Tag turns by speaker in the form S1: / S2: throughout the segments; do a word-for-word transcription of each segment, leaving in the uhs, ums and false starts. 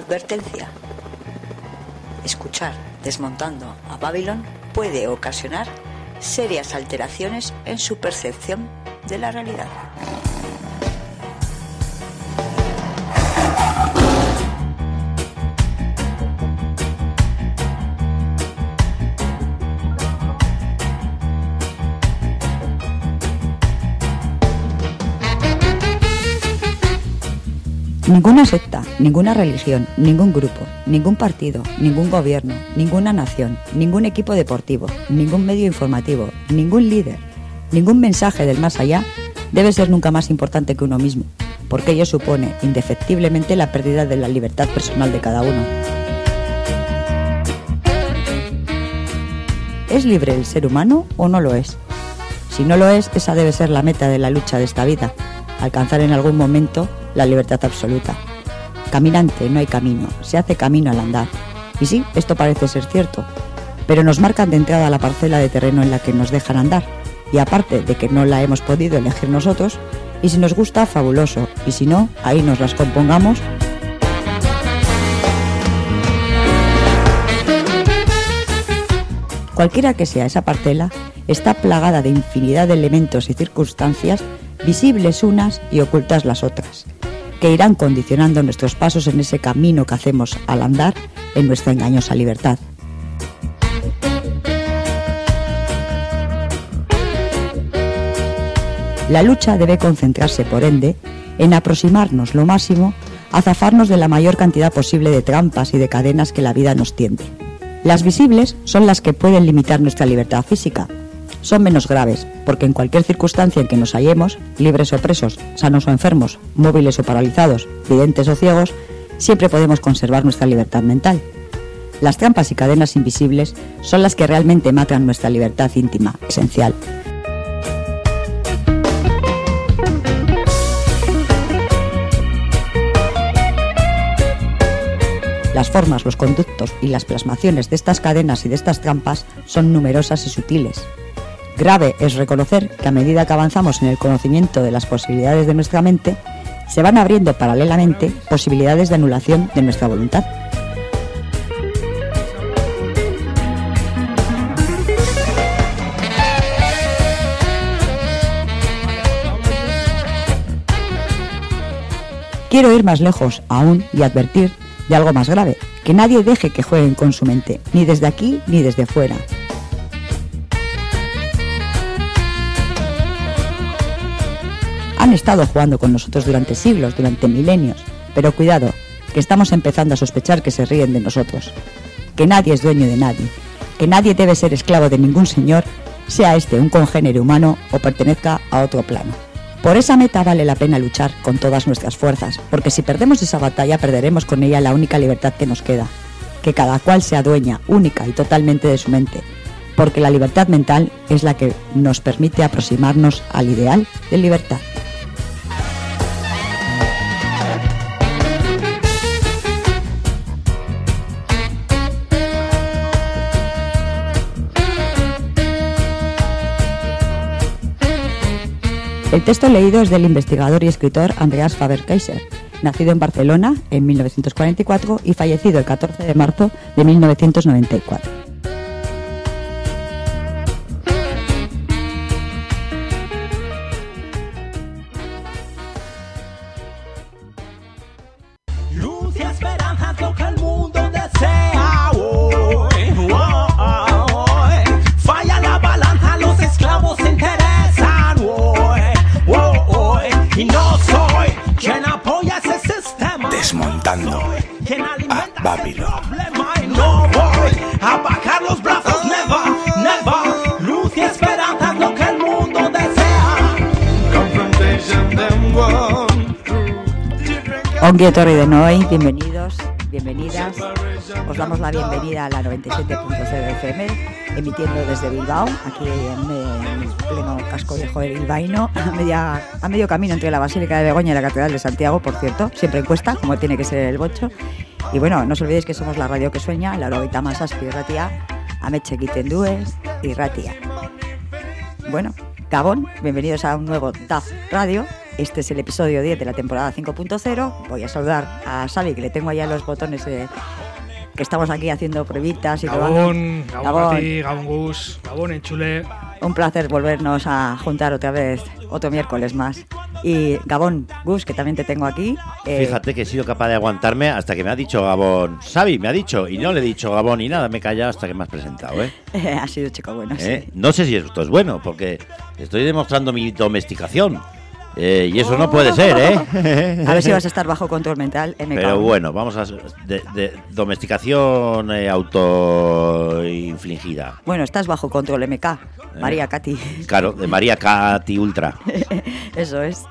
S1: Advertencia. Escuchar Desmontando a Babylon puede ocasionar serias alteraciones en su percepción de la realidad.
S2: Ninguna secta, ninguna religión, ningún grupo, ningún partido, ningún gobierno, ninguna nación, ningún equipo deportivo, ningún medio informativo, ningún líder, ningún mensaje del más allá debe ser nunca más importante que uno mismo, porque ello supone indefectiblemente la pérdida de la libertad personal de cada uno. ¿Es libre el ser humano o no lo es? Si no lo es, esa debe ser la meta de la lucha de esta vida, alcanzar en algún momento la libertad absoluta. Caminante no hay camino, se hace camino al andar. Y sí, esto parece ser cierto, pero nos marcan de entrada la parcela de terreno en la que nos dejan andar, y aparte de que no la hemos podido elegir nosotros, y si nos gusta, fabuloso, y si no, ahí nos las compongamos. Cualquiera que sea esa parcela, está plagada de infinidad de elementos y circunstancias, visibles unas y ocultas las otras, que irán condicionando nuestros pasos en ese camino que hacemos al andar en nuestra engañosa libertad. La lucha debe concentrarse, por ende, en aproximarnos lo máximo a zafarnos de la mayor cantidad posible de trampas y de cadenas que la vida nos tiende. Las visibles son las que pueden limitar nuestra libertad física. Son menos graves, porque en cualquier circunstancia en que nos hallemos, libres o presos, sanos o enfermos, móviles o paralizados, videntes o ciegos, siempre podemos conservar nuestra libertad mental. Las trampas y cadenas invisibles son las que realmente matan nuestra libertad íntima, esencial. Las formas, los conductos y las plasmaciones de estas cadenas y de estas trampas son numerosas y sutiles. Grave es reconocer que a medida que avanzamos en el conocimiento de las posibilidades de nuestra mente, se van abriendo paralelamente posibilidades de anulación de nuestra voluntad. Quiero ir más lejos aún y advertir de algo más grave, que nadie deje que jueguen con su mente, ni desde aquí ni desde fuera. Han estado jugando con nosotros durante siglos, durante milenios, pero cuidado, que estamos empezando a sospechar que se ríen de nosotros, que nadie es dueño de nadie, que nadie debe ser esclavo de ningún señor, sea este un congénere humano o pertenezca a otro plano. Por esa meta vale la pena luchar con todas nuestras fuerzas, porque si perdemos esa batalla perderemos con ella la única libertad que nos queda, que cada cual sea dueña única y totalmente de su mente, porque la libertad mental es la que nos permite aproximarnos al ideal de libertad. El texto leído es del investigador y escritor Andreas Faber-Kaiser, nacido en Barcelona en mil novecientos cuarenta y cuatro y fallecido el catorce de marzo de mil novecientos noventa y cuatro.
S3: Luz y esperanza es lo que el mundo desea hoy, hoy. Falla la balanza, los esclavos se interesan hoy, hoy. Y no soy quien apoya ese sistema.
S4: Desmontando a Babylon.
S3: Y no voy a bajar los brazos, never, never. Luz y esperanza es lo que el mundo desea. Confrontation them one.
S2: Ongi etorri denoi, bienvenidos, bienvenidas. Os damos la bienvenida a la noventa y siete punto cero F M, emitiendo desde Bilbao, aquí en, en el pleno casco viejo de bilbaíno, a, media, a medio camino entre la Basílica de Begoña y la Catedral de Santiago, por cierto, siempre en cuesta, como tiene que ser el bocho. Y bueno, no os olvidéis que somos la radio que sueña, la laurogeita hamazazpi irratia, ametxe egiten du irratia. Bueno, Gabón, bienvenidos a un nuevo D A F Radio. Este es el episodio diez de la temporada cinco punto cero. Voy a saludar a Xavi, que le tengo allá los botones de... que estamos aquí haciendo pruebitas y
S5: Gabón,
S2: probando.
S5: Gabón, Gabón, Gabón Gus, Gabón Enchule.
S2: Un placer volvernos a juntar otra vez, otro miércoles más. Y Gabón, Gus, que también te tengo aquí.
S6: Eh... Fíjate que he sido capaz de aguantarme hasta que me ha dicho Gabón. Xavi me ha dicho, y no le he dicho Gabón ni nada, me he callado hasta que me has presentado, ¿eh?
S2: Ha sido chico bueno,
S6: ¿Eh?
S2: sí.
S6: No sé si esto es bueno, porque estoy demostrando mi domesticación. Eh, y eso no puede ser, ¿eh?
S2: A ver si vas a estar bajo control mental, M K.
S6: Pero bueno, vamos a... De, de domesticación eh, autoinfligida.
S2: Bueno, estás bajo control, M K. ¿Eh? María Cati.
S6: Claro, de María Cati Ultra.
S2: Eso es.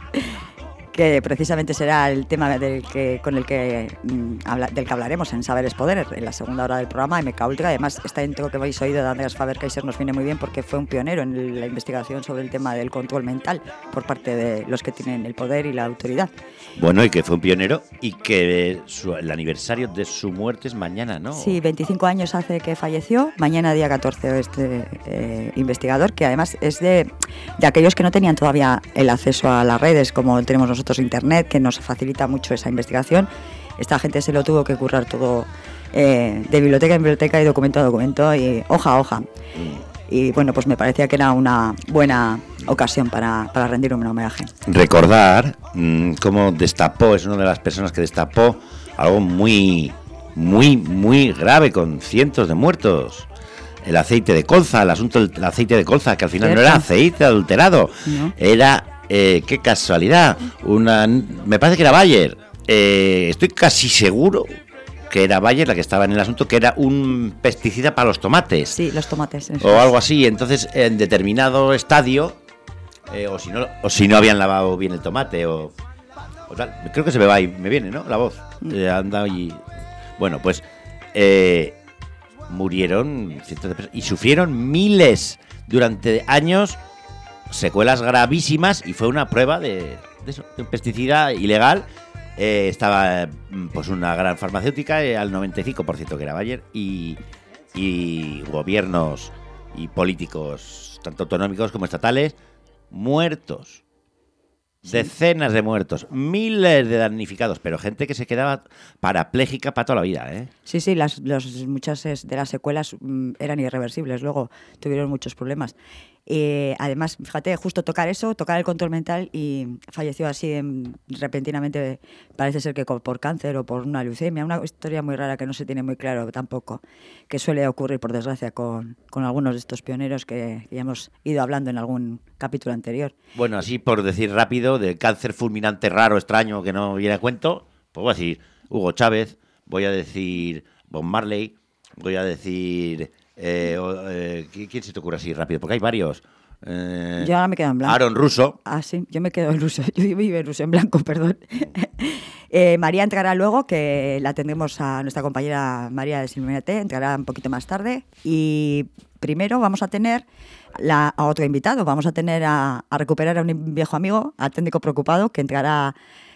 S2: Que precisamente será el tema del que, con el que, mm, habla, del que hablaremos en Saber es Poder, en la segunda hora del programa, M K Ultra. Además, esta intro que habéis oído de Andreas Faber-Kaiser nos viene muy bien porque fue un pionero en la investigación sobre el tema del control mental por parte de los que tienen el poder y la autoridad.
S6: Bueno, y que fue un pionero y que su, el aniversario de su muerte es mañana, ¿no?
S2: Sí, veinticinco años hace que falleció, mañana día catorce este eh, investigador, que además es de, de aquellos que no tenían todavía el acceso a las redes como tenemos nosotros Internet, que nos facilita mucho esa investigación. Esta gente se lo tuvo que currar todo eh, de biblioteca en biblioteca y documento a documento y hoja a hoja. Y bueno, pues me parecía que era una buena ocasión para, para rendir un homenaje.
S6: Recordar mmm, cómo destapó, es una de las personas que destapó algo muy, muy, muy grave con cientos de muertos. El aceite de colza, el asunto del aceite de colza, que al final ¿cierto? No era aceite adulterado, ¿no? Era... Eh, qué casualidad, una, me parece que era Bayer, eh, estoy casi seguro que era Bayer la que estaba en el asunto, que era un pesticida para los tomates.
S2: Sí, los tomates.
S6: O algo así, entonces en determinado estadio, eh, o si no o si no habían lavado bien el tomate, o, o tal, creo que se me va y me viene, ¿no? La voz, eh, anda y... Bueno, pues eh, murieron cientos de personas y sufrieron miles durante años... secuelas gravísimas y fue una prueba de, de eso, de un pesticida ilegal. Eh, estaba pues una gran farmacéutica, eh, al noventa y cinco por ciento que era Bayer, y, y gobiernos y políticos, tanto autonómicos como estatales, muertos. Sí. Decenas de muertos, miles de damnificados, pero gente que se quedaba parapléjica para toda la vida, ¿eh?
S2: Sí, sí, las, los, muchas de las secuelas mm, eran irreversibles, luego tuvieron muchos problemas. Eh, además, fíjate, justo tocar eso, tocar el control mental y falleció así en, repentinamente, parece ser que por cáncer o por una leucemia, una historia muy rara que no se tiene muy claro tampoco, que suele ocurrir, por desgracia, con, con algunos de estos pioneros que, que ya hemos ido hablando en algún capítulo anterior.
S6: Bueno, así por decir rápido, de cáncer fulminante raro, extraño, que no viene a cuento, pues voy a decir Hugo Chávez, voy a decir Bob Marley, voy a decir... Eh, eh, ¿Quién se te ocurre así rápido? Porque hay varios. Eh,
S2: yo ahora me quedo en blanco.
S6: Aaron Russo.
S2: Ah, sí, yo me quedo en ruso. Yo vivo en ruso, en blanco, perdón. eh, María entrará luego, que la tendremos a nuestra compañera María de Silmenete, entrará un poquito más tarde. Y primero vamos a tener la, a otro invitado. Vamos a tener a, a recuperar a un viejo amigo, a técnico preocupado, que entrará...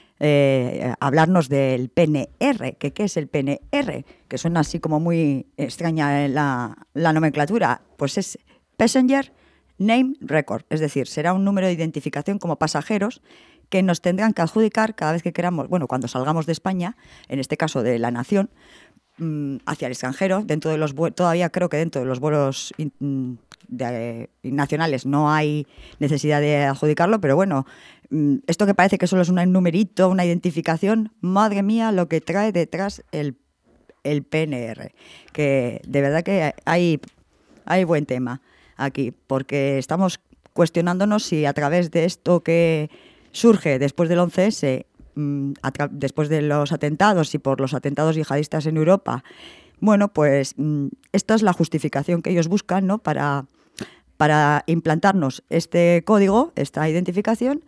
S2: Eh, hablarnos del P N R, que qué es el P N R, que suena así como muy extraña la, la nomenclatura, pues es Passenger Name Record, es decir, será un número de identificación como pasajeros que nos tendrán que adjudicar cada vez que queramos, bueno, cuando salgamos de España, en este caso de la nación, mmm, hacia el extranjero, dentro de los todavía creo que dentro de los vuelos in, de, eh, nacionales no hay necesidad de adjudicarlo, pero bueno, esto que parece que solo es un numerito, una identificación, madre mía, lo que trae detrás el, el P N R. Que de verdad que hay, hay buen tema aquí, porque estamos cuestionándonos si a través de esto que surge después del once ese, tra- después de los atentados y por los atentados yihadistas en Europa, bueno, pues esta es la justificación que ellos buscan, ¿no? Para, para implantarnos este código, esta identificación,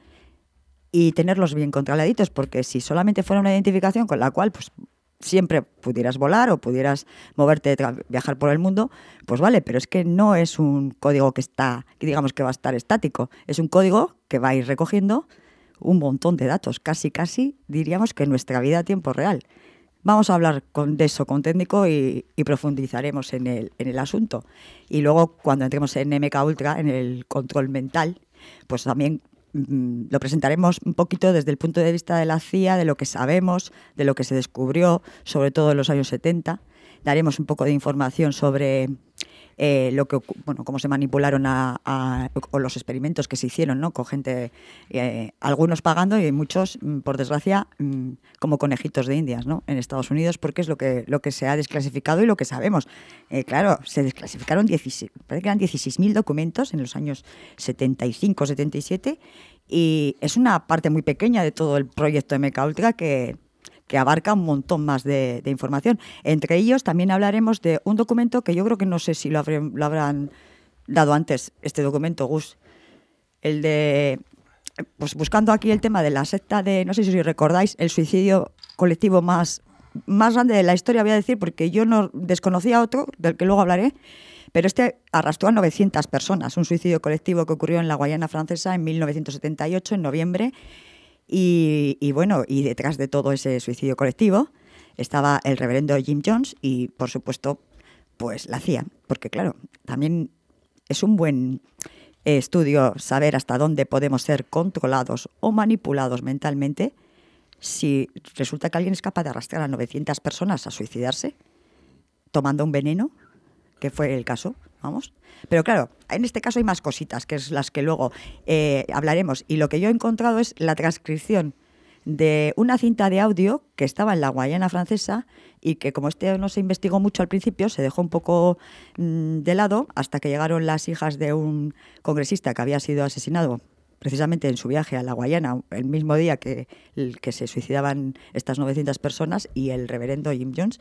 S2: y tenerlos bien controladitos, porque si solamente fuera una identificación con la cual pues siempre pudieras volar o pudieras moverte, tra- viajar por el mundo, pues vale, pero es que no es un código que está, que digamos que va a estar estático, es un código que va a ir recogiendo un montón de datos, casi casi diríamos que nuestra vida a tiempo real. Vamos a hablar con, de eso con técnico y, y profundizaremos en el, en el asunto. Y luego cuando entremos en M K Ultra, en el control mental, pues también mm, lo presentaremos un poquito desde el punto de vista de la C I A, de lo que sabemos, de lo que se descubrió, sobre todo en los años setenta. Daremos un poco de información sobre eh, lo que, bueno, cómo se manipularon a, a, o los experimentos que se hicieron, ¿no? Con gente, eh, algunos pagando y muchos, por desgracia, como conejitos de indias, ¿no? En Estados Unidos, porque es lo que, lo que se ha desclasificado y lo que sabemos. Eh, claro, se desclasificaron dieciséis, parece que eran dieciséis mil documentos en los años setenta y cinco, setenta y siete, y es una parte muy pequeña de todo el proyecto M K Ultra que... que abarca un montón más de, de información. Entre ellos también hablaremos de un documento que yo creo que no sé si lo, habré, lo habrán dado antes, este documento, Gus. El de, pues buscando aquí el tema de la secta de, no sé si recordáis, el suicidio colectivo más, más grande de la historia, voy a decir, porque yo no desconocía otro, del que luego hablaré, pero este arrastró a novecientas personas, un suicidio colectivo que ocurrió en la Guayana Francesa en mil novecientos setenta y ocho, en noviembre. Y, y bueno, y detrás de todo ese suicidio colectivo estaba el reverendo Jim Jones y, por supuesto, pues la C I A, porque claro, también es un buen estudio saber hasta dónde podemos ser controlados o manipulados mentalmente si resulta que alguien es capaz de arrastrar a novecientas personas a suicidarse tomando un veneno, que fue el caso, vamos. Pero claro, en este caso hay más cositas, que es las que luego eh, hablaremos. Y lo que yo he encontrado es la transcripción de una cinta de audio que estaba en la Guayana Francesa y que, como este no se investigó mucho al principio, se dejó un poco mmm, de lado hasta que llegaron las hijas de un congresista que había sido asesinado precisamente en su viaje a la Guayana, el mismo día que, que se suicidaban estas novecientas personas, y el reverendo Jim Jones.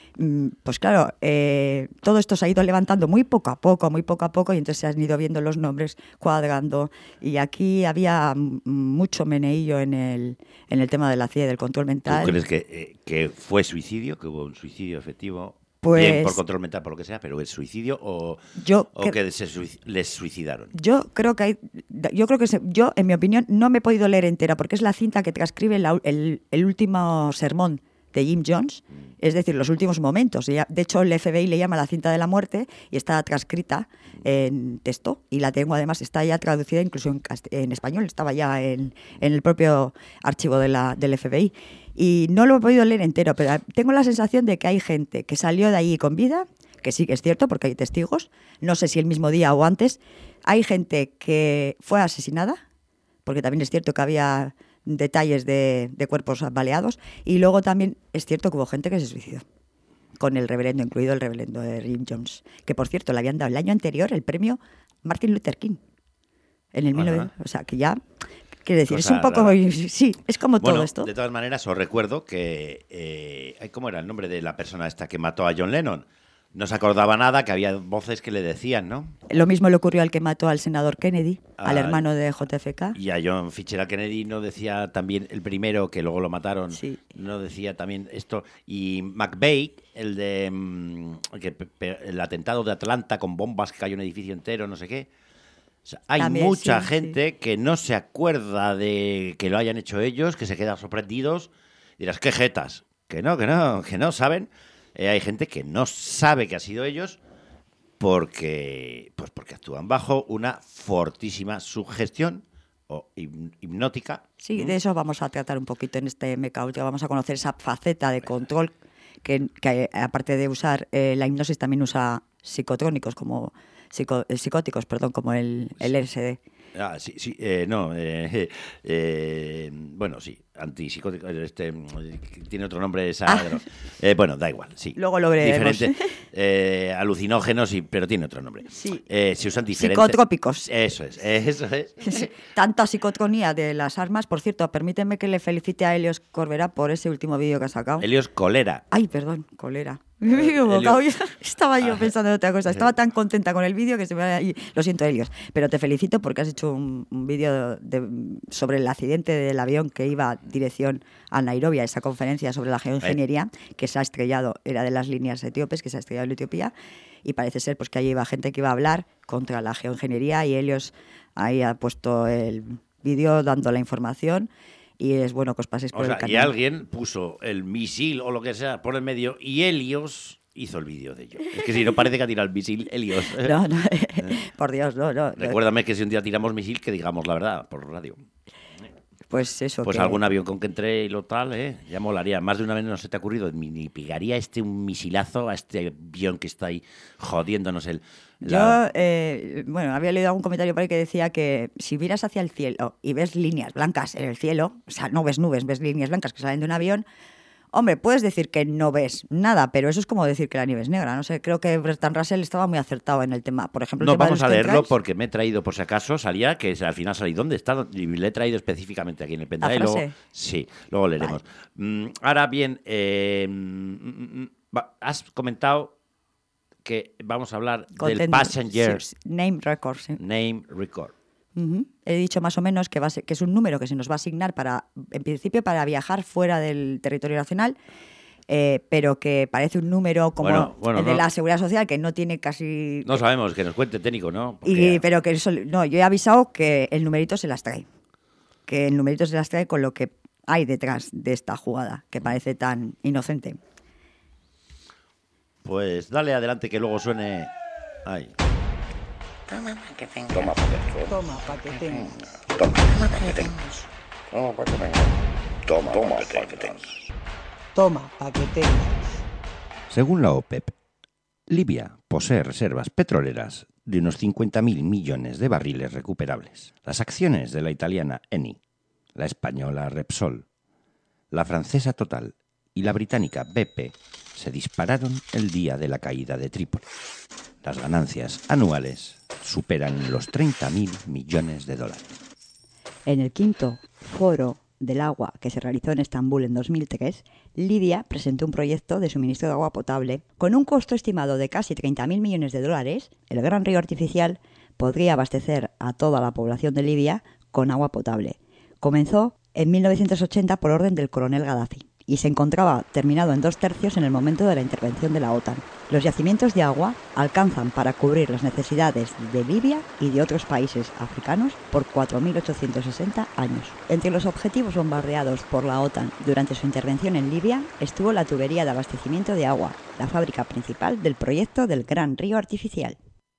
S2: Pues claro, eh, todo esto se ha ido levantando muy poco a poco, muy poco a poco, y entonces se han ido viendo los nombres cuadrando. Y aquí había mucho meneillo en el, en el tema de la C I A y del control mental.
S6: ¿Tú crees que, eh, que fue suicidio, que hubo un suicidio efectivo?
S2: Pues,
S6: bien por control mental, por lo que sea, pero ¿es suicidio o,
S2: yo
S6: o que se suic- les suicidaron?
S2: Yo creo que hay, yo creo que se, yo, en mi opinión, no me he podido leer entera, porque es la cinta que transcribe la, el, el último sermón de Jim Jones, es decir, los últimos momentos. De hecho, el F B I le llama la cinta de la muerte y está transcrita en texto, y la tengo, además, está ya traducida incluso en, en español, estaba ya en, en el propio archivo de la, del F B I. Y no lo he podido leer entero, pero tengo la sensación de que hay gente que salió de allí con vida, que sí que es cierto porque hay testigos, no sé si el mismo día o antes. Hay gente que fue asesinada, porque también es cierto que había detalles de, de cuerpos baleados, y luego también es cierto que hubo gente que se suicidó, con el reverendo, incluido el reverendo de Jim Jones, que por cierto le habían dado el año anterior el premio Martin Luther King, en el mil novecientos, o sea que ya, quiere decir,
S6: Cosa
S2: es un poco,
S6: rara.
S2: sí, es como
S6: Bueno,
S2: todo esto.
S6: De todas maneras, os recuerdo que, eh, ¿cómo era el nombre de la persona esta que mató a John Lennon? No se acordaba nada, que había voces que le decían, ¿no?
S2: Lo mismo le ocurrió al que mató al senador Kennedy,
S6: Ah,
S2: al hermano de J F K.
S6: Y a John Fitzgerald Kennedy no decía también, el primero, que luego lo mataron,
S2: Sí.
S6: no decía también esto. Y McVeigh, el de mm, que, pe- el atentado de Atlanta con bombas que cayó un edificio entero, no sé qué. O sea, hay
S2: También,
S6: mucha
S2: sí,
S6: gente que no se acuerda de que lo hayan hecho ellos, que se quedan sorprendidos. Dirás, qué jetas. Que no, que no, que no saben. Eh, hay gente que no sabe que ha sido ellos porque, pues porque actúan bajo una fortísima sugestión o hip- hipnótica.
S2: Sí,
S6: ¿Mm?
S2: de eso vamos a tratar un poquito en este M K Ultra. Vamos a conocer esa faceta de control que, que aparte de usar eh, la hipnosis, también usa psicotrónicos, como psico- eh, psicóticos, perdón, como el, el L S D.
S6: Ah, sí, sí, eh, no, eh, eh, bueno, sí, antipsicótico, este, tiene otro nombre, esa,
S2: Ah.
S6: eh, bueno, da igual, sí.
S2: Luego lo veremos.
S6: Diferente, eh, alucinógenos, y, pero tiene otro nombre.
S2: Sí.
S6: Eh, se usan diferentes...
S2: Psicotrópicos.
S6: Eso es, eso es.
S2: Tanta psicotronía de las armas. Por cierto, permíteme que le felicite a Helios Corbera por ese último vídeo que ha sacado.
S6: Helios Colera.
S2: Ay, perdón, colera. Me he equivocado.
S6: Helios.
S2: Estaba yo
S6: Ah.
S2: pensando en otra cosa. Estaba tan contenta con el vídeo que se me ha... y lo siento, Helios. Pero te felicito porque has hecho un, un vídeo de- sobre el accidente del avión que iba dirección a Nairobi, a esa conferencia sobre la geoingeniería, que se ha estrellado, era de las líneas etíopes, que se ha estrellado en Etiopía, y parece ser pues que allí iba gente que iba a hablar contra la geoingeniería, y Helios ahí ha puesto el vídeo dando la información. Y es bueno que os paséis por
S6: O sea,
S2: el canal.
S6: y alguien puso el misil o lo que sea por el medio y Helios hizo el vídeo de ello. Es que si no parece que ha tirado el misil Helios.
S2: No, no, por Dios, no, no.
S6: Recuérdame que si un día tiramos misil, que digamos la verdad por radio.
S2: Pues eso.
S6: Pues
S2: que...
S6: algún avión con que entré y lo tal, ¿eh? Ya molaría. Más de una vez no se te ha ocurrido. Ni pegaría este un misilazo a este avión que está ahí jodiéndonos el... La...
S2: Yo, eh, bueno, había leído algún comentario por ahí que decía que si miras hacia el cielo y ves líneas blancas en el cielo, o sea, no ves nubes, ves líneas blancas que salen de un avión, hombre, puedes decir que no ves nada, pero eso es como decir que la nieve es negra. No sé, creo que Bertrand Russell estaba muy acertado en el tema. Por ejemplo, el
S6: no,
S2: tema
S6: vamos
S2: de
S6: a
S2: los
S6: leerlo
S2: chemtrails.
S6: porque me he traído, por si acaso, salía, que al final salí dónde está, y le he traído específicamente aquí en el pendrive.
S2: ¿La frase?
S6: Luego, sí, luego leeremos. Vale. Mm, ahora bien, eh, mm, va, has comentado que vamos a hablar
S2: Content,
S6: del Passenger
S2: sí, Name Record. Sí.
S6: Name Record.
S2: Uh-huh. He dicho más o menos que, va a ser, que es un número que se nos va a asignar para, en principio, para viajar fuera del territorio nacional, eh, pero que parece un número como
S6: bueno, bueno,
S2: el de
S6: no,
S2: la Seguridad Social, que no tiene casi...
S6: No sabemos, que nos cuente técnico, ¿no?
S2: Porque... Y, pero que eso, no, yo he avisado que el numerito se las trae, que el numerito se las trae con lo que hay detrás de esta jugada, que parece tan inocente.
S6: Pues dale adelante que luego suene... Ay...
S7: Toma pa' que tengas. Toma pa' que tengas.
S2: Toma pa' que tengas.
S7: Toma pa' que tengas. Toma pa' que tengas. Toma pa' que tengas.
S2: Toma pa' que tengas.
S8: Según la OPEP, Libia posee reservas petroleras de unos cincuenta mil millones de barriles recuperables. Las acciones de la italiana Eni, la española Repsol, la francesa Total y la británica B P se dispararon el día de la caída de Trípoli. Las ganancias anuales superan los treinta mil millones de dólares.
S2: En el quinto foro del agua que se realizó en Estambul en dos mil tres, Libia presentó un proyecto de suministro de agua potable con un costo estimado de casi treinta mil millones de dólares. El gran río artificial podría abastecer a toda la población de Libia con agua potable. Comenzó en mil novecientos ochenta por orden del coronel Gaddafi y se encontraba terminado en dos tercios en el momento de la intervención de la OTAN. Los yacimientos de agua alcanzan para cubrir las necesidades de Libia y de otros países africanos por cuatro mil ochocientos sesenta años. Entre los objetivos bombardeados por la OTAN durante su intervención en Libia estuvo la tubería de abastecimiento de agua, la fábrica principal del proyecto del Gran Río Artificial.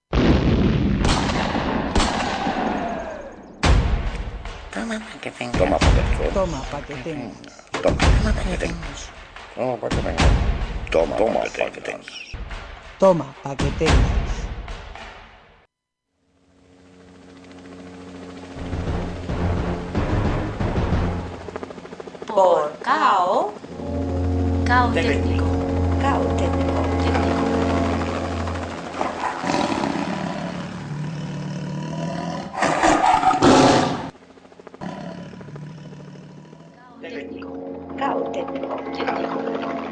S7: Toma pa' que tengas. Toma pa' que tengas.
S2: Toma pa' que tengas.
S7: Toma pa' que tengas. Toma pa' que tengas. Toma pa' que tengas.
S2: Toma pa' que tengas.
S1: Por Cao.
S9: Cao técnico.
S1: Cao técnico.
S9: Técnico. Técnico.
S1: Cao técnico.
S9: Técnico.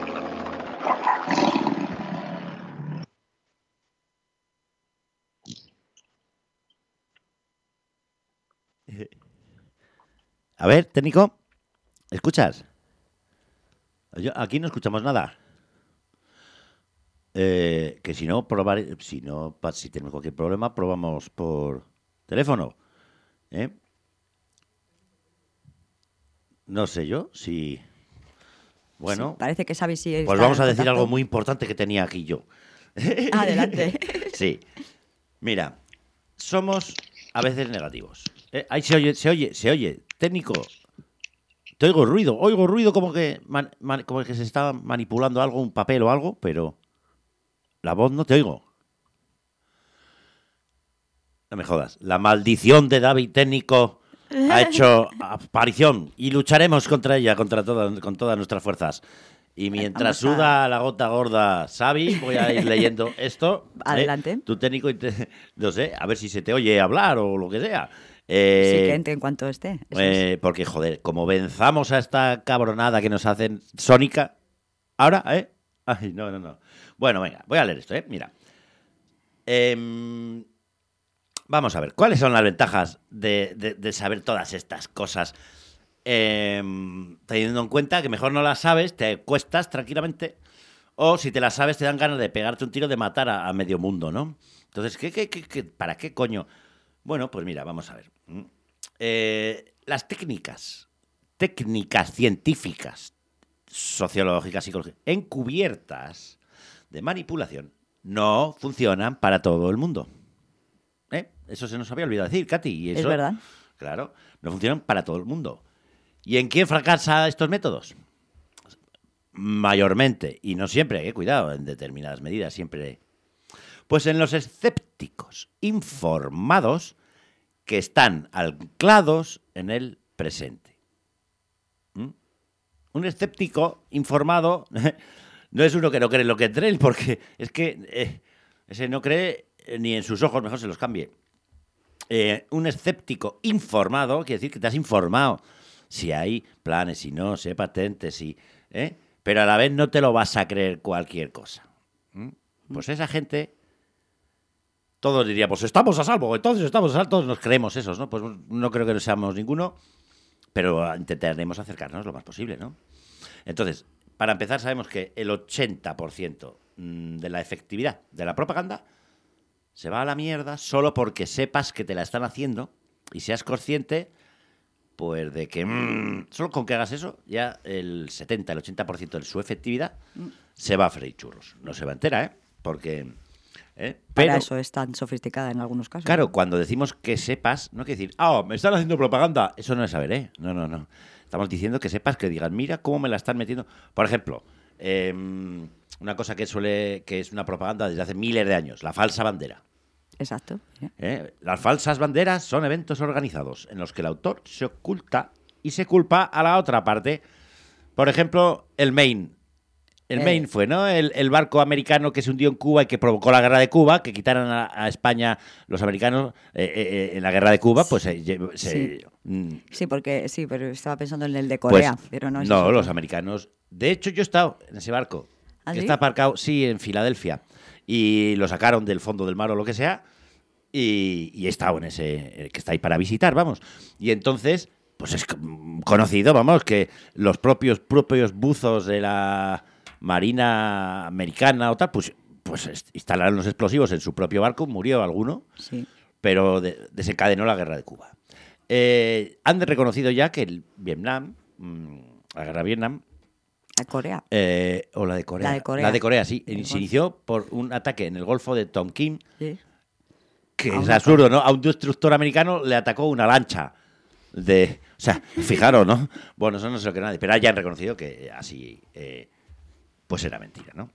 S6: A ver, técnico, ¿escuchas? Yo, aquí no escuchamos nada. Eh, que si no, probar, si no, si tenemos cualquier problema, probamos por teléfono. ¿Eh? No sé yo si... Bueno,
S2: Sí, parece que Xavi sí está
S6: pues vamos a
S2: en
S6: decir
S2: contacto.
S6: algo muy importante que tenía aquí yo.
S2: Adelante.
S6: Sí. Mira, somos a veces negativos. Eh, ahí se oye, se oye, se oye. Técnico, te oigo ruido. Oigo ruido como que, man, man, como que se está manipulando algo, un papel o algo, pero la voz no te oigo. No me jodas. La maldición de David Técnico ha hecho aparición y lucharemos contra ella, contra todas, con todas nuestras fuerzas. Y mientras
S2: Vamos a-
S6: suda la gota gorda Xavi, voy a ir leyendo esto. ¿eh?
S2: Adelante.
S6: Tu técnico, inte- no sé, a ver si se te oye hablar o lo que sea.
S2: Sí,
S6: Eh,
S2: que entre en cuanto esté. Eso
S6: eh, porque, joder, como venzamos a esta cabronada que nos hacen Sónica, ahora, ¿eh? Ay, no, no, no. Bueno, venga, voy a leer esto, ¿eh? Mira. Em, vamos a ver, ¿cuáles son las ventajas de, de- de saber todas estas cosas? Em, teniendo en cuenta que mejor no las sabes, te cuestas tranquilamente, o si te las sabes te dan ganas de pegarte un tiro, de matar a, a medio mundo, ¿no? Entonces, ¿qué, qué, qué, qué- para qué coño? Bueno, pues mira, vamos a ver. Eh, las técnicas, técnicas científicas, sociológicas, psicológicas, encubiertas de manipulación no funcionan para todo el mundo. ¿Eh? Eso se nos había olvidado decir, Katy. Y eso,
S2: es verdad.
S6: Claro, no funcionan para todo el mundo. ¿Y en quién fracasan estos métodos? Mayormente, y no siempre, eh, cuidado, en determinadas medidas, siempre. Pues en los escépticos informados que están anclados en el presente. ¿Mm? Un escéptico informado no es uno que no cree en lo que cree, porque es que eh, ese no cree ni en sus ojos, mejor se los cambie. Eh, un escéptico informado quiere decir que te has informado si hay planes, si no, si hay patentes, si, ¿eh? Pero a la vez no te lo vas a creer cualquier cosa. ¿Mm? Pues esa gente, todos diríamos, estamos a salvo, entonces estamos a salvo, todos nos creemos esos, ¿no? Pues no creo que no seamos ninguno, pero intentaremos acercarnos lo más posible, ¿no? Entonces, para empezar, sabemos que el ochenta por ciento de la efectividad de la propaganda se va a la mierda solo porque sepas que te la están haciendo y seas consciente, pues, de que mmm, solo con que hagas eso, ya el setenta, el ochenta por ciento de su efectividad se va a freír churros. No se va entera, ¿eh? Porque... ¿eh? Pero,
S2: para eso es tan sofisticada en algunos casos.
S6: Claro, cuando decimos que sepas, no quiere decir, ah, oh, me están haciendo propaganda. Eso no es saber, ¿eh? No, no, no. Estamos diciendo que sepas, que digas, mira cómo me la están metiendo. Por ejemplo, eh, una cosa que suele, que es una propaganda desde hace miles de años, la falsa bandera.
S2: Exacto.
S6: ¿Eh? Las falsas banderas son eventos organizados en los que el autor se oculta y se culpa a la otra parte. Por ejemplo, el Maine. El
S2: Eh.
S6: Maine fue, ¿no? El, el barco americano que se hundió en Cuba y que provocó la guerra de Cuba, que quitaran a, a España los americanos eh, eh, en la guerra de Cuba, pues se... se
S2: Sí.
S6: mm,
S2: Sí, porque sí, pero estaba pensando en el de Corea,
S6: pues,
S2: pero no es
S6: no,
S2: eso.
S6: los americanos. De hecho, yo he estado en ese barco,
S2: ¿Ah,
S6: que
S2: sí?
S6: está aparcado, sí, en Filadelfia, y lo sacaron del fondo del mar o lo que sea, y, y he estado en ese, eh, que está ahí para visitar, vamos. Y entonces, pues es conocido, vamos, que los propios, propios buzos de la Marina Americana o tal, pues, pues instalaron los explosivos en su propio barco, murió alguno,
S2: Sí.
S6: pero de- desencadenó la guerra de Cuba. Eh, han reconocido ya que el Vietnam, mmm, la guerra de Vietnam,
S2: A Corea.
S6: eh, o la de Corea,
S2: La de Corea.
S6: la de Corea, sí,
S2: El
S6: se
S2: Golfo.
S6: inició por un ataque en el Golfo de Tonkin,
S2: Sí.
S6: que
S2: A
S6: es
S2: una-
S6: absurdo, ¿no? A un destructor americano le atacó una lancha de... O sea, fijaros, ¿no? Bueno, eso no sé lo que nadie... Pero ya han reconocido que así, eh, pues era mentira, ¿no?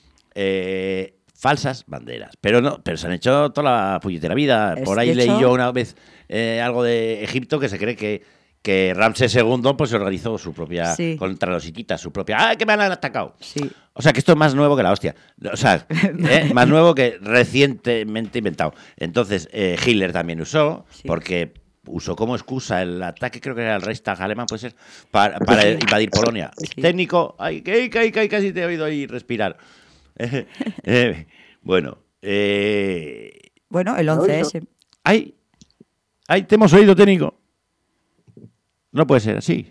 S6: Eh, falsas banderas. Pero no, pero se han hecho toda la puñetera vida.
S2: Es-
S6: Por ahí
S2: de
S6: leí
S2: hecho-
S6: yo una vez eh, algo de Egipto que se cree que, que Ramsés segundo pues organizó su propia...
S2: Sí.
S6: Contra los hititas, su propia... ¡Ah, que me han atacado!
S2: Sí.
S6: O sea, que esto es más nuevo que la hostia. O sea, ¿eh? Más nuevo que recientemente inventado. Entonces, eh, Hitler también usó,
S2: Sí.
S6: porque usó como excusa el ataque, creo que era el Reichstag alemán, puede ser, para, para invadir Polonia.
S2: Sí.
S6: Técnico, ay, que, que, que, casi te he oído ahí respirar. Eh, eh, bueno, eh,
S2: Bueno, el once ese.
S6: ay, ay, te hemos oído, técnico. No puede ser así.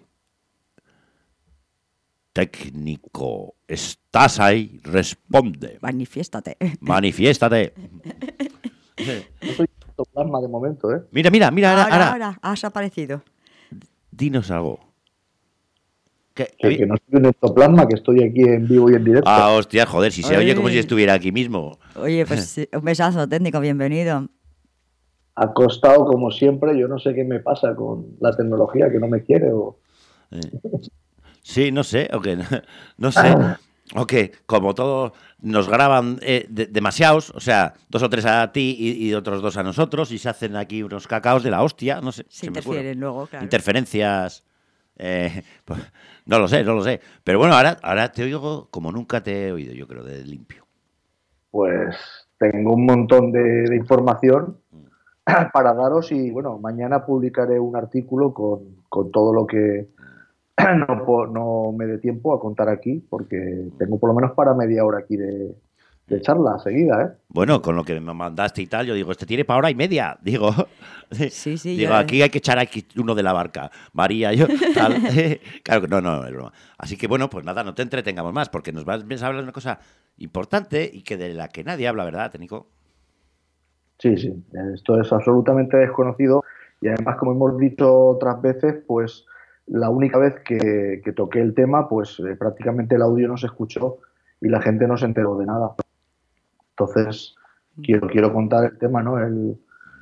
S6: Técnico, ¿estás ahí? Responde.
S2: Manifiéstate.
S6: Manifiéstate.
S10: No soy ectoplasma de momento, ¿eh?
S6: Mira, mira, mira, ahora,
S2: ahora,
S6: ahora,
S2: ahora, has aparecido.
S6: dinos algo. ¿Qué?
S10: Que, que no soy un ectoplasma, que estoy aquí en vivo y en directo.
S6: Ah, hostia, joder, si se oye como
S2: Ay.
S6: si estuviera aquí mismo.
S2: Oye, pues sí, un besazo técnico, bienvenido.
S10: Acostado como siempre, yo no sé qué me pasa con la tecnología, que no me quiere o...
S6: Eh, Sí, no sé, o que no, no sé. O que como todos nos graban eh, de- demasiados, o sea, dos o tres a ti y, y otros dos a nosotros, y se hacen aquí unos cacaos de la hostia, no sé.
S2: Se
S6: se me ocurre.
S2: interfieren luego, claro.
S6: Interferencias. eh, pues, no lo sé, no lo sé. Pero bueno, ahora, ahora te oigo como nunca te he oído, yo creo, de limpio.
S10: Pues tengo un montón de, de información para daros y bueno, mañana publicaré un artículo con, con todo lo que no, po- no me dé tiempo a contar aquí, porque tengo por lo menos para media hora aquí de, de charla seguida, ¿eh?
S6: Bueno, con lo que me mandaste y tal, yo digo, este tiene para hora y media. Digo,
S2: Sí, sí,
S6: digo
S2: ya-
S6: aquí hay que echar aquí uno de la barca. María, yo, tal. Claro que no, no, es broma. Así que bueno, pues nada, no te entretengamos más, porque nos vas a hablar de una cosa importante y que de la que nadie habla, ¿verdad, técnico?
S10: Sí, sí, esto es absolutamente desconocido y además, como hemos dicho otras veces, pues la única vez que, que toqué el tema, pues eh, prácticamente el audio no se escuchó y la gente no se enteró de nada. Entonces, quiero, quiero contar el tema, ¿no? El,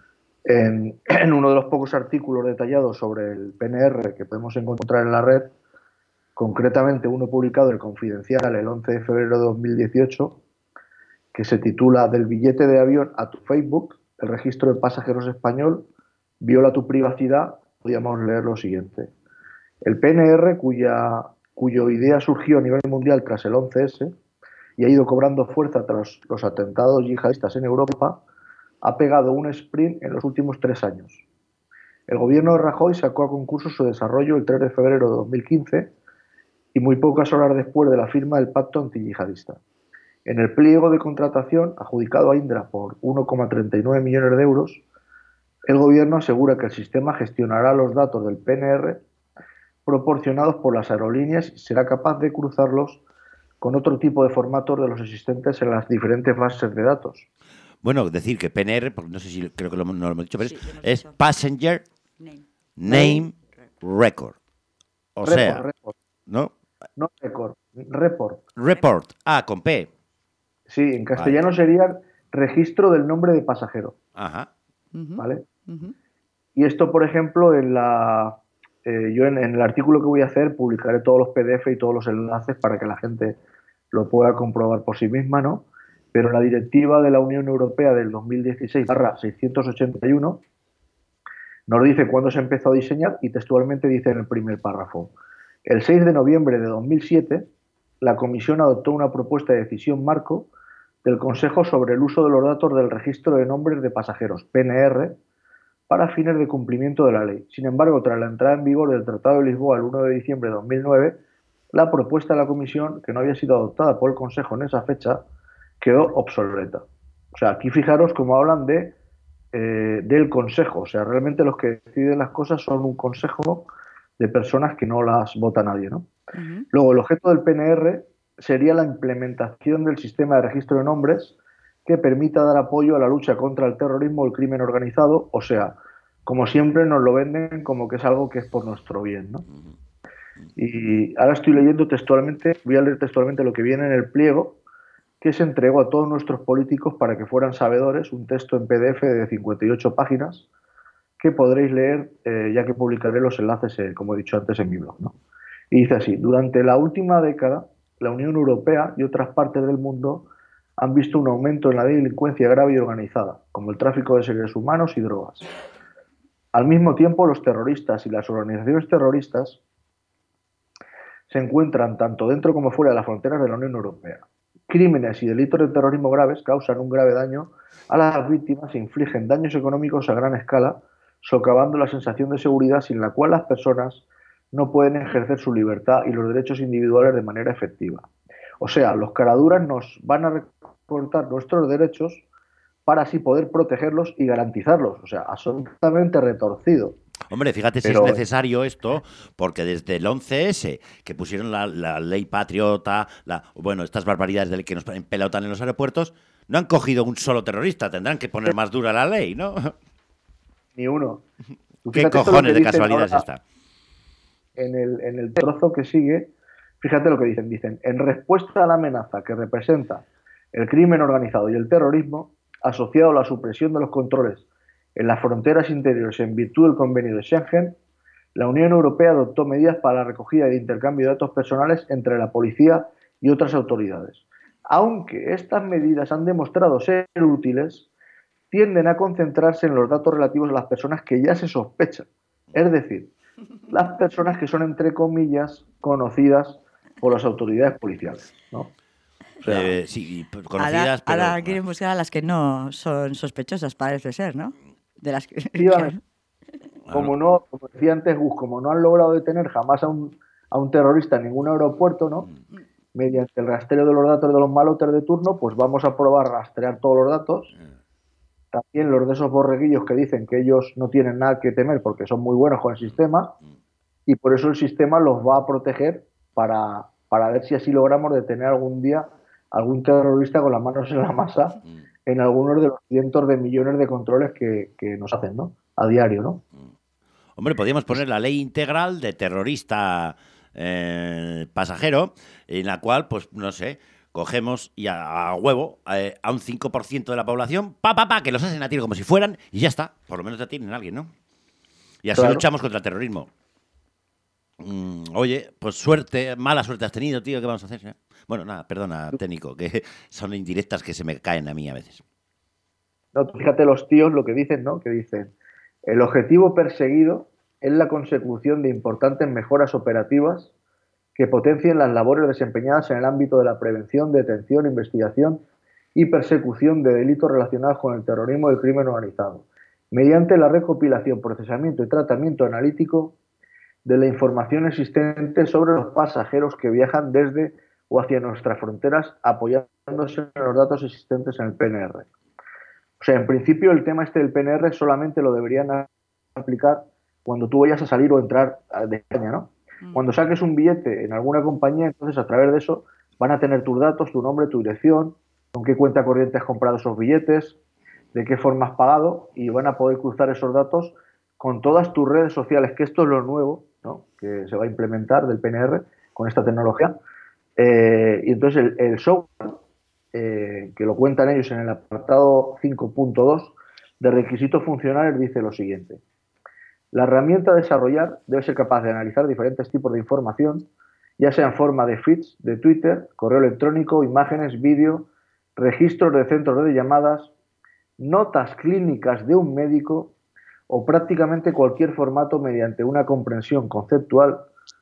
S10: en, en uno de los pocos artículos detallados sobre el P N R que podemos encontrar en la red, concretamente uno publicado en el Confidencial el once de febrero de dos mil dieciocho, que se titula Del billete de avión a tu Facebook, el registro de pasajeros español viola tu privacidad, podríamos leer lo siguiente. El P N R, cuya, cuyo idea surgió a nivel mundial tras el once ese y ha ido cobrando fuerza tras los atentados yihadistas en Europa, ha pegado un sprint en los últimos tres años. El gobierno de Rajoy sacó a concurso su desarrollo el tres de febrero de dos mil quince y muy pocas horas después de la firma del pacto antiyihadista. En el pliego de contratación adjudicado a Indra por uno coma treinta y nueve millones de euros, el gobierno asegura que el sistema gestionará los datos del P N R proporcionados por las aerolíneas y será capaz de cruzarlos con otro tipo de formatos de los existentes en las diferentes bases de datos.
S6: Bueno, decir que P N R, porque no sé si creo que lo, no lo hemos dicho, pero
S2: Sí,
S6: es,
S2: lo hemos
S6: es
S2: dicho.
S6: Passenger
S2: Name.
S6: Name Record. O
S10: Report,
S6: sea,
S10: report,
S6: ¿no?
S10: no record, report.
S6: Report. Ah, con P.
S10: Sí, en castellano sería registro del nombre de pasajero,
S6: Ajá.
S2: Ujú,
S10: ¿vale?
S2: ujú.
S10: Y esto, por ejemplo, en la eh, yo en, en el artículo que voy a hacer publicaré todos los P D F y todos los enlaces para que la gente lo pueda comprobar por sí misma, ¿no? Pero la directiva de la Unión Europea del dos mil dieciséis barra seiscientos ochenta y uno nos dice cuándo se empezó a diseñar y textualmente dice en el primer párrafo: el seis de noviembre de dos mil siete la Comisión adoptó una propuesta de decisión marco del Consejo sobre el uso de los datos del registro de nombres de pasajeros, P N R, para fines de cumplimiento de la ley. Sin embargo, tras la entrada en vigor del Tratado de Lisboa el uno de diciembre de dos mil nueve, la propuesta de la Comisión, que no había sido adoptada por el Consejo en esa fecha, quedó obsoleta. O sea, aquí fijaros cómo hablan de, eh, del Consejo. O sea, realmente los que deciden las cosas son un consejo de personas que no las vota nadie, ¿no?
S2: Ujú.
S10: Luego, el objeto del P N R sería la implementación del sistema de registro de nombres que permita dar apoyo a la lucha contra el terrorismo o el crimen organizado. O sea, como siempre nos lo venden como que es algo que es por nuestro bien, ¿no? Y ahora estoy leyendo textualmente, voy a leer textualmente lo que viene en el pliego que se entregó a todos nuestros políticos para que fueran sabedores, un texto en P D F de cincuenta y ocho páginas que podréis leer, eh, ya que publicaré los enlaces, eh, como he dicho antes, en mi blog, ¿no? Y dice así: durante la última década, la Unión Europea y otras partes del mundo han visto un aumento en la delincuencia grave y organizada, como el tráfico de seres humanos y drogas. Al mismo tiempo, los terroristas y las organizaciones terroristas se encuentran tanto dentro como fuera de las fronteras de la Unión Europea. Crímenes y delitos de terrorismo graves causan un grave daño a las víctimas e infligen daños económicos a gran escala, socavando la sensación de seguridad sin la cual las personas no pueden ejercer su libertad y los derechos individuales de manera efectiva. O sea, los caraduras nos van a recortar nuestros derechos para así poder protegerlos y garantizarlos. O sea, absolutamente retorcido.
S6: Hombre, fíjate
S10: Pero-
S6: si es necesario esto, porque desde el once ese, que pusieron la, la ley patriota, la, bueno, estas barbaridades del que nos pelotan en los aeropuertos, no han cogido un solo terrorista, tendrán que poner más dura la ley, ¿no?
S10: Ni uno. Tú
S6: ¿Qué
S10: fíjate esto
S6: cojones
S10: lo que
S6: de
S10: dicen
S6: casualidad es
S10: ahora
S6: esta?
S10: En el, en el trozo que sigue, fíjate lo que dicen. Dicen, en respuesta a la amenaza que representa el crimen organizado y el terrorismo, asociado a la supresión de los controles en las fronteras interiores en virtud del convenio de Schengen, la Unión Europea adoptó medidas para la recogida y intercambio de datos personales entre la policía y otras autoridades. Aunque estas medidas han demostrado ser útiles, tienden a concentrarse en los datos relativos a las personas que ya se sospechan. Es decir, las personas que son, entre comillas, conocidas por las autoridades policiales, ¿no? O sea,
S6: Eh, sí, y
S2: Ahora,
S6: conocidas, pero...
S2: ahora quieren buscar a las que no son sospechosas, parece ser, ¿no? De las que...
S10: efectivamente, como no, como decía antes Gus, como no han logrado detener jamás a un, a un terrorista en ningún aeropuerto, ¿no? Mediante el rastreo de los datos de los malotes de turno, pues vamos a probar a rastrear todos los datos. También los de esos borreguillos que dicen que ellos no tienen nada que temer porque son muy buenos con el sistema, y por eso el sistema los va a proteger para, para ver si así logramos detener algún día algún terrorista con las manos en la masa en algunos de los cientos de millones de controles que, que nos hacen, ¿no? A diario, ¿no?
S6: Hombre, podríamos poner la ley integral de terrorista eh, pasajero, en la cual, pues, no sé, cogemos y a, a huevo, eh, a un cinco por ciento de la población, pa, pa, pa, que los hacen a tiro como si fueran y ya está. Por lo menos ya tienen a alguien, ¿no? Y así
S10: Claro.
S6: luchamos contra el terrorismo. Mm, oye, pues suerte, mala suerte has tenido, tío, ¿qué vamos a hacer? eh? Bueno, nada, perdona, técnico, que son indirectas que se me caen a mí a veces.
S10: No, tú fíjate los tíos lo que dicen, ¿no? Que dicen, el objetivo perseguido es la consecución de importantes mejoras operativas que potencien las labores desempeñadas en el ámbito de la prevención, detención, investigación y persecución de delitos relacionados con el terrorismo y el crimen organizado, mediante la recopilación, procesamiento y tratamiento analítico de la información existente sobre los pasajeros que viajan desde o hacia nuestras fronteras, apoyándose en los datos existentes en el P N R. O sea, en principio el tema este del P N R solamente lo deberían aplicar cuando tú vayas a salir o entrar de España, ¿no? Mm. Cuando saques un billete en alguna compañía, entonces a través de eso van a tener tus datos, tu nombre, tu dirección, con qué cuenta corriente has comprado esos billetes, de qué forma has pagado, y van a poder cruzar esos datos con todas tus redes sociales, que esto es lo nuevo, ¿no? Que se va a implementar del P N R con esta tecnología. Eh, y entonces el, el software, eh, que lo cuentan ellos en el apartado cinco punto dos de requisitos funcionales, dice lo siguiente. La herramienta a desarrollar debe ser capaz de analizar diferentes tipos de información, ya sea en forma de feeds de Twitter, correo electrónico, imágenes, vídeo, registros de centros de llamadas, notas clínicas de un médico o prácticamente cualquier formato mediante una comprensión conceptual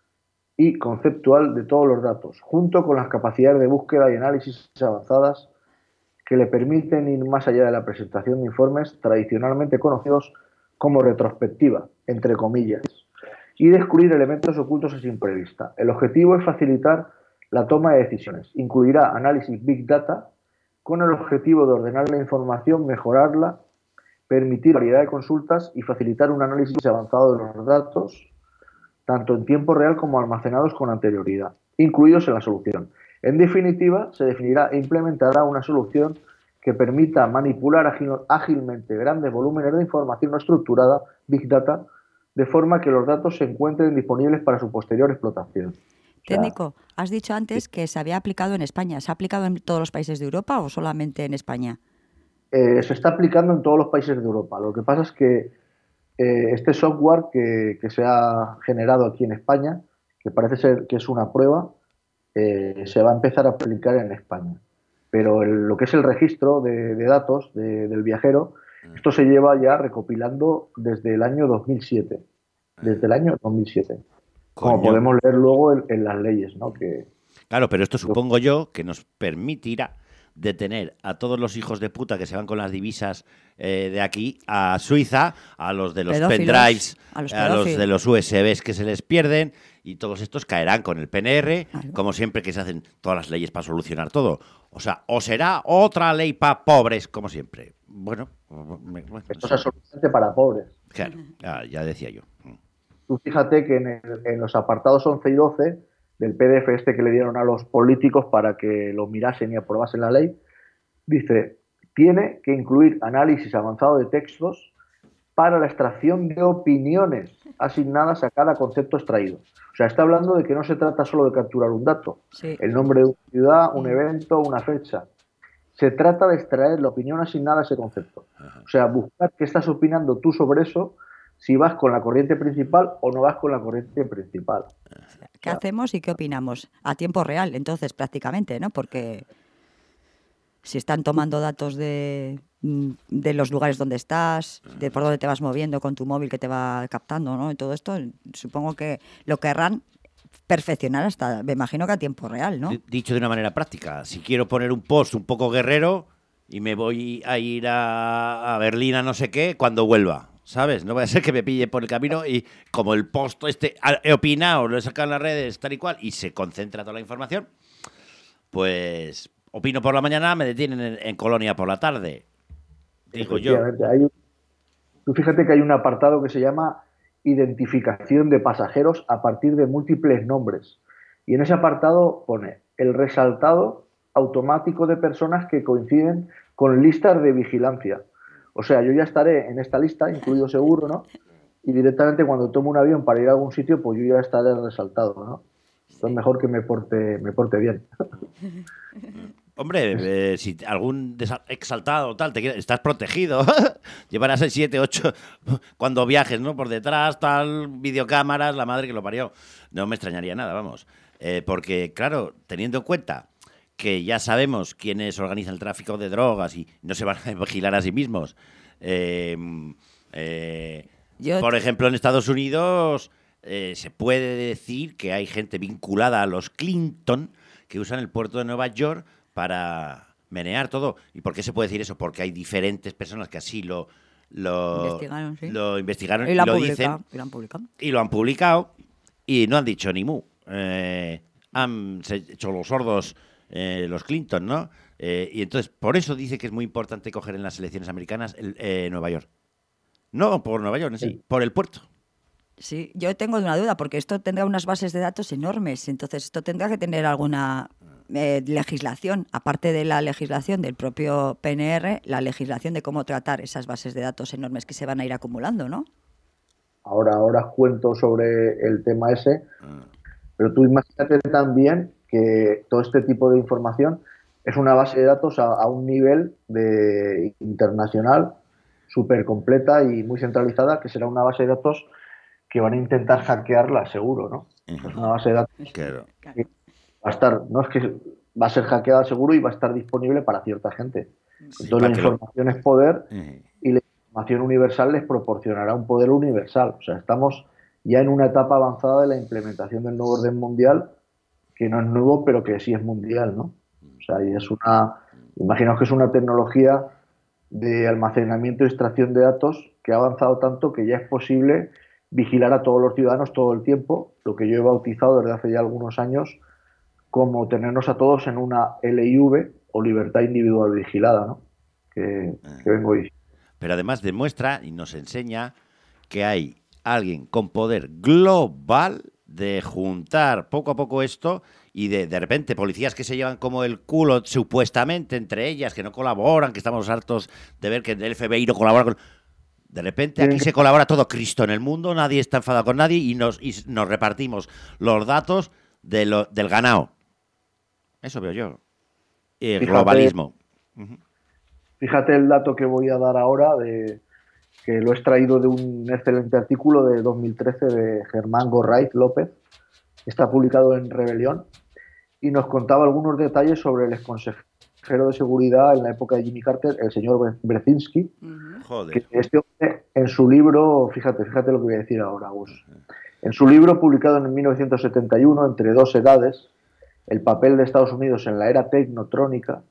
S10: y conceptual de todos los datos, junto con las capacidades de búsqueda y análisis avanzadas que le permiten ir más allá de la presentación de informes tradicionalmente conocidos como retrospectiva, entre comillas, y descubrir elementos ocultos a simple vista. El objetivo es facilitar la toma de decisiones. Incluirá análisis Big Data con el objetivo de ordenar la información, mejorarla, permitir variedad de consultas y facilitar un análisis avanzado de los datos, tanto en tiempo real como almacenados con anterioridad, incluidos en la solución. En definitiva, se definirá e implementará una solución que permita manipular ágil, ágilmente grandes volúmenes de información no estructurada, Big Data, de forma que los datos se encuentren disponibles para su posterior explotación. O sea,
S2: Técnico, has dicho antes que se había aplicado en España. ¿Se ha aplicado en todos los países de Europa o solamente en España?
S10: Eh, se está aplicando en todos los países de Europa. Lo que pasa es que eh, este software que, que se ha generado aquí en España, que parece ser que es una prueba, eh, se va a empezar a aplicar en España. Pero el, lo que es el registro de, de datos de, del viajero, esto se lleva ya recopilando desde el año dos mil siete. Desde el año dos mil siete. Como
S6: Coño.
S10: podemos leer luego en, en las leyes, ¿no? Que,
S6: Claro, pero esto supongo yo que nos permitirá detener a todos los hijos de puta que se van con las divisas eh, de aquí a Suiza, a los de los
S2: Pedófilos,
S6: pendrives,
S2: a los
S6: a los
S2: pedófilos.
S6: de los U S Bs que se les pierden, y todos estos caerán con el P N R,
S2: Claro.
S6: como siempre que se hacen todas las leyes para solucionar todo. O sea, o será otra ley para pobres, como siempre. Bueno, me- bueno,
S10: esto es absolutamente para pobres.
S6: claro, ya, ya decía yo.
S10: Tú fíjate que en, el- en los apartados once y doce del P D F este que le dieron a los políticos para que lo mirasen y aprobasen la ley, dice, tiene que incluir análisis avanzado de textos para la extracción de opiniones asignadas a cada concepto extraído. O sea, está hablando de que no se trata solo de capturar un dato,
S2: Sí.
S10: el nombre de una ciudad, un evento, una fecha. Se trata de extraer la opinión asignada a ese concepto. O sea, buscar qué estás opinando tú sobre eso, si vas con la corriente principal o no vas con la corriente principal.
S2: ¿Qué hacemos y qué opinamos? A tiempo real, entonces, prácticamente, ¿no? Porque si están tomando datos de, de los lugares donde estás, de por dónde te vas moviendo con tu móvil que te va captando, ¿no? Y todo esto, supongo que lo querrán perfeccionar hasta, me imagino que a tiempo real, ¿no?
S6: D- Dicho de una manera práctica, si quiero poner un post un poco guerrero y me voy a ir a, a Berlín a no sé qué, cuando vuelva, ¿sabes? No vaya a ser que me pille por el camino y como el post este ah, he opinado, lo he sacado en las redes, tal y cual, y se concentra toda la información, pues opino por la mañana, me detienen en, en Colonia por la tarde. Digo yo.
S10: Efectivamente, hay un- tú fíjate que hay un apartado que se llama identificación de pasajeros a partir de múltiples nombres. Y en ese apartado pone el resaltado automático de personas que coinciden con listas de vigilancia. O sea, yo ya estaré en esta lista, incluido seguro, ¿no? Y directamente cuando tomo un avión para ir a algún sitio, pues yo ya estaré resaltado, ¿no? Entonces mejor que me porte, me porte bien.
S6: Hombre, eh, si algún desa- exaltado o tal, te quiere- estás protegido. Llevarás el siete, ocho cuando viajes, ¿no? Por detrás, tal, videocámaras, la madre que lo parió. No me extrañaría nada, vamos. Eh, porque, claro, teniendo en cuenta que ya sabemos quiénes organizan el tráfico de drogas y no se van a vigilar a sí mismos. Eh, eh,
S2: Yo-
S6: por ejemplo, en Estados Unidos eh, se puede decir que hay gente vinculada a los Clinton que usan el puerto de Nueva York para menear todo. ¿Y por qué se puede decir eso? Porque hay diferentes personas que así lo, lo
S2: Investigaron, sí.
S6: lo investigaron
S2: Y
S6: y
S2: lo han
S6: lo
S2: publicado,
S6: dicen
S2: y lo han publicado.
S6: y lo han publicado y no han dicho ni mu. Eh, han se- hecho los sordos eh, los Clinton, ¿no? Eh, y entonces, por eso dice que es muy importante coger en las elecciones americanas el, eh, Nueva York. No por Nueva York en sí, por el puerto.
S2: Sí, yo tengo una duda, porque esto tendrá unas bases de datos enormes, entonces esto tendrá que tener alguna eh, legislación, aparte de la legislación del propio P N R, la legislación de cómo tratar esas bases de datos enormes que se van a ir acumulando, ¿no?
S10: Ahora, ahora cuento sobre el tema ese, pero tú imagínate también que todo este tipo de información es una base de datos a, a un nivel de internacional súper completa y muy centralizada, que será una base de datos que van a intentar hackearla, seguro, ¿no? Es una base de datos
S6: Claro.
S10: que va a estar, no es que va a ser hackeada seguro y va a estar disponible para cierta gente.
S6: Sí,
S10: Entonces
S6: para
S10: la
S6: que lo-
S10: información es poder
S6: Ujú.
S10: y la información universal les proporcionará un poder universal. O sea, estamos ya en una etapa avanzada de la implementación del nuevo orden mundial, que no es nuevo, pero que sí es mundial, ¿no? O sea, y es una, imaginaos que es una tecnología de almacenamiento y extracción de datos que ha avanzado tanto que ya es posible vigilar a todos los ciudadanos todo el tiempo, lo que yo he bautizado desde hace ya algunos años como tenernos a todos en una L I V o libertad individual vigilada, ¿no? Que, que vengo diciendo.
S6: Pero además demuestra y nos enseña que hay alguien con poder global de juntar poco a poco esto y de, de repente policías que se llevan como el culo supuestamente entre ellas, que no colaboran, que estamos hartos de ver que el F B I no colabora con... De repente aquí se colabora todo Cristo en el mundo, nadie está enfadado con nadie y nos, y nos repartimos los datos de lo, del ganado. Eso veo yo. El
S10: Fíjate-
S6: globalismo.
S10: Fíjate el dato que voy a dar ahora, de, que lo he extraído de un excelente artículo de dos mil trece de Germán Gorraiz López, que está publicado en Rebelión, y nos contaba algunos detalles sobre el exconsejero de seguridad en la época de Jimmy Carter, el señor Bre- Brzezinski,
S6: Joder.
S10: que este hombre, en su libro, fíjate, fíjate lo que voy a decir ahora, Gus. En su libro, publicado en mil novecientos setenta y uno, Entre dos edades, el papel de Estados Unidos en la era tecnotrónica,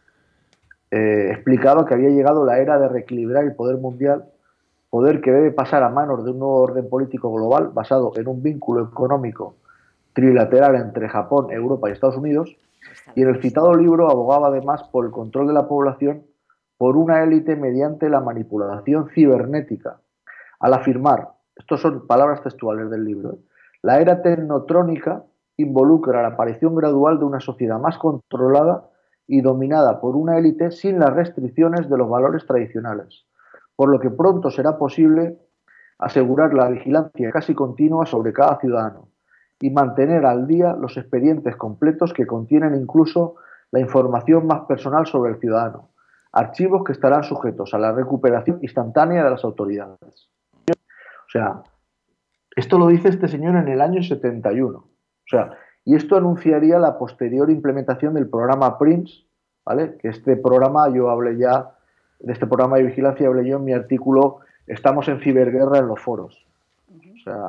S10: eh, explicaba que había llegado la era de reequilibrar el poder mundial, poder que debe pasar a manos de un nuevo orden político global basado en un vínculo económico trilateral entre Japón, Europa y Estados Unidos, y en el citado libro abogaba además por el control de la población por una élite mediante la manipulación cibernética, al afirmar, estos son palabras textuales del libro, ¿eh? La era tecnotrónica involucra la aparición gradual de una sociedad más controlada y dominada por una élite sin las restricciones de los valores tradicionales, por lo que pronto será posible asegurar la vigilancia casi continua sobre cada ciudadano y mantener al día los expedientes completos que contienen incluso la información más personal sobre el ciudadano, archivos que estarán sujetos a la recuperación instantánea de las autoridades. O sea, esto lo dice este señor en el año setenta y uno. O sea, y esto anunciaría la posterior implementación del programa PRINCE, ¿vale? Que este programa, yo hablé ya, de este programa de vigilancia hablé yo en mi artículo Estamos en ciberguerra en los foros. O sea,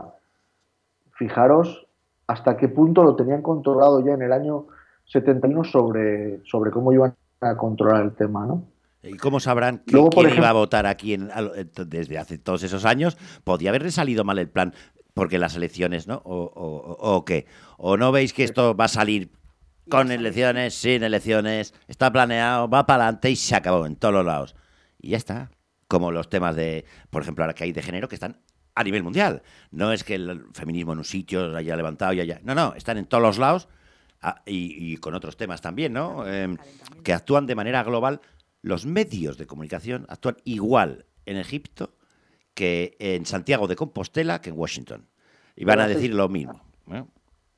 S10: fijaros hasta qué punto lo tenían controlado ya en el año setenta y uno sobre, sobre cómo iban a controlar el tema, ¿no?
S6: ¿Y cómo sabrán que,
S10: Luego, por
S6: quién
S10: ejemplo-
S6: iba a votar aquí en- al- desde hace todos esos años? Podía haberle salido mal el plan porque las elecciones, ¿no? O, o- o qué. ¿O no veis que esto va a salir con elecciones, sin elecciones? Está planeado, va para adelante y se acabó en todos los lados. Y ya está. Como los temas de, por ejemplo, ahora que hay de género que están a nivel mundial. No es que el feminismo en un sitio haya levantado y haya... No, no, están en todos los lados ah, y, y con otros temas también, ¿no? Eh, que actúan de manera global. Los medios de comunicación actúan igual en Egipto que en Santiago de Compostela que en Washington. Y van a decir lo mismo. ¿eh?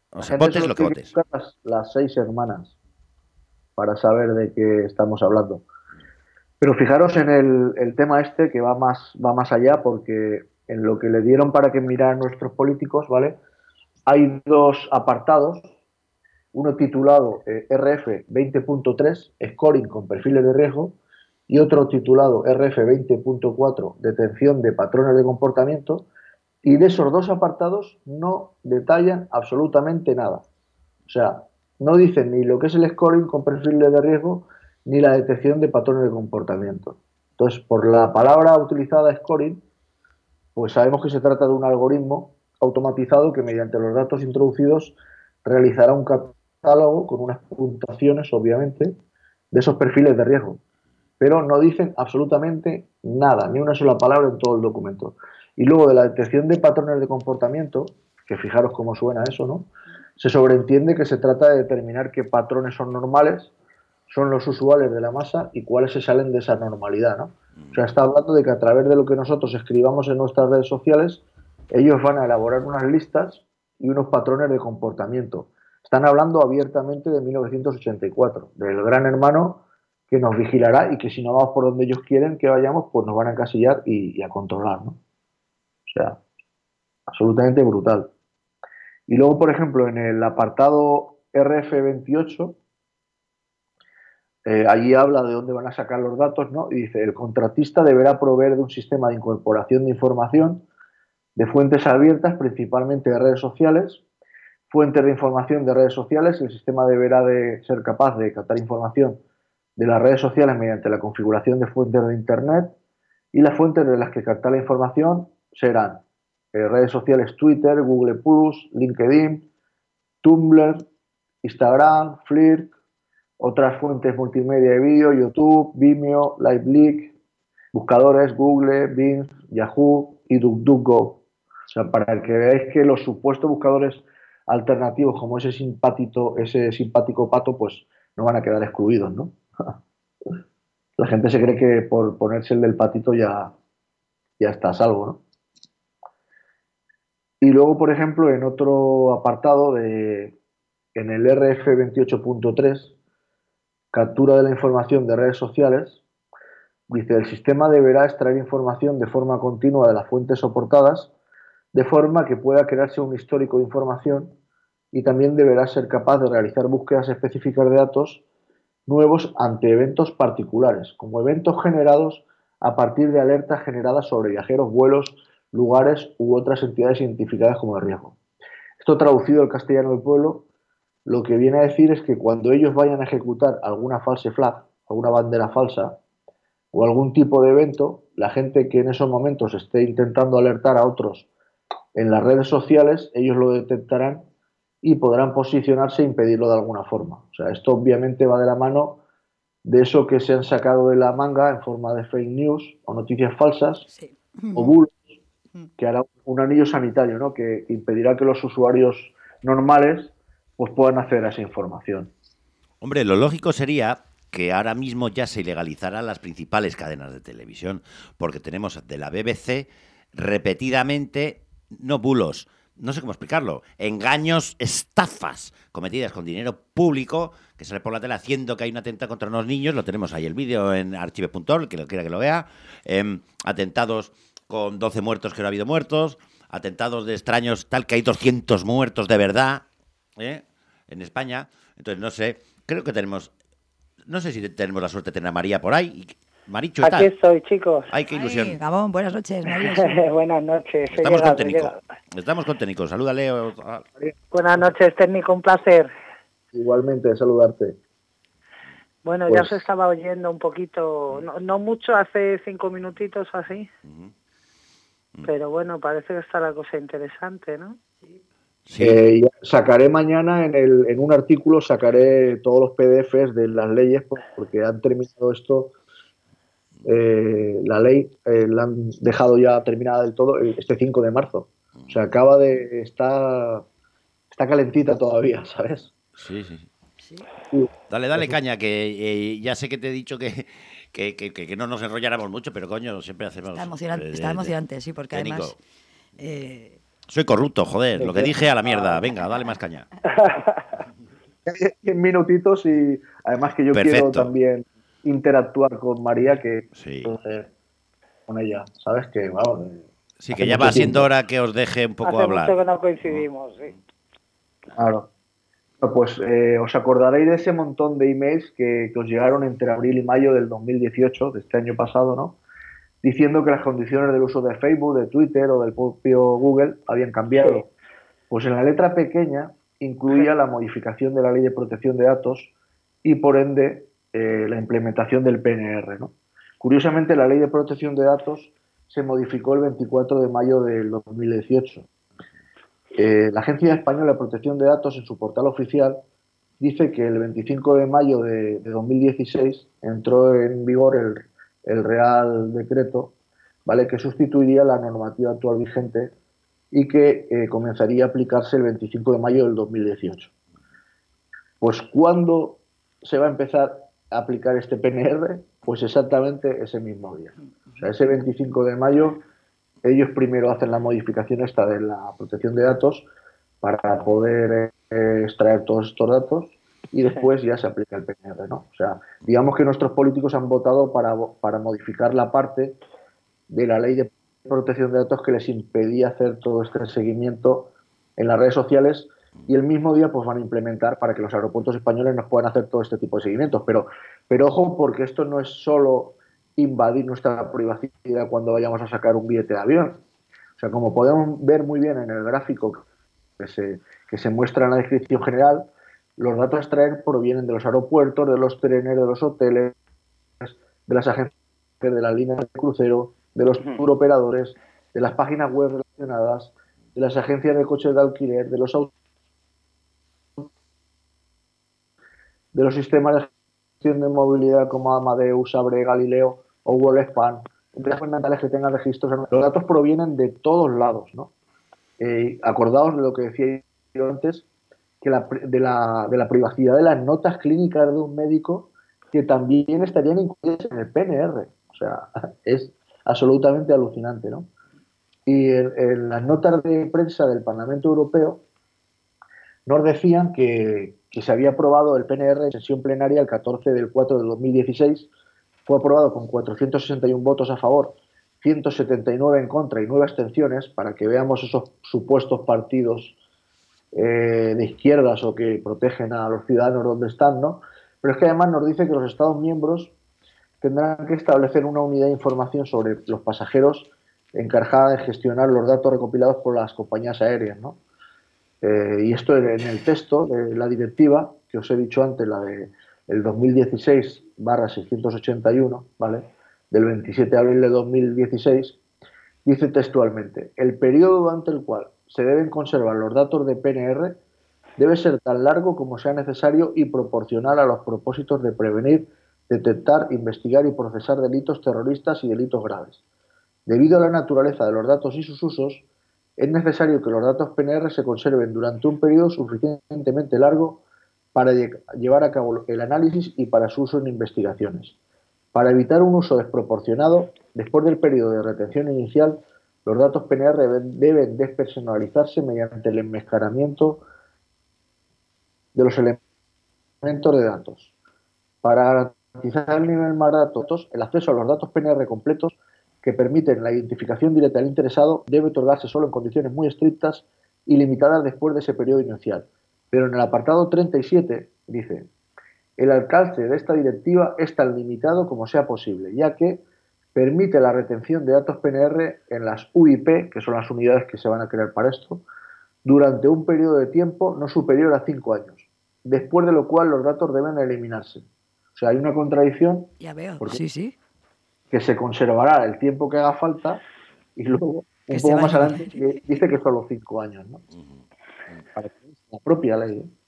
S6: O
S10: La
S6: sea,
S10: gente
S6: botes
S10: solo tiene que
S6: locotes.
S10: buscar las, las seis hermanas para saber de qué estamos hablando. Pero fijaros en el, el tema este que va más, va más allá, porque en lo que le dieron para que miraran nuestros políticos, ¿vale? Hay dos apartados, uno titulado eh, R F veinte punto tres, Scoring con perfiles de riesgo, y otro titulado R F veinte punto cuatro, Detención de patrones de comportamiento, y de esos dos apartados no detallan absolutamente nada. O sea, no dicen ni lo que es el scoring con perfiles de riesgo, ni la detección de patrones de comportamiento. Entonces, por la palabra utilizada scoring, pues sabemos que se trata de un algoritmo automatizado que mediante los datos introducidos realizará un catálogo con unas puntuaciones, obviamente, de esos perfiles de riesgo. Pero no dicen absolutamente nada, ni una sola palabra en todo el documento. Y luego de la detección de patrones de comportamiento, que fijaros cómo suena eso, ¿no? Se sobreentiende que se trata de determinar qué patrones son normales, son los usuales de la masa y cuáles se salen de esa normalidad, ¿no? O sea, está hablando de que a través de lo que nosotros escribamos en nuestras redes sociales, ellos van a elaborar unas listas y unos patrones de comportamiento. Están hablando abiertamente de mil novecientos ochenta y cuatro, del gran hermano que nos vigilará y que si no vamos por donde ellos quieren que vayamos, pues nos van a encasillar y, y a controlar, ¿no? O sea, absolutamente brutal. Y luego, por ejemplo, en el apartado R F veintiocho, eh, allí habla de dónde van a sacar los datos, ¿no? Y dice, el contratista deberá proveer de un sistema de incorporación de información de fuentes abiertas, principalmente de redes sociales, fuentes de información de redes sociales. El sistema deberá de ser capaz de captar información de las redes sociales mediante la configuración de fuentes de Internet, y las fuentes de las que captar la información serán eh, redes sociales Twitter, Google plus, LinkedIn, Tumblr, Instagram, Flickr, otras fuentes multimedia y vídeo, YouTube, Vimeo, LiveLeak, buscadores Google, Bing, Yahoo y DuckDuckGo. O sea, para que veáis que los supuestos buscadores alternativos como ese simpático, ese simpático pato, pues no van a quedar excluidos, ¿no? La gente se cree que por ponerse el del patito ya, ya está a salvo, ¿no? Y luego, por ejemplo, en otro apartado, de, en el R F veintiocho punto tres, captura de la información de redes sociales, dice, el sistema deberá extraer información de forma continua de las fuentes soportadas, de forma que pueda crearse un histórico de información, y también deberá ser capaz de realizar búsquedas específicas de datos nuevos ante eventos particulares, como eventos generados a partir de alertas generadas sobre viajeros, vuelos, lugares u otras entidades identificadas como de riesgo. Esto traducido al castellano del pueblo, lo que viene a decir es que cuando ellos vayan a ejecutar alguna false flag, alguna bandera falsa o algún tipo de evento, la gente que en esos momentos esté intentando alertar a otros en las redes sociales, ellos lo detectarán y podrán posicionarse e impedirlo de alguna forma. O sea, esto obviamente va de la mano de eso que se han sacado de la manga en forma de fake news o noticias falsas, sí, o bulos, que hará un anillo sanitario, ¿no? Que impedirá que los usuarios normales pues puedan acceder a esa información.
S6: Hombre, lo lógico sería que ahora mismo ya se ilegalizarán las principales cadenas de televisión, porque tenemos de la B B C repetidamente, no bulos, no sé cómo explicarlo, engaños, estafas cometidas con dinero público, que sale por la tele haciendo que hay un atentado contra unos niños. Lo tenemos ahí el vídeo en archive punto org, que lo quiera que lo vea. Eh, atentados con doce muertos que no ha habido muertos, atentados de extraños tal que hay doscientos muertos de verdad, ¿eh? En España. Entonces, no sé, creo que tenemos, no sé si tenemos la suerte de tener a María por ahí. Marichu,
S11: aquí estoy, chicos.
S6: Ay, qué ilusión.
S2: Ay, Gabón, buenas noches, María.
S11: Buenas noches.
S6: Estamos con técnico. Estamos con técnico. Salúdale.
S11: Buenas noches, técnico, un placer.
S10: Igualmente, saludarte.
S11: Bueno, pues ya os estaba oyendo un poquito, no, no mucho, hace cinco minutitos o así. Uh-huh. Pero bueno, parece que está la cosa interesante, ¿no?
S10: Sí. Eh, sacaré mañana en, el, en un artículo, sacaré todos los P D Fs de las leyes, porque han terminado esto. Eh, la ley eh, la han dejado ya terminada del todo este cinco de marzo. O sea, acaba de estar está calentita todavía, ¿sabes?
S6: Sí, sí. sí. sí. Dale, dale caña, que eh, ya sé que te he dicho que, que, que, que no nos enrolláramos mucho, pero coño, siempre hacemos...
S2: Está emocionante, eh, está emocionante sí, porque técnico. Además... Eh,
S6: Soy corrupto, joder. Lo que dije a la mierda. Venga, dale más caña.
S10: Cien minutitos y además que yo
S6: Perfecto.
S10: quiero también interactuar con María, que
S6: sí.
S10: entonces, con ella, ¿sabes? Que vamos.
S6: Sí, que ya va siendo hora que os deje un poco
S11: hace
S6: hablar.
S11: Hace mucho que no coincidimos, sí.
S10: Claro. Pues eh, os acordaréis de ese montón de emails que, que os llegaron entre abril y mayo del dos mil dieciocho, de este año pasado, ¿no? Diciendo que las condiciones del uso de Facebook, de Twitter o del propio Google habían cambiado. Sí. Pues en la letra pequeña incluía la modificación de la Ley de Protección de Datos y, por ende, eh, la implementación del P N R, ¿no? Curiosamente, la Ley de Protección de Datos se modificó el veinticuatro de mayo del dos mil dieciocho. Eh, la Agencia Española de Protección de Datos, en su portal oficial, dice que el veinticinco de mayo de, de dos mil dieciséis entró en vigor el, el Real Decreto, ¿vale?, que sustituiría la normativa actual vigente y que eh, comenzaría a aplicarse el veinticinco de mayo del dos mil dieciocho. Pues, ¿cuándo se va a empezar a aplicar este P N R? Pues exactamente ese mismo día. O sea, ese veinticinco de mayo, ellos primero hacen la modificación esta de la protección de datos para poder eh, extraer todos estos datos y después ya se aplica el P N R, ¿no? O sea, digamos que nuestros políticos han votado para, para modificar la parte de la ley de protección de datos que les impedía hacer todo este seguimiento en las redes sociales, y el mismo día pues van a implementar para que los aeropuertos españoles nos puedan hacer todo este tipo de seguimientos. Pero, pero ojo, porque esto no es solo invadir nuestra privacidad cuando vayamos a sacar un billete de avión. O sea, como podemos ver muy bien en el gráfico que se, que se muestra en la descripción general, los datos a extraer provienen de los aeropuertos, de los trenes, de los hoteles, de las agencias de las líneas de crucero, de los tour operadores, de las páginas web relacionadas, de las agencias de coches de alquiler, de los autos, de los sistemas de gestión de movilidad como Amadeus, Sabre, Galileo o WorldSpan, de las fundamentales que tengan registros. Los datos provienen de todos lados, ¿no? Eh, acordaos de lo que decía yo antes, que la, de, la, de la privacidad de las notas clínicas de un médico, que también estarían incluidas en el P N R. O sea, es absolutamente alucinante, ¿no? Y en, en las notas de prensa del Parlamento Europeo nos decían que, que se había aprobado el P N R en sesión plenaria el catorce del cuatro del dos mil dieciséis, fue aprobado con cuatrocientos sesenta y uno votos a favor, ciento setenta y nueve en contra y nueve abstenciones, para que veamos esos supuestos partidos eh, de izquierdas o que protegen a los ciudadanos donde están, ¿no? Pero es que además nos dice que los Estados miembros tendrán que establecer una unidad de información sobre los pasajeros encargada de gestionar los datos recopilados por las compañías aéreas, ¿no? Eh, y esto en el texto de la directiva que os he dicho antes, la de el dos mil dieciséis barra seiscientos ochenta y uno, ¿vale?, del veintisiete de abril de dos mil dieciséis, dice textualmente: el periodo durante el cual se deben conservar los datos de P N R debe ser tan largo como sea necesario y proporcional a los propósitos de prevenir, detectar, investigar y procesar delitos terroristas y delitos graves. Debido a la naturaleza de los datos y sus usos, es necesario que los datos P N R se conserven durante un periodo suficientemente largo para llevar a cabo el análisis y para su uso en investigaciones. Para evitar un uso desproporcionado, después del periodo de retención inicial, los datos P N R deben, deben despersonalizarse mediante el enmascaramiento de los elementos de datos. Para garantizar el nivel más de datos, el acceso a los datos P N R completos que permiten la identificación directa del interesado debe otorgarse solo en condiciones muy estrictas y limitadas después de ese periodo inicial. Pero en el apartado treinta y siete dice: el alcance de esta directiva es tan limitado como sea posible, ya que permite la retención de datos P N R en las U I P, que son las unidades que se van a crear para esto, durante un periodo de tiempo no superior a cinco años, después de lo cual los datos deben eliminarse. O sea, hay una contradicción.
S2: Ya veo,
S10: porque
S2: sí, sí.
S10: Que se conservará el tiempo que haga falta y luego,
S2: Que
S10: un
S2: se
S10: poco más
S2: vaya.
S10: adelante, dice que solo cinco años, ¿no? Para la propia ley, ¿eh?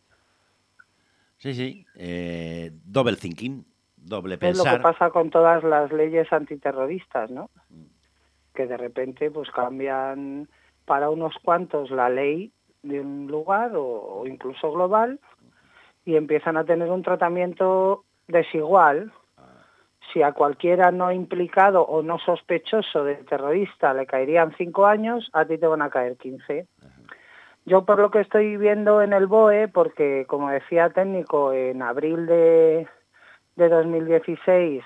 S6: Sí, sí. Eh, double thinking, doble
S11: Es lo
S6: pensar.
S11: que pasa con todas las leyes antiterroristas, ¿no? Que de repente pues cambian para unos cuantos la ley de un lugar o, o incluso global y empiezan a tener un tratamiento desigual si a cualquiera no implicado o no sospechoso de terrorista le caerían cinco años, a ti te van a caer quince. Yo por lo que estoy viendo en el B O E, porque como decía técnico, en abril de, de dos mil dieciséis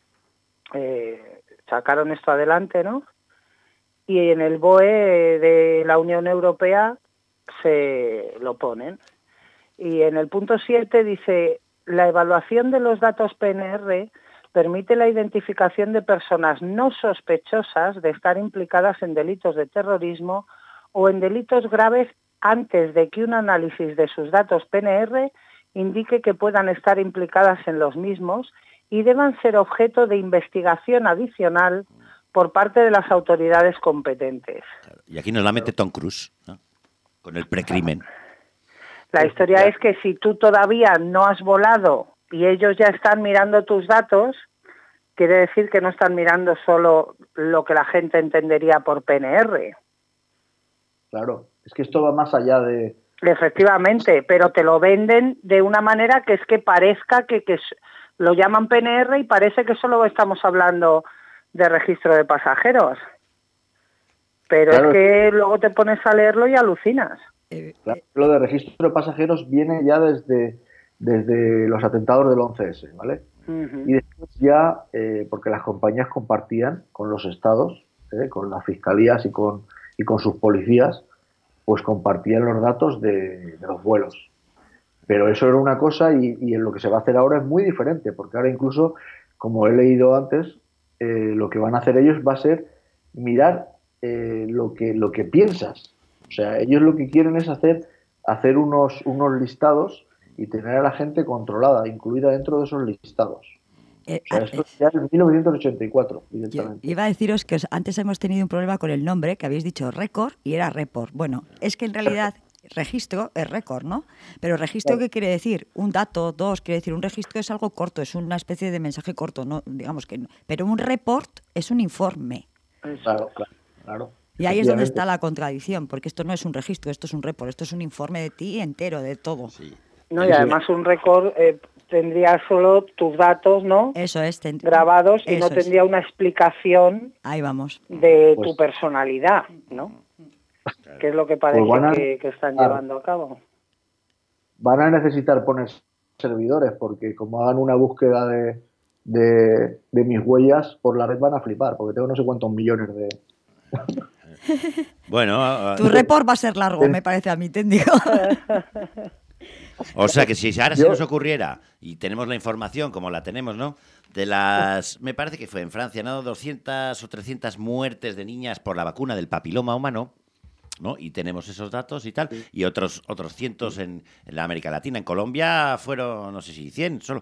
S11: eh, sacaron esto adelante, ¿no? Y en el B O E de la Unión Europea se lo ponen. Y en el punto siete dice, la evaluación de los datos P N R permite la identificación de personas no sospechosas de estar implicadas en delitos de terrorismo o en delitos graves antes de que un análisis de sus datos P N R indique que puedan estar implicadas en los mismos y deban ser objeto de investigación adicional por parte de las autoridades competentes.
S6: Y aquí nos la mete Tom Cruise, ¿no? Con el precrimen.
S11: La historia es que si tú todavía no has volado y ellos ya están mirando tus datos, quiere decir que no están mirando solo lo que la gente entendería por P N R.
S10: Claro, es que esto va más allá de...
S11: Efectivamente, pero te lo venden de una manera que es que parezca que, que lo llaman P N R y parece que solo estamos hablando de registro de pasajeros. Pero claro, es que luego te pones a leerlo y alucinas.
S10: Claro, lo de registro de pasajeros viene ya desde, desde los atentados del once ese, ¿vale? Uh-huh. Y después ya, eh, porque las compañías compartían con los estados, eh, con las fiscalías y con, y con sus policías, pues compartían los datos de, de los vuelos. Pero eso era una cosa y, y en lo que se va a hacer ahora es muy diferente, porque ahora incluso, como he leído antes, eh, lo que van a hacer ellos va a ser mirar eh, lo que lo que piensas. O sea, ellos lo que quieren es hacer, hacer unos, unos listados y tener a la gente controlada, incluida dentro de esos listados. Eh, o sea, esto es ya en mil novecientos ochenta y cuatro, directamente.
S2: Iba a deciros que os, antes hemos tenido un problema con el nombre, que habéis dicho récord y era report. Bueno, es que en realidad registro es récord, ¿no? Pero registro, ¿qué quiere decir? Un dato, dos, quiere decir un registro es algo corto, es una especie de mensaje corto, no, digamos que no. Pero un report es un informe.
S10: Claro, claro, claro.
S2: Y ahí es donde está la contradicción, porque esto no es un registro, esto es un report, esto es un informe de ti entero, de todo.
S6: Sí.
S11: No, y además un récord eh, tendría solo tus datos, ¿no?
S2: Eso es. Ten...
S11: Grabados y
S2: Eso
S11: no tendría
S2: es.
S11: una explicación
S2: Ahí vamos.
S11: de
S10: pues,
S11: tu personalidad, ¿no? Claro. Que es lo que parece pues a, que, que están claro. llevando a cabo.
S10: Van a necesitar poner servidores, porque como hagan una búsqueda de, de, de mis huellas por la red van a flipar, porque tengo no sé cuántos millones de...
S6: Bueno,
S2: tu report va a ser largo, me parece a mí, te digo.
S6: O sea que si ahora Yo... se nos ocurriera, y tenemos la información como la tenemos, ¿no? De las, me parece que fue en Francia, ¿no? doscientas o trescientas muertes de niñas por la vacuna del papiloma humano, ¿no? Y tenemos esos datos y tal, sí. Y otros otros cientos en, en la América Latina. En Colombia fueron, no sé si cien, solo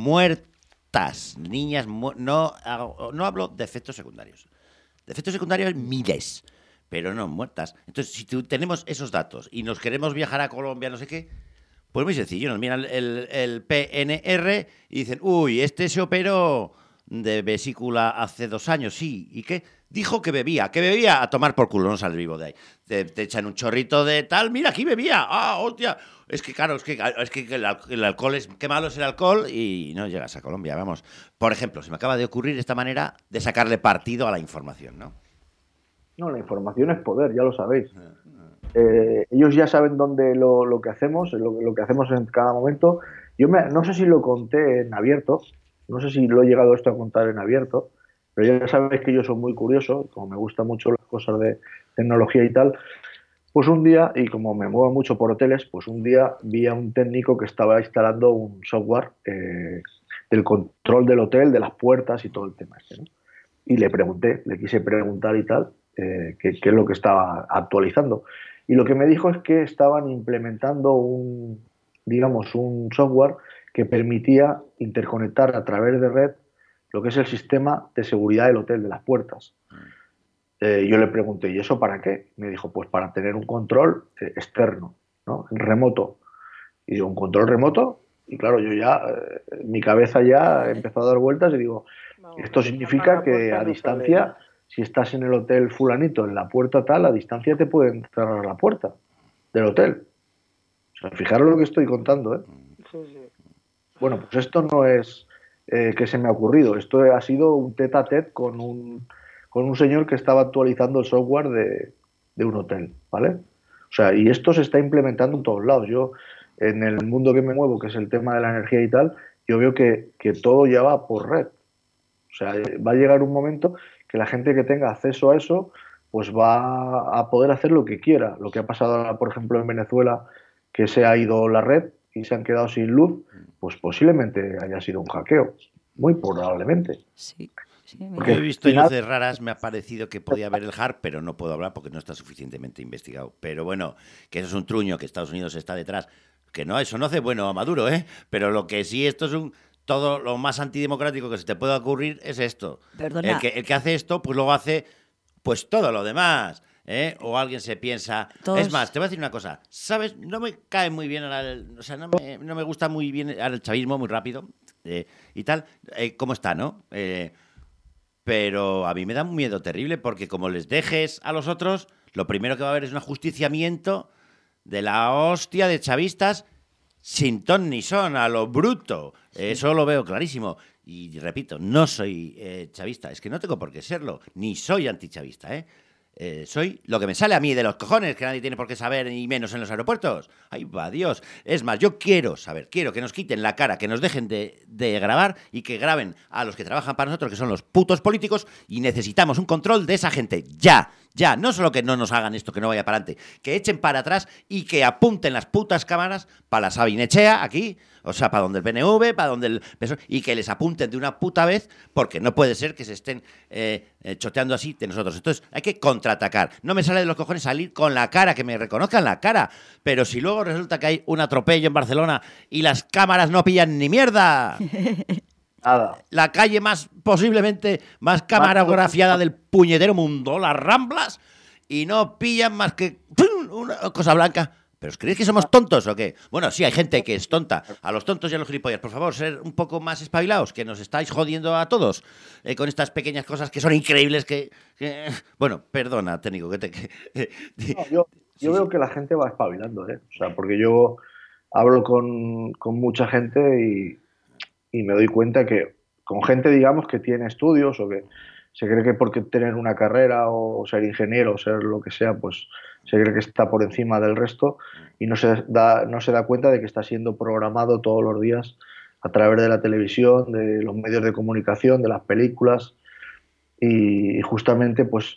S6: muertas, niñas, mu- no, no hablo de efectos secundarios. De efectos secundarios miles, pero no muertas. Entonces, si tú, tenemos esos datos y nos queremos viajar a Colombia, no sé qué, pues muy sencillo, nos miran el, el P N R y dicen, uy, este se operó de vesícula hace dos años, sí, ¿y qué? Dijo que bebía, que bebía, a tomar por culo, no sale vivo de ahí. Te, te echan un chorrito de tal, mira, aquí bebía, ah, hostia. Es que claro, es que, es que el, el alcohol es, qué malo es el alcohol y no llegas a Colombia, vamos. Por ejemplo, se me acaba de ocurrir esta manera de sacarle partido a la información, ¿no?
S10: No, la información es poder, ya lo sabéis. Eh, ellos ya saben dónde lo, lo que hacemos, lo, lo que hacemos en cada momento. Yo me, no sé si lo conté en abierto, no sé si lo he llegado esto a contar en abierto, pero ya sabéis que yo soy muy curioso, como me gustan mucho las cosas de tecnología y tal, pues un día, y como me muevo mucho por hoteles, pues un día vi a un técnico que estaba instalando un software eh, del control del hotel, de las puertas y todo el tema este, ¿no? Y le pregunté, le quise preguntar y tal, eh, qué, qué es lo que estaba actualizando. Y lo que me dijo es que estaban implementando un, digamos, un software que permitía interconectar a través de red lo que es el sistema de seguridad del hotel, de las puertas. Eh, yo le pregunté, ¿y eso para qué? Me dijo, pues para tener un control eh, externo, ¿no? Remoto. Y digo, ¿un control remoto? Y claro, yo ya, eh, mi cabeza ya empezó a dar vueltas y digo, esto significa que a distancia, si estás en el hotel fulanito, en la puerta tal, a distancia te pueden cerrar la puerta del hotel. O sea, fijaros lo que estoy contando, ¿eh?
S11: Sí, sí.
S10: Bueno, pues esto no es eh, que se me ha ocurrido. Esto ha sido un tete a tete con un, con un señor que estaba actualizando el software de, de un hotel, ¿vale? O sea, y esto se está implementando en todos lados. Yo, en el mundo que me muevo, que es el tema de la energía y tal, yo veo que, que todo ya va por red. O sea, va a llegar un momento que la gente que tenga acceso a eso, pues va a poder hacer lo que quiera. Lo que ha pasado ahora, por ejemplo, en Venezuela, que se ha ido la red y se han quedado sin luz, pues posiblemente haya sido un hackeo. Muy probablemente.
S2: Sí. Sí,
S6: Porque he visto luces raras, me ha parecido que podía haber el H A R P, pero no puedo hablar porque no está suficientemente investigado. Pero bueno, que eso es un truño, que Estados Unidos está detrás. Que no, eso no hace bueno a Maduro, ¿eh? Pero lo que sí, esto es un... Todo lo más antidemocrático que se te pueda ocurrir es esto.
S2: Perdona.
S6: El que, el que hace esto, pues luego hace pues todo lo demás. ¿Eh? O alguien se piensa...
S2: Todos...
S6: Es más, te voy a decir una cosa. ¿Sabes? No me cae muy bien, el, o sea, no me, no me gusta muy bien el chavismo, muy rápido eh, y tal. Eh, ¿Cómo está, no? Eh, pero a mí me da un miedo terrible porque como les dejes a los otros, lo primero que va a haber es un ajusticiamiento de la hostia de chavistas sin ton ni son, a lo bruto. Sí. Eso lo veo clarísimo. Y repito, no soy eh, chavista. Es que no tengo por qué serlo. Ni soy antichavista, ¿eh? Eh, soy lo que me sale a mí de los cojones, que nadie tiene por qué saber, y menos en los aeropuertos. ¡Ay, va Dios! Es más, yo quiero saber, quiero que nos quiten la cara, que nos dejen de, de grabar y que graben a los que trabajan para nosotros, que son los putos políticos, y necesitamos un control de esa gente. ¡Ya! Ya, no solo que no nos hagan esto, que no vaya para adelante, que echen para atrás y que apunten las putas cámaras para la Sabinechea, aquí, o sea, para donde el P N V, para donde el P S O E, y que les apunten de una puta vez, porque no puede ser que se estén eh, eh, choteando así de nosotros. Entonces, hay que contraatacar. No me sale de los cojones salir con la cara, que me reconozcan la cara, pero si luego resulta que hay un atropello en Barcelona y las cámaras no pillan ni mierda...
S10: Nada.
S6: La calle más, posiblemente, más camaragrafiada del puñetero mundo, las Ramblas, y no pillan más que ¡pum!, una cosa blanca. ¿Pero os creéis que somos tontos o qué? Bueno, sí, hay gente que es tonta. A los tontos y a los gilipollas, por favor, ser un poco más espabilados, que nos estáis jodiendo a todos eh, con estas pequeñas cosas que son increíbles que... que... Bueno, perdona, técnico, que te... Que...
S10: No, yo yo sí, veo sí. que la gente va espabilando, ¿eh? O sea, porque yo hablo con, con mucha gente y... y me doy cuenta que con gente, digamos, que tiene estudios o que se cree que porque tener una carrera o ser ingeniero o ser lo que sea, pues se cree que está por encima del resto y no se da, no se da cuenta de que está siendo programado todos los días a través de la televisión, de los medios de comunicación, de las películas y justamente pues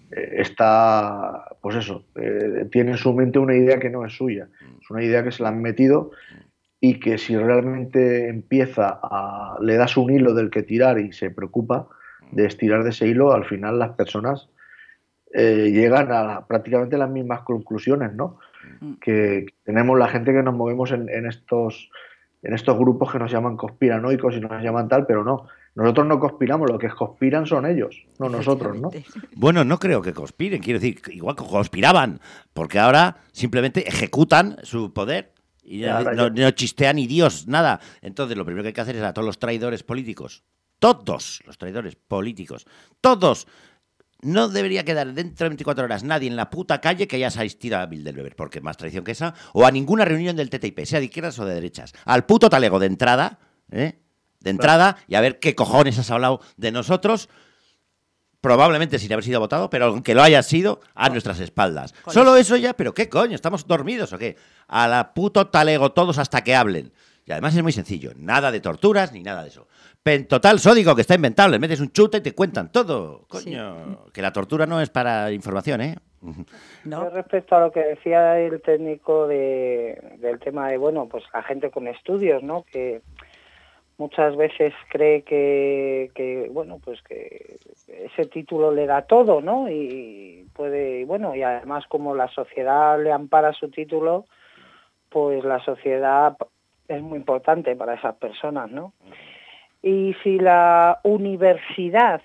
S10: está, pues eso, eh, tiene en su mente una idea que no es suya, es una idea que se la han metido y que si realmente empieza a... le das un hilo del que tirar y se preocupa de estirar de ese hilo, al final las personas eh, llegan a la, prácticamente las mismas conclusiones, ¿no? Que tenemos la gente que nos movemos en, en, estos, en estos grupos que nos llaman conspiranoicos y nos llaman tal, pero no. Nosotros no conspiramos, lo que conspiran son ellos, no nosotros, ¿no?
S6: Bueno, no creo que conspiren, quiero decir, igual que conspiraban, porque ahora simplemente ejecutan su poder. Y ya, no, no, no chistean ni Dios, nada. Entonces, lo primero que hay que hacer es a todos los traidores políticos, todos los traidores políticos, todos, no debería quedar dentro de veinticuatro horas nadie en la puta calle que haya asistido a Bilderberg, porque más traición que esa, o a ninguna reunión del T T I P, sea de izquierdas o de derechas. Al puto talego de entrada, ¿eh? De entrada, y a ver qué cojones has hablado de nosotros, probablemente sin haber sido votado, pero aunque lo haya sido, a nuestras espaldas. Solo eso ya, pero ¿qué coño? ¿Estamos dormidos o qué? A la puto talego todos hasta que hablen. Y además es muy sencillo, nada de torturas ni nada de eso. Pentotal sódico, que está inventado, le metes un chute y te cuentan todo. Coño, sí. Que la tortura no es para información, ¿eh?
S11: No. Respecto a lo que decía el técnico de, del tema de, bueno, pues la gente con estudios, ¿no? Que muchas veces cree que, que, bueno, pues que ese título le da todo, ¿no? Y puede, bueno, y además como la sociedad le ampara su título, pues la sociedad es muy importante para esas personas, ¿no? Y si la universidad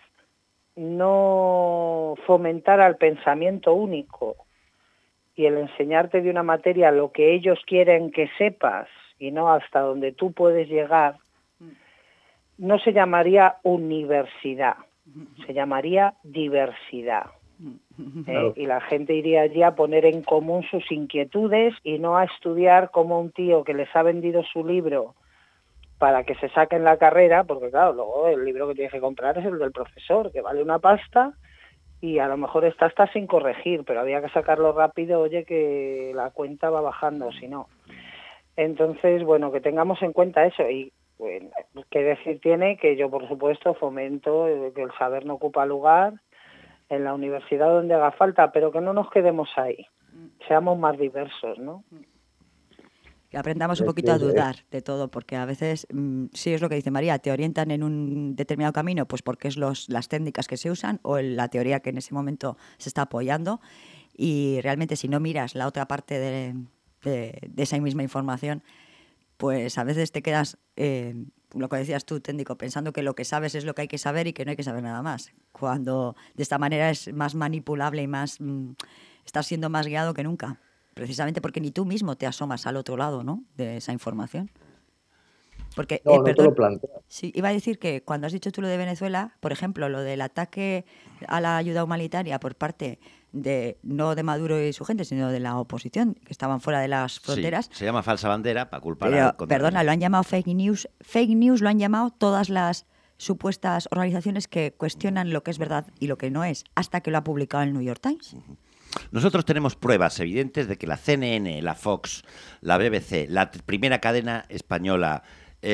S11: no fomentara el pensamiento único y el enseñarte de una materia lo que ellos quieren que sepas y no hasta donde tú puedes llegar, no se llamaría universidad, se llamaría diversidad. ¿eh? Claro. Y la gente iría allí a poner en común sus inquietudes y no a estudiar como un tío que les ha vendido su libro para que se saquen la carrera, porque claro, luego el libro que tienes que comprar es el del profesor, que vale una pasta, y a lo mejor está hasta sin corregir, pero había que sacarlo rápido, oye, que la cuenta va bajando, si no. Entonces, bueno, que tengamos en cuenta eso, y bueno, qué decir tiene que yo, por supuesto, fomento que el saber no ocupa lugar en la universidad donde haga falta, pero que no nos quedemos ahí, seamos más diversos, ¿no?
S2: Que aprendamos un poquito a dudar de todo, porque a veces, mmm, sí es lo que dice María, te orientan en un determinado camino, pues porque es los, las técnicas que se usan o la teoría que en ese momento se está apoyando, y realmente si no miras la otra parte de, de, de esa misma información, pues a veces te quedas, eh, lo que decías tú, técnico, pensando que lo que sabes es lo que hay que saber y que no hay que saber nada más, cuando de esta manera es más manipulable y más mmm, estás siendo más guiado que nunca. Precisamente porque ni tú mismo te asomas al otro lado, ¿no?, de esa información. Porque,
S10: no,
S2: eh,
S10: no
S2: perdón,
S10: te lo planteas.
S2: Sí, iba a decir que cuando has dicho tú lo de Venezuela, por ejemplo, lo del ataque a la ayuda humanitaria por parte de, no de Maduro y su gente, sino de la oposición, que estaban fuera de las fronteras.
S6: Sí, se llama falsa bandera para culpar
S2: Pero,
S6: al contra-
S2: perdona, lo han llamado fake news. Fake news lo han llamado todas las supuestas organizaciones que cuestionan lo que es verdad y lo que no es, hasta que lo ha publicado el New York Times. Uh-huh.
S6: Nosotros tenemos pruebas evidentes de que la C N N, la Fox, la B B C, la t- primera cadena española,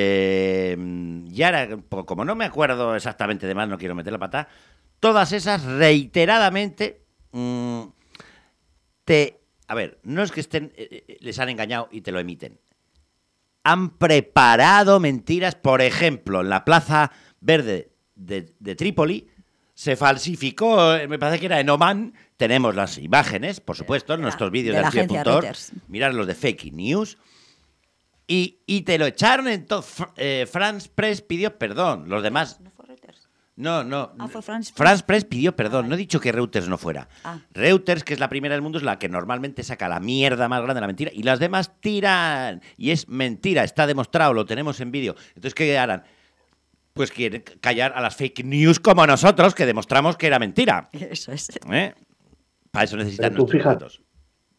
S6: eh, y ahora, como no me acuerdo exactamente de más, no quiero meter la pata, todas esas reiteradamente mmm, te... A ver, no es que estén, eh, les han engañado y te lo emiten. Han preparado mentiras, por ejemplo, en la Plaza Verde de, de Trípoli, se falsificó, me parece que era en Oman, tenemos las imágenes, por supuesto, en nuestros vídeos de, de Archive punto org, mirad los de fake news, y, y te lo echaron en todo. Eh, France Press pidió perdón, los demás...
S2: ¿No fue Reuters?
S6: No, no,
S2: ah, fue France,
S6: France Press pidió perdón, ah, no he dicho que Reuters no fuera.
S2: Ah.
S6: Reuters, que es la primera del mundo, es la que normalmente saca la mierda más grande de la mentira, y las demás tiran, y es mentira, está demostrado, lo tenemos en vídeo. Entonces, ¿qué harán? Pues quieren callar a las fake news como nosotros, que demostramos que era mentira.
S2: Eso es.
S6: ¿Eh? Para eso necesitan
S10: tú
S6: nuestros
S10: fíjate,
S6: datos.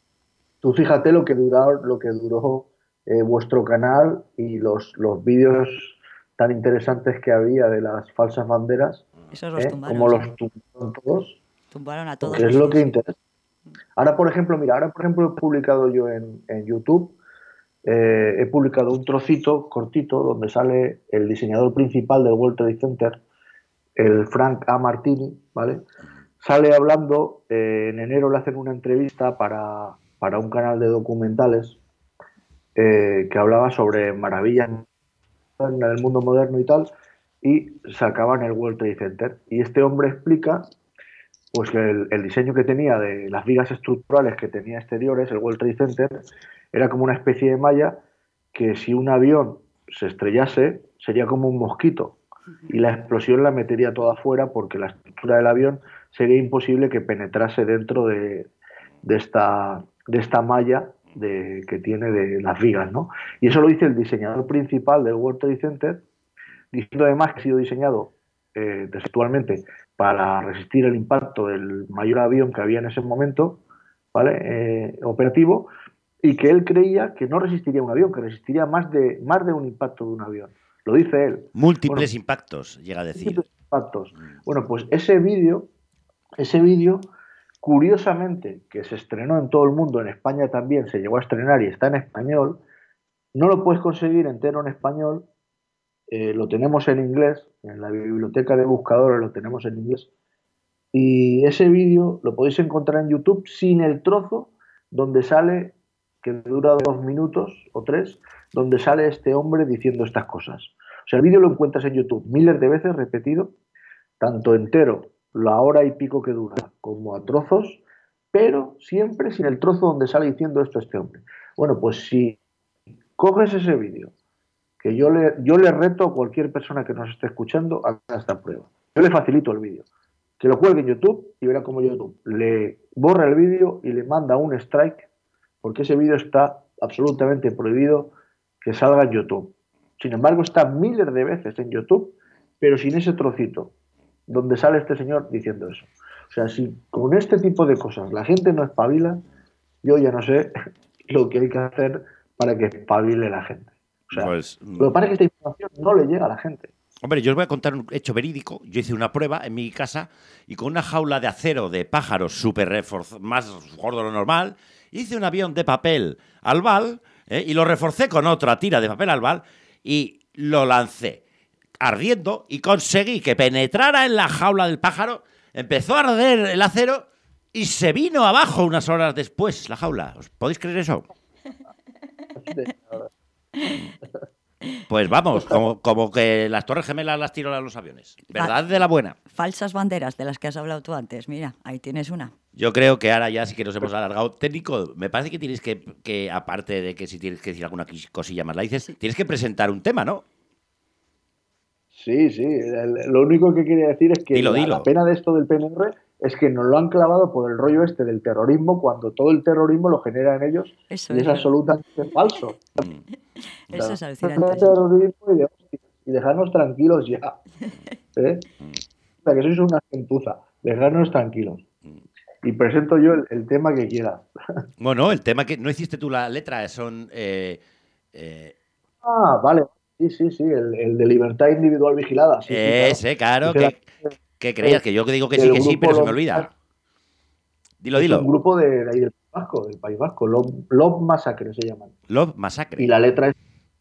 S10: Tú fíjate lo que duró, lo que duró eh, vuestro canal y los, los vídeos tan interesantes que había de las falsas banderas.
S2: Esos los
S10: ¿eh?
S2: tumbaron.
S10: Como los tumbaron todos.
S2: Tumbaron a todos.
S10: Que es lo que interesa. Ahora, por ejemplo, mira, ahora por ejemplo he publicado yo en, en YouTube, eh, he publicado un trocito cortito donde sale el diseñador principal del World Trade Center, el Frank A. Martini, ¿vale? Sale hablando, eh, en enero le hacen una entrevista para, para un canal de documentales eh, que hablaba sobre maravillas en el mundo moderno y tal, y sacaban el World Trade Center. Y este hombre explica pues que el, el diseño que tenía de las vigas estructurales que tenía exteriores, el World Trade Center, era como una especie de malla que si un avión se estrellase sería como un mosquito y la explosión la metería toda afuera porque la estructura del avión sería imposible que penetrase dentro de, de, esta, de esta malla de, que tiene de las vigas, ¿no? Y eso lo dice el diseñador principal del World Trade Center, diciendo además que ha sido diseñado eh, textualmente para resistir el impacto del mayor avión que había en ese momento, ¿vale? Eh, operativo, y que él creía que no resistiría un avión, que resistiría más de, más de un impacto de un avión. Lo dice él.
S6: Múltiples
S10: bueno,
S6: impactos, llega a decir.
S10: Múltiples impactos. Bueno, pues ese vídeo, ese vídeo, curiosamente, que se estrenó en todo el mundo, en España también se llegó a estrenar y está en español, no lo puedes conseguir entero en español, eh, lo tenemos en inglés, en la biblioteca de buscadores lo tenemos en inglés, y ese vídeo lo podéis encontrar en YouTube sin el trozo donde sale, que dura dos minutos o tres, donde sale este hombre diciendo estas cosas. O sea, el vídeo lo encuentras en YouTube miles de veces repetido, tanto entero, la hora y pico que dura, como a trozos, pero siempre sin el trozo donde sale diciendo esto este hombre. Bueno, pues si coges ese vídeo, que yo le, yo le reto a cualquier persona que nos esté escuchando a hacer esta prueba. Yo le facilito el vídeo. Que lo cuelgue en YouTube y verá cómo YouTube le borra el vídeo y le manda un strike, porque ese vídeo está absolutamente prohibido que salga en YouTube. Sin embargo, está miles de veces en YouTube, pero sin ese trocito donde sale este señor diciendo eso. O sea, si con este tipo de cosas la gente no espabila, yo ya no sé lo que hay que hacer para que espabile la gente. O sea,
S6: Pues,
S10: lo que pasa es que esta información no le llega a la gente.
S6: Hombre, yo os voy a contar un hecho verídico. Yo hice una prueba en mi casa y con una jaula de acero de pájaros súper reforz- más gordo de lo normal, hice un avión de papel albal ¿eh? y lo reforcé con otra tira de papel albal y lo lancé ardiendo y conseguí que penetrara en la jaula del pájaro, empezó a arder el acero y se vino abajo unas horas después la jaula. ¿Os podéis creer eso? Pues vamos, como, como que las Torres Gemelas las tiró a los aviones. ¿Verdad de la buena?
S2: Falsas banderas de las que has hablado tú antes. Mira, ahí tienes una.
S6: Yo creo que ahora ya sí que nos hemos alargado. Técnico, me parece que tienes que, que aparte de que si tienes que decir alguna cosilla más la dices, tienes que presentar un tema, ¿no?
S10: Sí, sí. El- lo único que quería decir es que
S6: Dilo,
S10: la,
S6: dilo.
S10: la pena de esto del P N R es que nos lo han clavado por el rollo este del terrorismo cuando todo el terrorismo lo generan ellos
S2: Eso
S10: y
S2: es
S10: es absolutamente falso.
S2: Eso es
S10: O sea,
S2: alucinante.
S10: terrorismo y, de- y dejarnos tranquilos ya. ¿Eh? O sea, que sois una gentuza. Dejarnos tranquilos. Y presento yo el, el tema que quieras.
S6: Bueno, el tema que no hiciste tú la letra son... Eh, eh,
S10: Ah, vale. Sí, sí, sí. El, el de libertad individual vigilada. Sí, sí, claro.
S6: ese, claro,
S10: Ese era-
S6: que, que creías que yo digo que sí,
S10: del
S6: que sí,
S10: grupo
S6: pero se me
S10: Lob-
S6: olvida. Dilo,
S10: Es
S6: dilo.
S10: un grupo de, de ahí del País Vasco, del País Vasco. Love, Love Massacre se llaman.
S6: Love Massacre.
S10: Y la letra es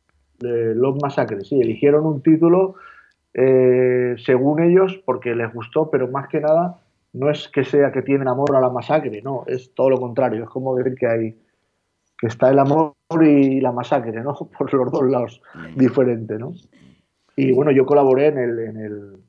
S10: de Love Massacre. Sí, eligieron un título eh, según ellos porque les gustó, pero más que nada no es que sea que tienen amor a la masacre, no, es todo lo contrario. Es como decir que hay que está el amor y la masacre, ¿no? Por los dos lados, diferente, ¿no? Y bueno, yo colaboré en el, en el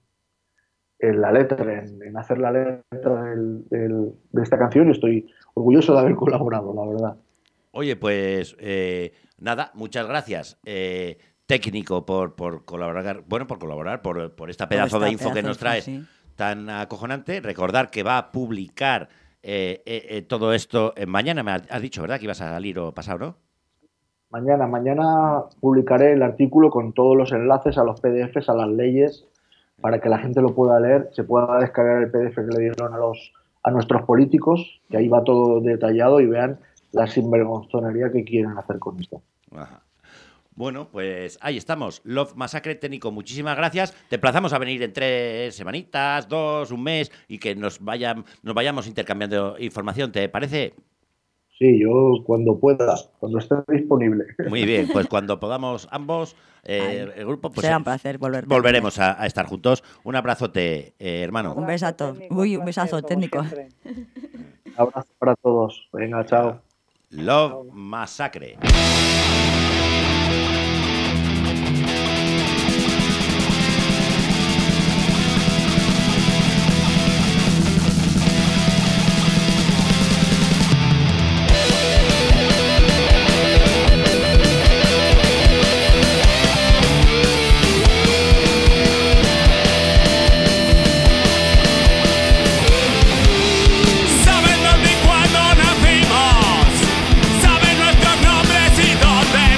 S10: en la letra, en, en hacer la letra del- del- de esta canción y estoy orgulloso de haber colaborado, la verdad.
S6: Oye, pues eh, nada, muchas gracias, eh, técnico, por, por colaborar, bueno, por colaborar, por, por esta pedazo
S2: esta
S6: de info que
S2: pedazo de
S6: nos
S2: info,
S6: traes
S2: sí.
S6: tan acojonante. Recordar que va a publicar eh, eh, eh, todo esto eh, mañana, me has has dicho, ¿verdad? Que ibas a salir o pasado, ¿no?
S10: Mañana, mañana publicaré el artículo con todos los enlaces a los P D Fs, a las leyes, para que la gente lo pueda leer, se pueda descargar el P D F que le dieron a los a nuestros políticos, que ahí va todo detallado y vean la sinvergonzonería que quieren hacer con esto.
S6: Ajá. Bueno, pues ahí estamos. Love Massacre, técnico, muchísimas gracias. Te emplazamos a venir en tres semanitas, dos, un mes y que nos vayan, nos vayamos intercambiando información, ¿te parece?
S10: Sí, yo cuando pueda, cuando esté disponible.
S6: Muy bien, pues cuando podamos ambos, eh, el grupo, pues
S2: Será
S6: eh,
S2: un placer volver.
S6: volveremos a, a estar juntos. Un abrazote, eh, hermano.
S2: Un besazo. Uy, un besazo técnico.
S10: Abrazo para todos. Venga, chao.
S6: Love Massacre.
S3: Saben dónde y cuándo nacimos, saben nuestros nombres y dónde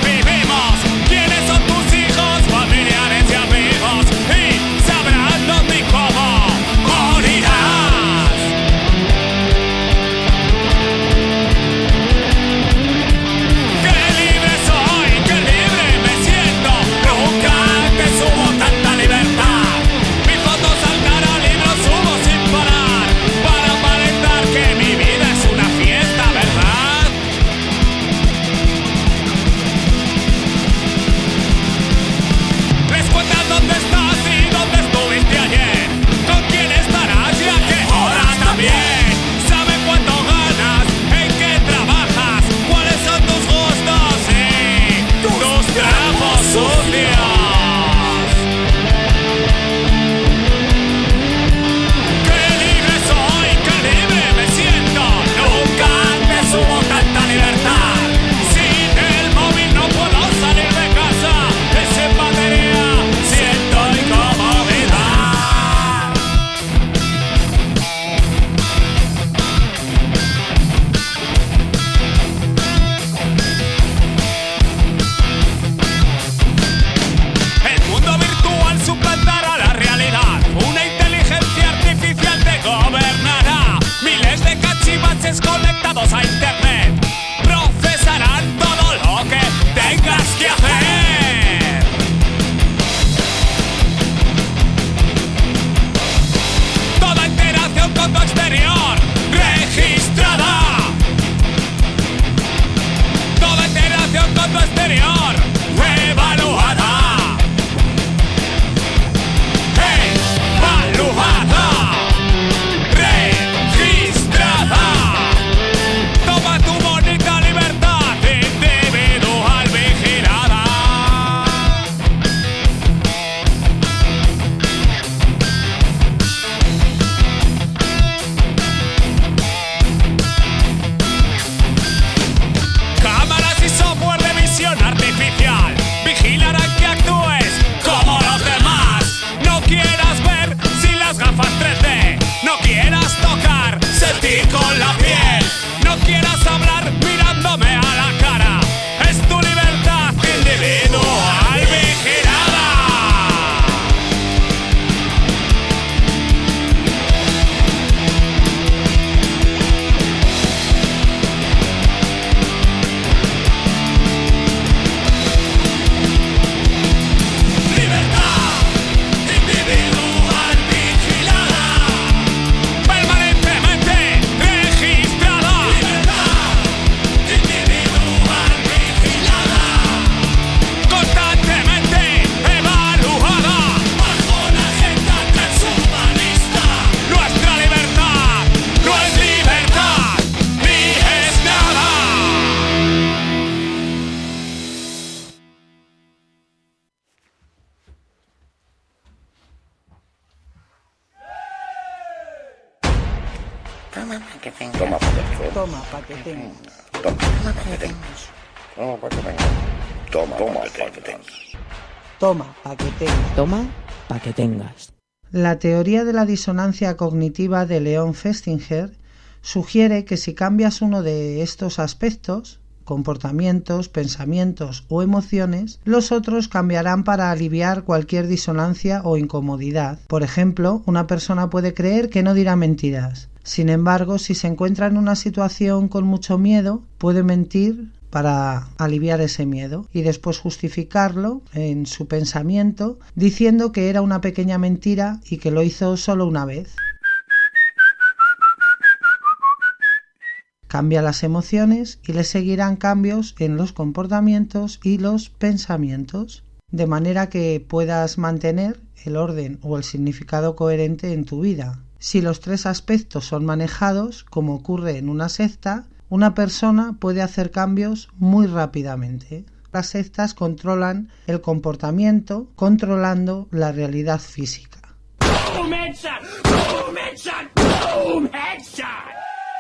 S2: pa' que tengas.
S7: Toma, para que tengas. Toma, para que tengas. Toma, toma, para que tengas.
S2: Toma, pa' que tengas.
S12: Toma, pa' que tengas.
S13: La teoría de la disonancia cognitiva de Leon Festinger sugiere que si cambias uno de estos aspectos, comportamientos, pensamientos o emociones, los otros cambiarán para aliviar cualquier disonancia o incomodidad. Por ejemplo, una persona puede creer que no dirá mentiras. Sin embargo, si se encuentra en una situación con mucho miedo, puede mentir para aliviar ese miedo y después justificarlo en su pensamiento diciendo que era una pequeña mentira y que lo hizo solo una vez. Cambia las emociones y le seguirán cambios en los comportamientos y los pensamientos, de manera que puedas mantener el orden o el significado coherente en tu vida. Si los tres aspectos son manejados, como ocurre en una secta, una persona puede hacer cambios muy rápidamente. Las sectas controlan el comportamiento, controlando la realidad física.
S3: ¡Boom, headshot! ¡Boom, headshot! ¡Boom, headshot!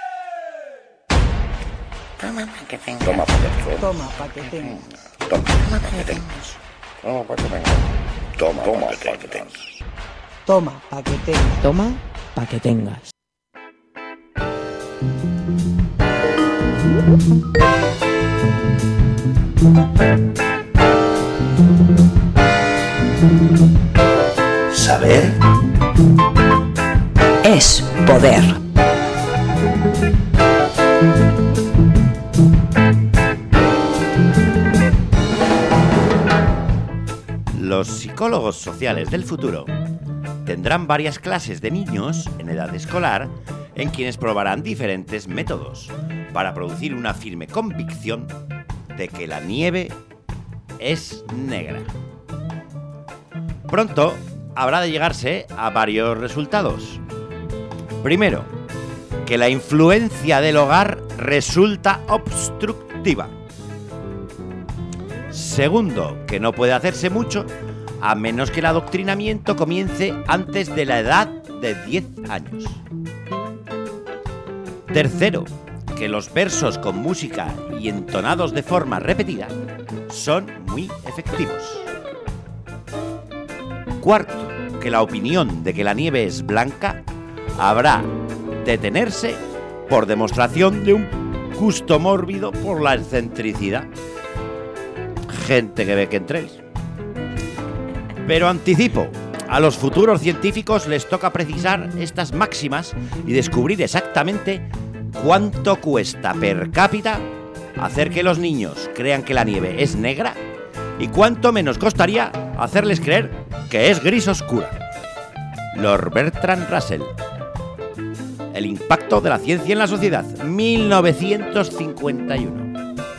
S7: Toma, para que tengas. Toma, para que tengas.
S2: Toma, pa' que tengas.
S7: Toma, para que tengas. Toma, para que tengas. Toma, toma, para que tengas.
S2: Toma, pa' que tengas.
S12: Toma, pa' que tengas.
S4: Saber
S1: es poder.
S6: Los psicólogos sociales del futuro tendrán varias clases de niños en edad escolar en quienes probarán diferentes métodos para producir una firme convicción de que la nieve es negra. Pronto habrá de llegarse a varios resultados. Primero, que la influencia del hogar resulta obstructiva. Segundo, que no puede hacerse mucho a menos que el adoctrinamiento comience antes de la edad de diez años. Tercero, que los versos con música y entonados de forma repetida son muy efectivos. Cuarto, que la opinión de que la nieve es blanca habrá de tenerse por demostración de un gusto mórbido por la excentricidad. Gente que ve que entréis. Pero anticipo, a los futuros científicos les toca precisar estas máximas y descubrir exactamente cuánto cuesta per cápita hacer que los niños crean que la nieve es negra y cuánto menos costaría hacerles creer que es gris oscura. Lord Bertrand Russell. El impacto de la ciencia en la sociedad, mil novecientos cincuenta y uno.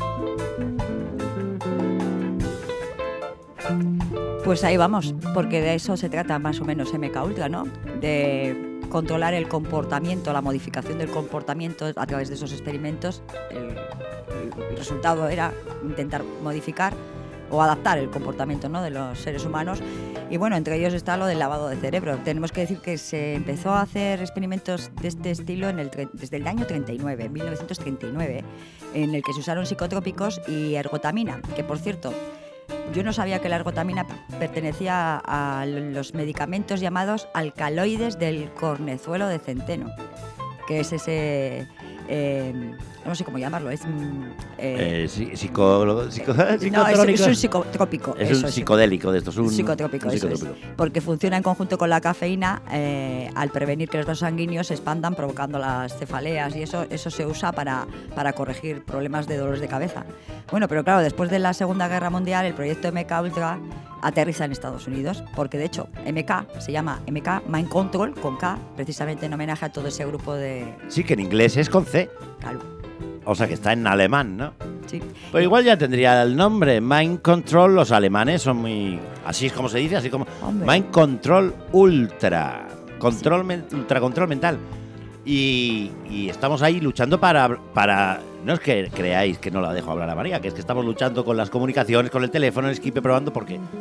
S2: Pues ahí vamos, porque de eso se trata más o menos M K Ultra, ¿no? De controlar el comportamiento, la modificación del comportamiento a través de esos experimentos. El, el resultado era intentar modificar o adaptar el comportamiento, ¿no?, de los seres humanos. Y bueno, entre ellos está lo del lavado de cerebro. Tenemos que decir que se empezó a hacer experimentos de este estilo en el, desde el año treinta y nueve, mil novecientos treinta y nueve, en el que se usaron psicotrópicos y ergotamina, que por cierto, yo no sabía que la ergotamina pertenecía a los medicamentos llamados alcaloides del cornezuelo de centeno, que es ese... Eh, no sé cómo llamarlo, es...
S6: Eh, eh, psico, psico,
S2: no, es, es un psicotrópico.
S6: Es un psicodélico de estos. Un
S2: psicotrópico, un psicotrópico. Eso es, porque funciona en conjunto con la cafeína eh, al prevenir que los vasos sanguíneos se expandan provocando las cefaleas, y eso, eso se usa para, para corregir problemas de dolores de cabeza. Bueno, pero claro, después de la Segunda Guerra Mundial el proyecto M K Ultra aterriza en Estados Unidos, porque de hecho M K se llama M K Mind Control con K, precisamente en homenaje a todo ese grupo de...
S6: Sí, que en inglés es con C.
S2: Claro.
S6: O sea que está en alemán, ¿no?
S2: Sí.
S6: Pues igual ya tendría el nombre. Mind Control, los alemanes son muy... Así es como se dice, así como... Hombre. Mind Control Ultra. Control, sí. men, ultra control mental. Y, y estamos ahí luchando para, para... No es que creáis que no la dejo hablar a María, que es que estamos luchando con las comunicaciones, con el teléfono, el Skype, probando, porque nos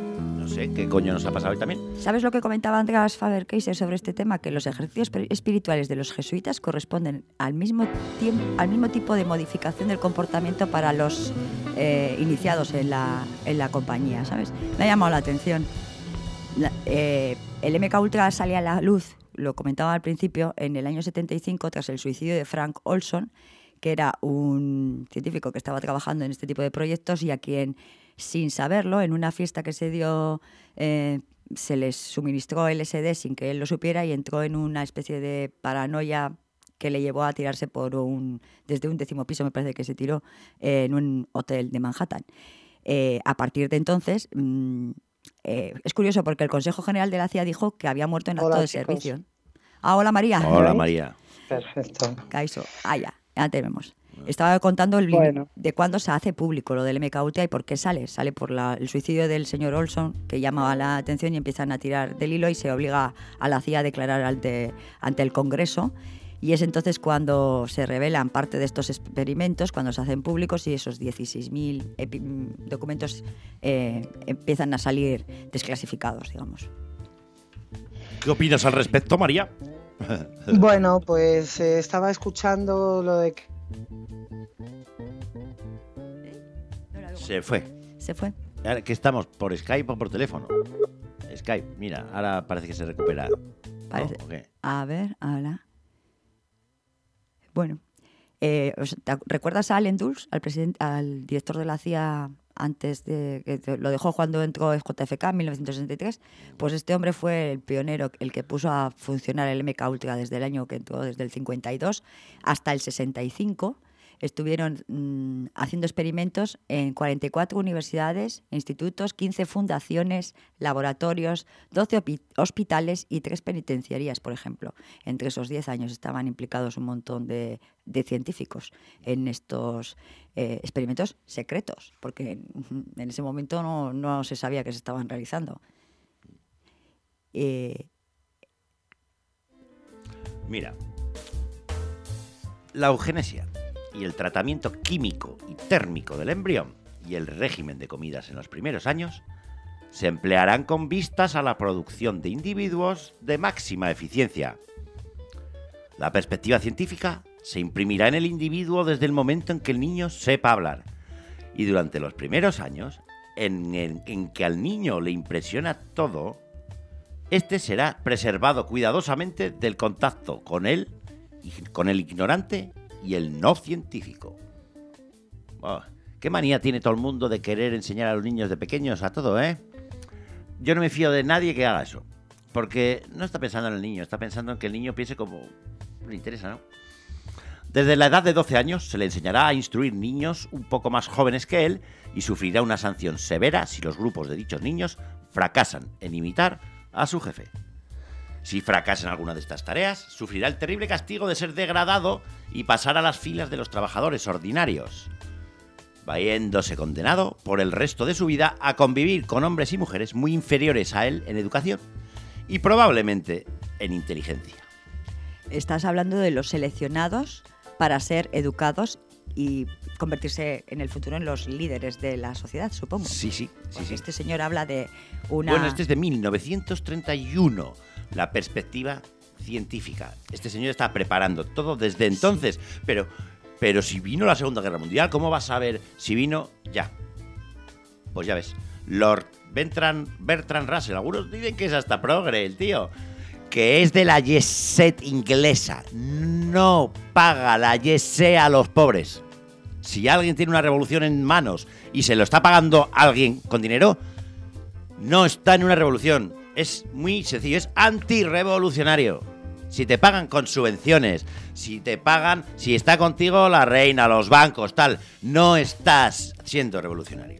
S6: sé qué coño nos ha pasado hoy también.
S2: ¿Sabes lo que comentaba Andreas Faber-Kaiser sobre este tema? Que los ejercicios espirituales de los jesuitas corresponden al mismo, tiempo, al mismo tipo de modificación del comportamiento para los eh, iniciados en la, en la compañía, ¿sabes? Me ha llamado la atención. La, eh, el M K Ultra sale a la luz, lo comentaba al principio, en el año setenta y cinco, tras el suicidio de Frank Olson, que era un científico que estaba trabajando en este tipo de proyectos y a quien, sin saberlo, en una fiesta que se dio, eh, se les suministró L S D sin que él lo supiera y entró en una especie de paranoia que le llevó a tirarse por un, desde un décimo piso, me parece que se tiró, eh, en un hotel de Manhattan. Eh, a partir de entonces, mmm, eh, es curioso porque el Consejo General de la C I A dijo que había muerto en acto
S11: Hola,
S2: de
S11: chicos.
S2: servicio. Ah, hola María.
S6: Hola María.
S11: Perfecto.
S2: Caiso. Ah, ya, ya te vemos. Estaba contando el
S11: Bueno.
S2: de cuándo se hace público lo del M K Ultra y por qué sale. Sale por la, el suicidio del señor Olson, que llama la atención y empiezan a tirar del hilo y se obliga a la C I A a declarar ante, ante el Congreso. Y es entonces cuando se revelan parte de estos experimentos, cuando se hacen públicos y esos dieciséis mil documentos eh, empiezan a salir desclasificados, digamos.
S6: ¿Qué opinas al respecto, María?
S13: Bueno, pues eh, estaba escuchando lo de que...
S6: Se fue.
S2: Se fue.
S6: Ahora que estamos por Skype o por teléfono. Skype, mira, ahora parece que se recupera.
S2: Parece.
S6: ¿No? ¿O qué?
S2: A ver, ahora. Bueno, eh, ¿te ¿recuerdas a Allen Dulles, al, presidente, al director de la C I A antes de que lo dejó cuando entró en J F K en mil novecientos sesenta y tres? Pues este hombre fue el pionero, el que puso a funcionar el M K Ultra desde el año que entró, desde el cincuenta y dos hasta el sesenta y cinco. Estuvieron mmm, haciendo experimentos en cuarenta y cuatro universidades, institutos, quince fundaciones, laboratorios, doce hospitales y tres penitenciarías, por ejemplo. Entre esos diez años estaban implicados un montón de, de científicos en estos eh, experimentos secretos, porque en, en ese momento no, no se sabía que se estaban realizando. Eh...
S6: Mira, la eugenesia y el tratamiento químico y térmico del embrión y el régimen de comidas en los primeros años se emplearán con vistas a la producción de individuos de máxima eficiencia. La perspectiva científica se imprimirá en el individuo desde el momento en que el niño sepa hablar y durante los primeros años en, en, en que al niño le impresiona todo, este será preservado cuidadosamente del contacto con él, con el ignorante y el no científico. Oh, ¿qué manía tiene todo el mundo de querer enseñar a los niños de pequeños a todo, eh? Yo no me fío de nadie que haga eso, porque no está pensando en el niño, está pensando en que el niño piense como le interesa, ¿no? Desde la edad de doce años se le enseñará a instruir niños un poco más jóvenes que él y sufrirá una sanción severa si los grupos de dichos niños fracasan en imitar a su jefe. Si fracasa en alguna de estas tareas, sufrirá el terrible castigo de ser degradado y pasar a las filas de los trabajadores ordinarios, viéndose condenado por el resto de su vida a convivir con hombres y mujeres muy inferiores a él en educación y probablemente en inteligencia.
S2: Estás hablando de los seleccionados para ser educados y convertirse en el futuro en los líderes de la sociedad, supongo.
S6: Sí, sí. sí, sí.
S2: Este señor habla de una...
S6: Bueno, este es de mil novecientos treinta y uno, la perspectiva científica. Este señor está preparando todo desde entonces, sí. pero, pero si vino la Segunda Guerra Mundial, ¿cómo vas a ver si vino ya? Pues ya ves, Lord Bertrand, Bertrand Russell, algunos dicen que es hasta progre el tío, que es de la Yesset inglesa, no paga la Yesset a los pobres. Si alguien tiene una revolución en manos y se lo está pagando alguien con dinero, no está en una revolución. Es muy sencillo, es antirrevolucionario. Si te pagan con subvenciones, si te pagan, si está contigo la reina, los bancos, tal, no estás siendo revolucionario.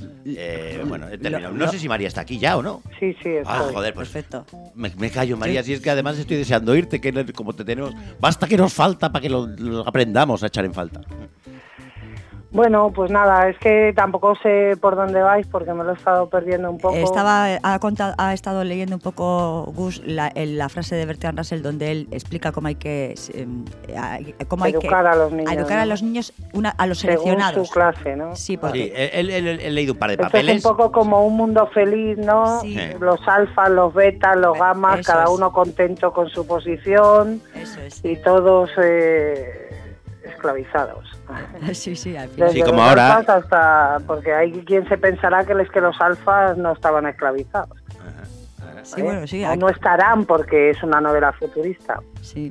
S6: Eh, bueno, he terminado. No sé si María está aquí ya o no.
S11: Sí, sí, estoy.
S6: Ah, joder, pues
S2: perfecto.
S6: Me, me callo, María, si es que además estoy deseando irte, que como te tenemos, basta que nos falta para que lo, lo aprendamos a echar en falta.
S11: Bueno, Bueno, pues nada, es que tampoco sé por dónde vais porque me lo he estado perdiendo un poco.
S2: Estaba, ha, contado, ha estado leyendo un poco, Gus, la, la frase de Bertrand Russell donde él explica cómo hay que eh, cómo hay
S11: educar
S2: que,
S11: a los niños,
S2: educar
S11: ¿no?
S2: a los niños, una, a los
S11: según
S2: seleccionados.
S11: su clase, ¿no?
S2: Sí, porque
S6: sí, él, él, él, él leído un par de
S11: esto
S6: papeles.
S11: es un poco como un mundo feliz, ¿no?
S2: Sí.
S11: Los alfas, los betas, los gamas,
S2: Eso
S11: cada
S2: es.
S11: uno contento con su posición.
S2: Eso es.
S11: Y todos eh, esclavizados.
S2: Sí, sí, al final.
S11: Desde
S6: Sí, como
S11: los
S6: ahora.
S11: alfas hasta, porque hay quien se pensará que es que los alfas no estaban esclavizados.
S2: Sí,
S11: ¿eh?
S2: bueno, sí.
S11: O no estarán porque es una novela futurista.
S2: Sí.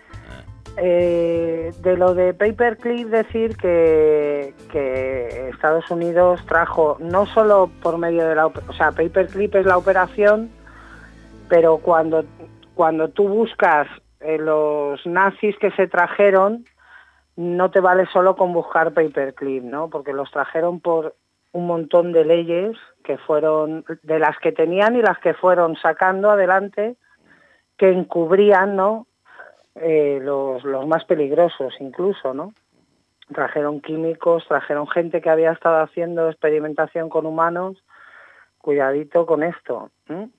S11: Eh, de lo de Paperclip decir que, que Estados Unidos trajo no solo por medio de la, o sea, Paperclip es la operación, pero cuando cuando tú buscas eh, los nazis que se trajeron, no te vale solo con buscar Paperclip, ¿no? Porque los trajeron por un montón de leyes que fueron de las que tenían y las que fueron sacando adelante, que encubrían, ¿no? Eh, los, los más peligrosos incluso, ¿no? Trajeron químicos, trajeron gente que había estado haciendo experimentación con humanos. Cuidadito con esto, ¿eh?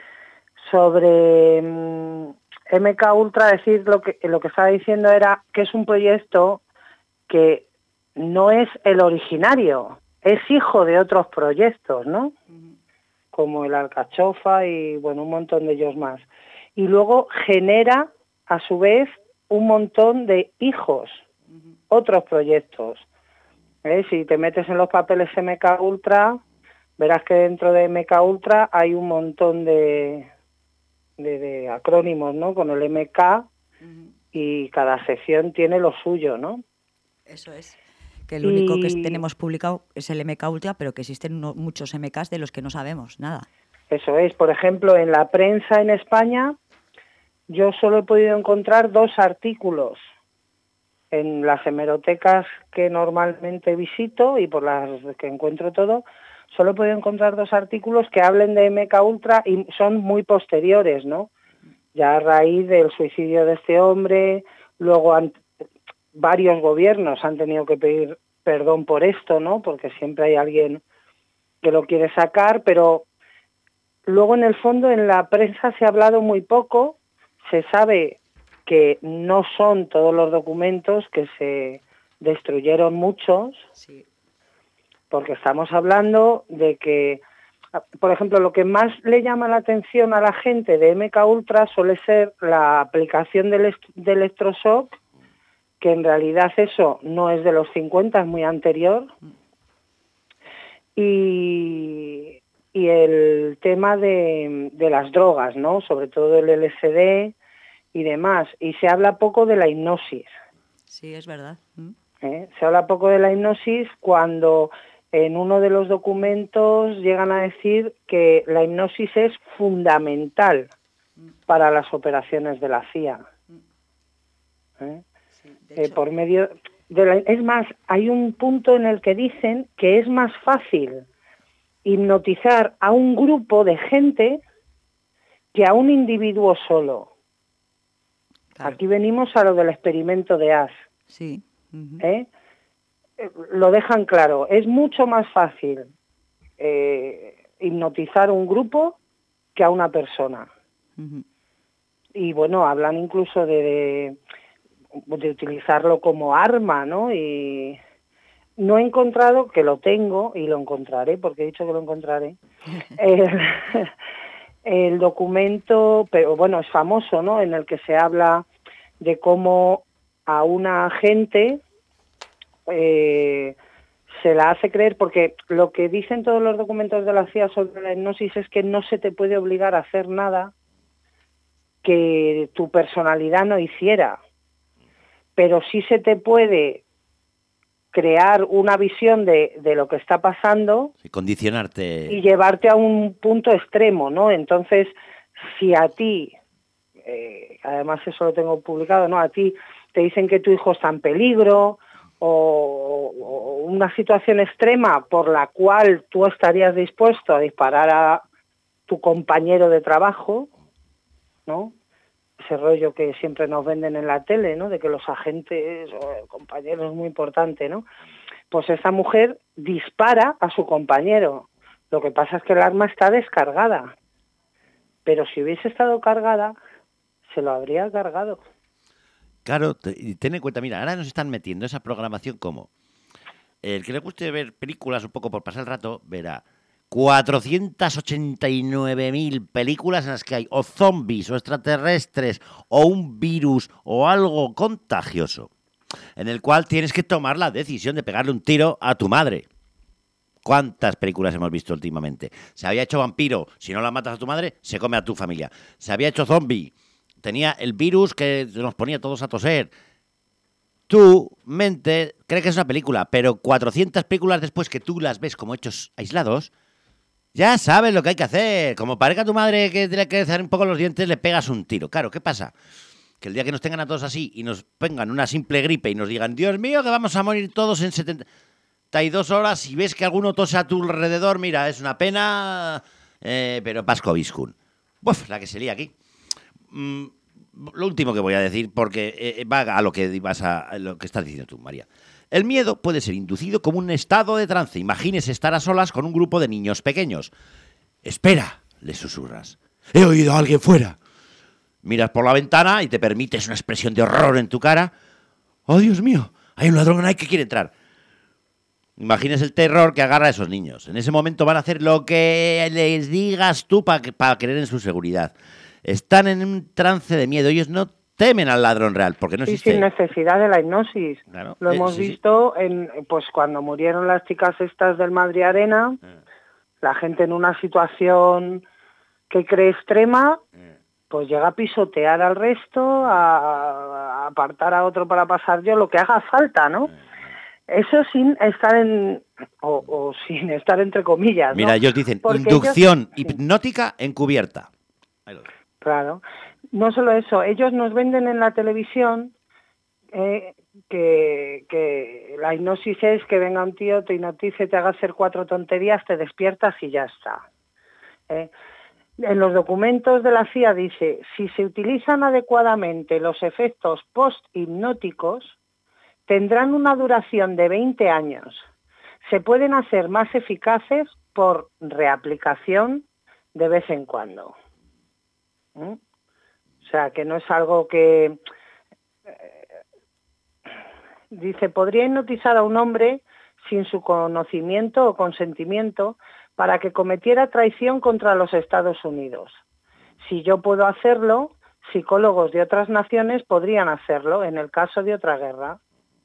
S11: Sobre mmm, M K Ultra, decir lo que lo que estaba diciendo era que es un proyecto que no es el originario, es hijo de otros proyectos, ¿no? Uh-huh. Como el Alcachofa y bueno, un montón de ellos más. Y luego genera a su vez un montón de hijos, uh-huh. otros proyectos. ¿Eh? Si te metes en los papeles M K Ultra, verás que dentro de M K Ultra hay un montón de, de, de acrónimos, ¿no? Con el M K, uh-huh. y cada sección tiene lo suyo, ¿no?
S2: Eso es. Que el único y... que tenemos publicado es el M K Ultra, pero que existen no, muchos M Ks de los que no sabemos nada.
S11: Eso es. Por ejemplo, en la prensa en España, yo solo he podido encontrar dos artículos en las hemerotecas que normalmente visito y por las que encuentro todo. Solo he podido encontrar dos artículos que hablen de M K Ultra y son muy posteriores, ¿no? Ya a raíz del suicidio de este hombre, luego han, varios gobiernos han tenido que pedir perdón por esto, ¿no? Porque siempre hay alguien que lo quiere sacar, pero luego en el fondo en la prensa se ha hablado muy poco. Se sabe que no son todos los documentos, que se destruyeron muchos, sí. Porque estamos hablando de que, por ejemplo, lo que más le llama la atención a la gente de M K Ultra suele ser la aplicación del, de electroshock, que en realidad eso no es de los cincuenta, es muy anterior, y, y el tema de, de las drogas, ¿no? Sobre todo el L S D y demás, y se habla poco de la hipnosis.
S2: Sí, es verdad. ¿Mm?
S11: ¿Eh? Se habla poco de la hipnosis cuando en uno de los documentos llegan a decir que la hipnosis es fundamental para las operaciones de la C I A. ¿Eh? Sí, de hecho, eh, por medio de la, es más, hay un punto en el que dicen que es más fácil hipnotizar a un grupo de gente que a un individuo solo. Claro. Aquí venimos a lo del experimento de Asch.
S2: Sí. Uh-huh.
S11: ¿Eh? Lo dejan claro, es mucho más fácil eh, hipnotizar un grupo que a una persona. Uh-huh. Y bueno, hablan incluso de, de, de utilizarlo como arma, ¿no? Y no he encontrado, que lo tengo y lo encontraré, porque he dicho que lo encontraré, el, el documento, pero bueno, es famoso, ¿no? En el que se habla de cómo a una gente eh, se la hace creer, porque lo que dicen todos los documentos de la C I A sobre la hipnosis es que no se te puede obligar a hacer nada que tu personalidad no hiciera, pero sí se te puede crear una visión de, de lo que está pasando
S6: y condicionarte
S11: y llevarte a un punto extremo, ¿no? Entonces, si a ti, eh, además eso lo tengo publicado, ¿no? A ti te dicen que tu hijo está en peligro o, o una situación extrema por la cual tú estarías dispuesto a disparar a tu compañero de trabajo, ¿no? Ese rollo que siempre nos venden en la tele, ¿no? De que los agentes o el compañero es muy importante, ¿no? pues esa mujer dispara a su compañero. Lo que pasa es que el arma está descargada. Pero si hubiese estado cargada, se lo habría cargado.
S6: Claro, te, ten en cuenta, mira, ahora nos están metiendo esa programación como... El que le guste ver películas un poco por pasar el rato, verá cuatrocientas ochenta y nueve mil películas en las que hay o zombies, o extraterrestres, o un virus, o algo contagioso, en el cual tienes que tomar la decisión de pegarle un tiro a tu madre. ¿Cuántas películas hemos visto últimamente? Se había hecho vampiro, si no la matas a tu madre, se come a tu familia. Se había hecho zombie, tenía el virus que nos ponía todos a toser. Tu mente cree que es una película, pero cuatrocientas películas después que tú las ves como hechos aislados, ya sabes lo que hay que hacer. Como parezca a tu madre que tiene que cerrar un poco los dientes, le pegas un tiro. Claro, ¿qué pasa? Que el día que nos tengan a todos así y nos pongan una simple gripe y nos digan, Dios mío, que vamos a morir todos en setenta y dos horas y ves que alguno tose a tu alrededor, mira, es una pena, eh, pero Pasco Viscun. Uf, la que se lía aquí. Mm, lo último que voy a decir, porque eh, va a lo que vas a, a lo que estás diciendo tú, María. El miedo puede ser inducido como un estado de trance. Imagínese estar a solas con un grupo de niños pequeños. Espera, le susurras. He oído a alguien fuera. Miras por la ventana y te permites una expresión de horror en tu cara. Oh, Dios mío, hay un ladrón ahí que quiere entrar. Imagínese el terror que agarra a esos niños. En ese momento van a hacer lo que les digas tú para pa creer en su seguridad. Están en un trance de miedo. Ellos no temen al ladrón real, porque no existe.
S11: Y sin necesidad de la hipnosis.
S6: Claro.
S11: Lo
S6: Eh,
S11: hemos
S6: sí, sí.
S11: visto en, pues cuando murieron las chicas estas del Madrid Arena,
S6: Eh.
S11: la gente en una situación que cree extrema, pues llega a pisotear al resto, a, a apartar a otro para pasar yo, lo que haga falta, ¿no? Eso sin estar en, o, o sin estar entre comillas, ¿no?
S6: Mira, ellos dicen
S11: Porque
S6: inducción
S11: ellos-
S6: hipnótica encubierta.
S11: Claro. No solo eso, ellos nos venden en la televisión eh, que, que la hipnosis es que venga un tío, te hipnotice, te haga hacer cuatro tonterías, te despiertas y ya está. Eh, en los documentos de la C I A dice, si se utilizan adecuadamente los efectos post-hipnóticos, tendrán una duración de veinte años. Se pueden hacer más eficaces por reaplicación de vez en cuando. ¿Mm? O sea, que no es algo que... eh, dice, podría hipnotizar a un hombre sin su conocimiento o consentimiento para que cometiera traición contra los Estados Unidos. Si yo puedo hacerlo, psicólogos de otras naciones podrían hacerlo en el caso de otra guerra.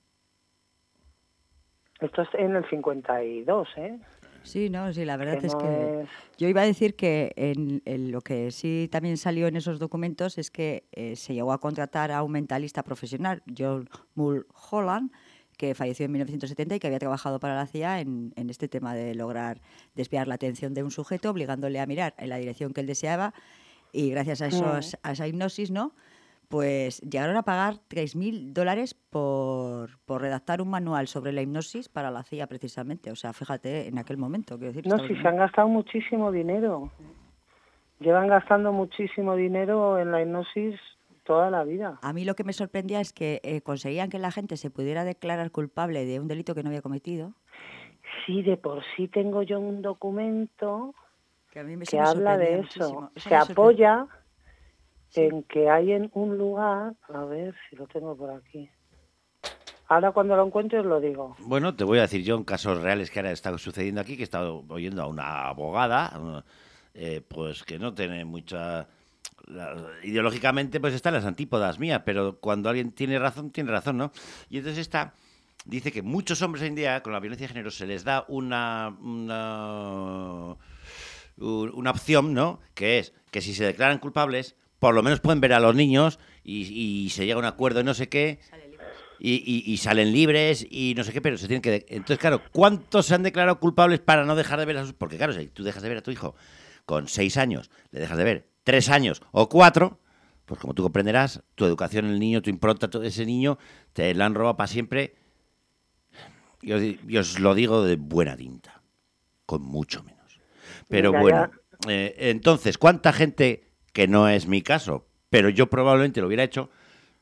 S11: Esto es en el cincuenta y dos, ¿eh?
S2: Sí, no, sí, la verdad
S11: Que
S2: es
S11: no
S2: que
S11: es-
S2: yo iba a decir que en, en lo que sí también salió en esos documentos es que eh, se llegó a contratar a un mentalista profesional, John Mulholland, que falleció en mil novecientos setenta y que había trabajado para la C I A en, en este tema de lograr desviar la atención de un sujeto, obligándole a mirar en la dirección que él deseaba, y gracias a, esos, a esa hipnosis, ¿no?, pues llegaron a pagar tres mil dólares por, por redactar un manual sobre la hipnosis para la C I A precisamente. O sea, fíjate, en aquel momento, quiero decir.
S11: No,
S2: estamos
S11: si
S2: en-
S11: se han gastado muchísimo dinero. Llevan gastando muchísimo dinero en la hipnosis toda la vida.
S2: A mí lo que me sorprendía es que eh, conseguían que la gente se pudiera declarar culpable de un delito que no había cometido.
S11: Sí, de por sí tengo yo un documento
S2: Que a mí me,
S11: que habla de eso.
S2: muchísimo. Eso
S11: Se
S2: me sorpre-
S11: apoya en que hay en un lugar, a ver si lo tengo por aquí. Ahora cuando lo encuentre os lo digo.
S6: Bueno, te voy a decir yo en casos reales que ahora está sucediendo aquí, que he estado oyendo a una abogada, eh, pues que no tiene mucha... la- ideológicamente pues está en las antípodas mías, pero cuando alguien tiene razón, tiene razón, ¿no? Y entonces esta dice que muchos hombres hoy en día con la violencia de género se les da una... una un- una opción, ¿no? Que es que si se declaran culpables, por lo menos pueden ver a los niños y, y se llega a un acuerdo y no sé qué, y, y- y salen libres y no sé qué, pero se tienen que... de- Entonces, claro, ¿cuántos se han declarado culpables para no dejar de ver a sus...? Porque, claro, si tú dejas de ver a tu hijo con seis años, le dejas de ver tres años o cuatro, pues como tú comprenderás, tu educación en el niño, tu impronta, todo ese niño, te la han robado para siempre. Y os, di- y os lo digo de buena tinta, con mucho menos. Pero
S11: Mira,
S6: bueno, eh, entonces, ¿cuánta gente, que no es mi caso, pero yo probablemente lo hubiera hecho,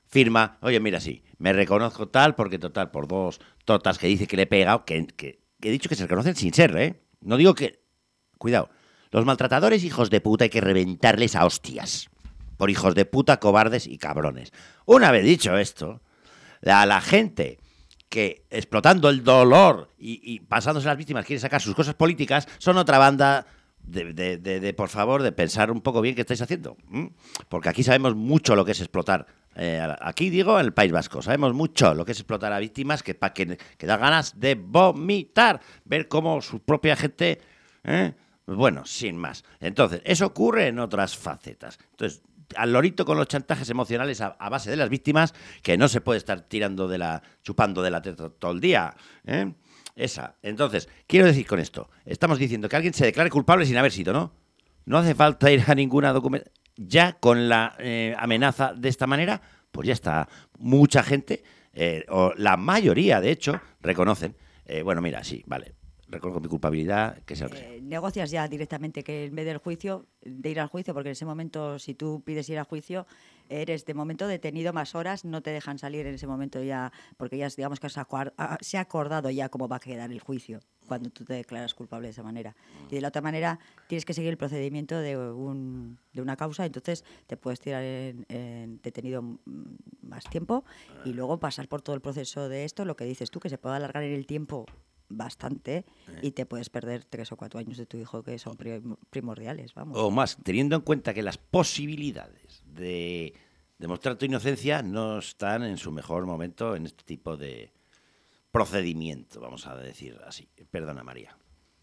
S6: firma, oye, mira, sí, me reconozco tal, porque total, por dos totas que dice que le he pegado, que, que, que he dicho que se reconocen sin ser, ¿eh? No digo que... Cuidado, los maltratadores hijos de puta hay que reventarles a hostias. Por hijos de puta, cobardes y cabrones. Una vez dicho esto, a la gente que, explotando el dolor y, y pasándose las víctimas, quiere sacar sus cosas políticas, son otra banda de, de, de, de por favor, de pensar un poco bien qué estáis haciendo. ¿Mm? Porque aquí sabemos mucho lo que es explotar. Eh, aquí digo, en el País Vasco, sabemos mucho lo que es explotar a víctimas que, pa, que, que da ganas de vomitar. Ver cómo su propia gente... ¿eh? Bueno, sin más. Entonces, eso ocurre en otras facetas. Entonces, al lorito con los chantajes emocionales a, a base de las víctimas, que no se puede estar tirando de la, chupando de la teta todo el día, ¿eh? Esa. Entonces, quiero decir con esto, estamos diciendo que alguien se declare culpable sin haber sido, ¿no? No hace falta ir a ninguna documentación. Ya con la eh, amenaza de esta manera, pues ya está. Mucha gente, eh, o la mayoría, de hecho, reconocen, eh, bueno, mira, sí, vale, reconozco mi culpabilidad, que sea lo que sea.
S2: Eh, negocias ya directamente que en vez del juicio, de ir al juicio, porque en ese momento, si tú pides ir al juicio, eres de momento detenido más horas, no te dejan salir en ese momento ya, porque ya digamos que se ha acordado ya cómo va a quedar el juicio cuando tú te declaras culpable de esa manera. Y de la otra manera tienes que seguir el procedimiento de, un, de una causa, entonces te puedes tirar en, en detenido más tiempo y luego pasar por todo el proceso de esto, lo que dices tú, que se puede alargar en el tiempo bastante y te puedes perder tres o cuatro años de tu hijo que son primordiales, vamos.
S6: O más, teniendo en cuenta que las posibilidades de demostrar tu inocencia no están en su mejor momento en este tipo de procedimiento, vamos a decir así. Perdona, María.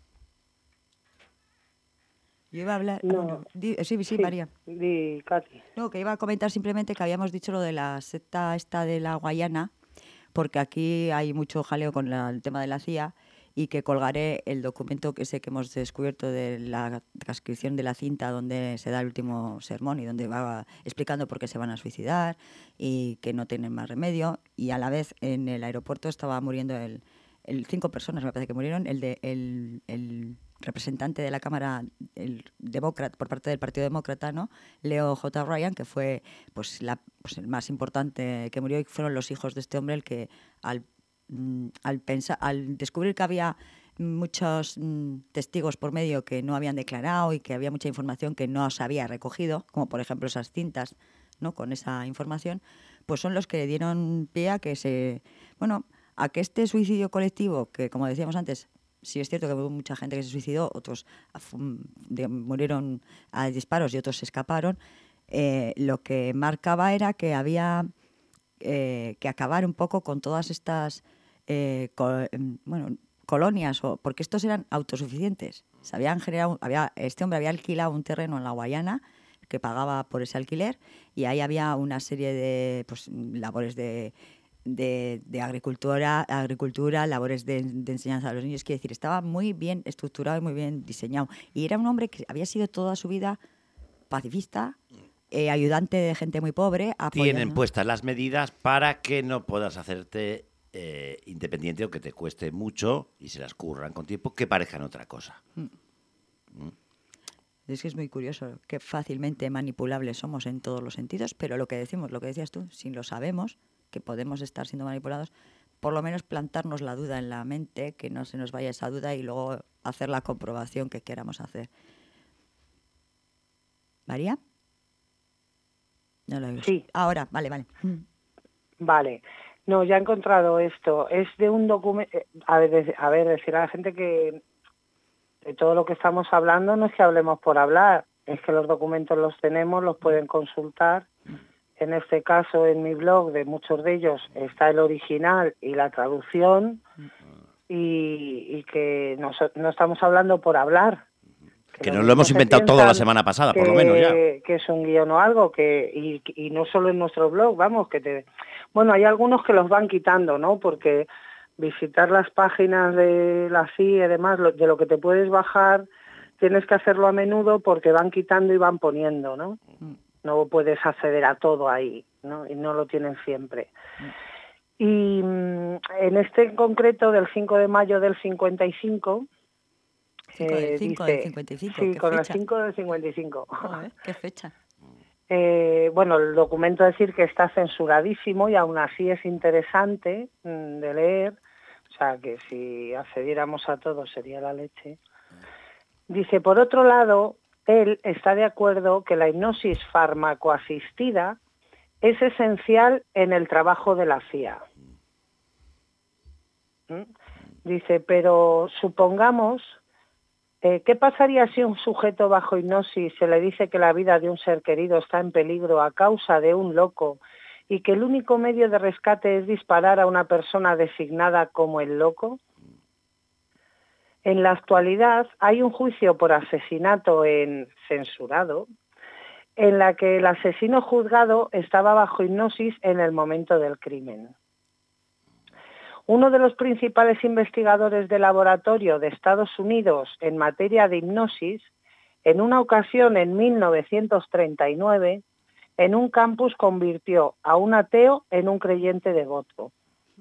S2: Yo iba a hablar...
S11: No.
S2: No, di, sí, sí,
S11: sí,
S2: María.
S11: Di, Katy.
S2: No, que iba a comentar simplemente que habíamos dicho lo de la secta esta de la Guayana, porque aquí hay mucho jaleo con la, el tema de la C I A y que colgaré el documento que sé que hemos descubierto de la transcripción de la cinta donde se da el último sermón y donde va explicando por qué se van a suicidar y que no tienen más remedio. Y a la vez en el aeropuerto estaba muriendo el, el cinco personas, me parece que murieron, el de el, el representante de la Cámara, el demócrata, por parte del Partido Demócrata, ¿no? Leo J. Ryan, que fue pues, la, pues el más importante que murió, y fueron los hijos de este hombre el que al, al, pensar, al descubrir que había muchos mm, testigos por medio que no habían declarado y que había mucha información que no se había recogido, como por ejemplo esas cintas, ¿no? Con esa información, pues son los que dieron pie a que se, bueno, a que este suicidio colectivo, que como decíamos antes, sí es cierto que hubo mucha gente que se suicidó, otros de, murieron a disparos y otros se escaparon, eh, lo que marcaba era que había eh, que acabar un poco con todas estas eh, co bueno, colonias, o, porque estos eran autosuficientes. Se habían generado, había, este hombre había alquilado un terreno en la Guayana que pagaba por ese alquiler y ahí había una serie de pues, labores de... De, de agricultura, agricultura, labores de, de enseñanza a los niños. Quiero decir, estaba muy bien estructurado y muy bien diseñado. Y era un hombre que había sido toda su vida pacifista, eh, ayudante de gente muy pobre. Apoyando.
S6: Tienen puestas las medidas para que no puedas hacerte eh, independiente o que te cueste mucho y se las curran con tiempo, que parezcan otra cosa. Mm.
S2: Mm. Es que es muy curioso que fácilmente manipulables somos en todos los sentidos, pero lo que decimos, lo que decías tú, si lo sabemos, que podemos estar siendo manipulados, por lo menos plantarnos la duda en la mente, que no se nos vaya esa duda y luego hacer la comprobación que queramos hacer. ¿María? No lo oigo.
S11: Sí.
S2: Ahora, vale, vale.
S11: Vale. No, ya he encontrado esto. Es de un documento... A ver, a ver, decir a la gente que de todo lo que estamos hablando no es que hablemos por hablar, es que los documentos los tenemos, los pueden consultar. En este caso, en mi blog, de muchos de ellos, está el original y la traducción, y, y que no, no estamos hablando por hablar.
S6: Que, que nos lo hemos inventado todo la semana pasada,
S11: que,
S6: por lo menos ya.
S11: Que es un guión o algo, que y, y no solo en nuestro blog, vamos, que te... Bueno, hay algunos que los van quitando, ¿no? Porque visitar las páginas de la C I A y demás, de lo que te puedes bajar, tienes que hacerlo a menudo porque van quitando y van poniendo, ¿no? No puedes acceder a todo ahí, ¿no? Y no lo tienen siempre. Y mmm, en este en concreto del cinco de mayo del cincuenta y cinco...
S2: cinco del cinco del cincuenta y cinco,
S11: sí,
S2: ¿qué
S11: con
S2: fecha?
S11: el cinco del cincuenta y cinco.
S2: Joder, ¿qué fecha?
S11: Eh, bueno, el documento decir que está censuradísimo y aún así es interesante mmm, de leer, o sea que si accediéramos a todo sería la leche. Dice, por otro lado, él está de acuerdo que la hipnosis farmacoasistida es esencial en el trabajo de la C I A. ¿Mm? Dice, pero supongamos, eh, ¿qué pasaría si un sujeto bajo hipnosis se le dice que la vida de un ser querido está en peligro a causa de un loco y que el único medio de rescate es disparar a una persona designada como el loco? En la actualidad hay un juicio por asesinato en censurado, en la que el asesino juzgado estaba bajo hipnosis en el momento del crimen. Uno de los principales investigadores de laboratorio de Estados Unidos en materia de hipnosis, en una ocasión en mil novecientos treinta y nueve, en un campus convirtió a un ateo en un creyente devoto.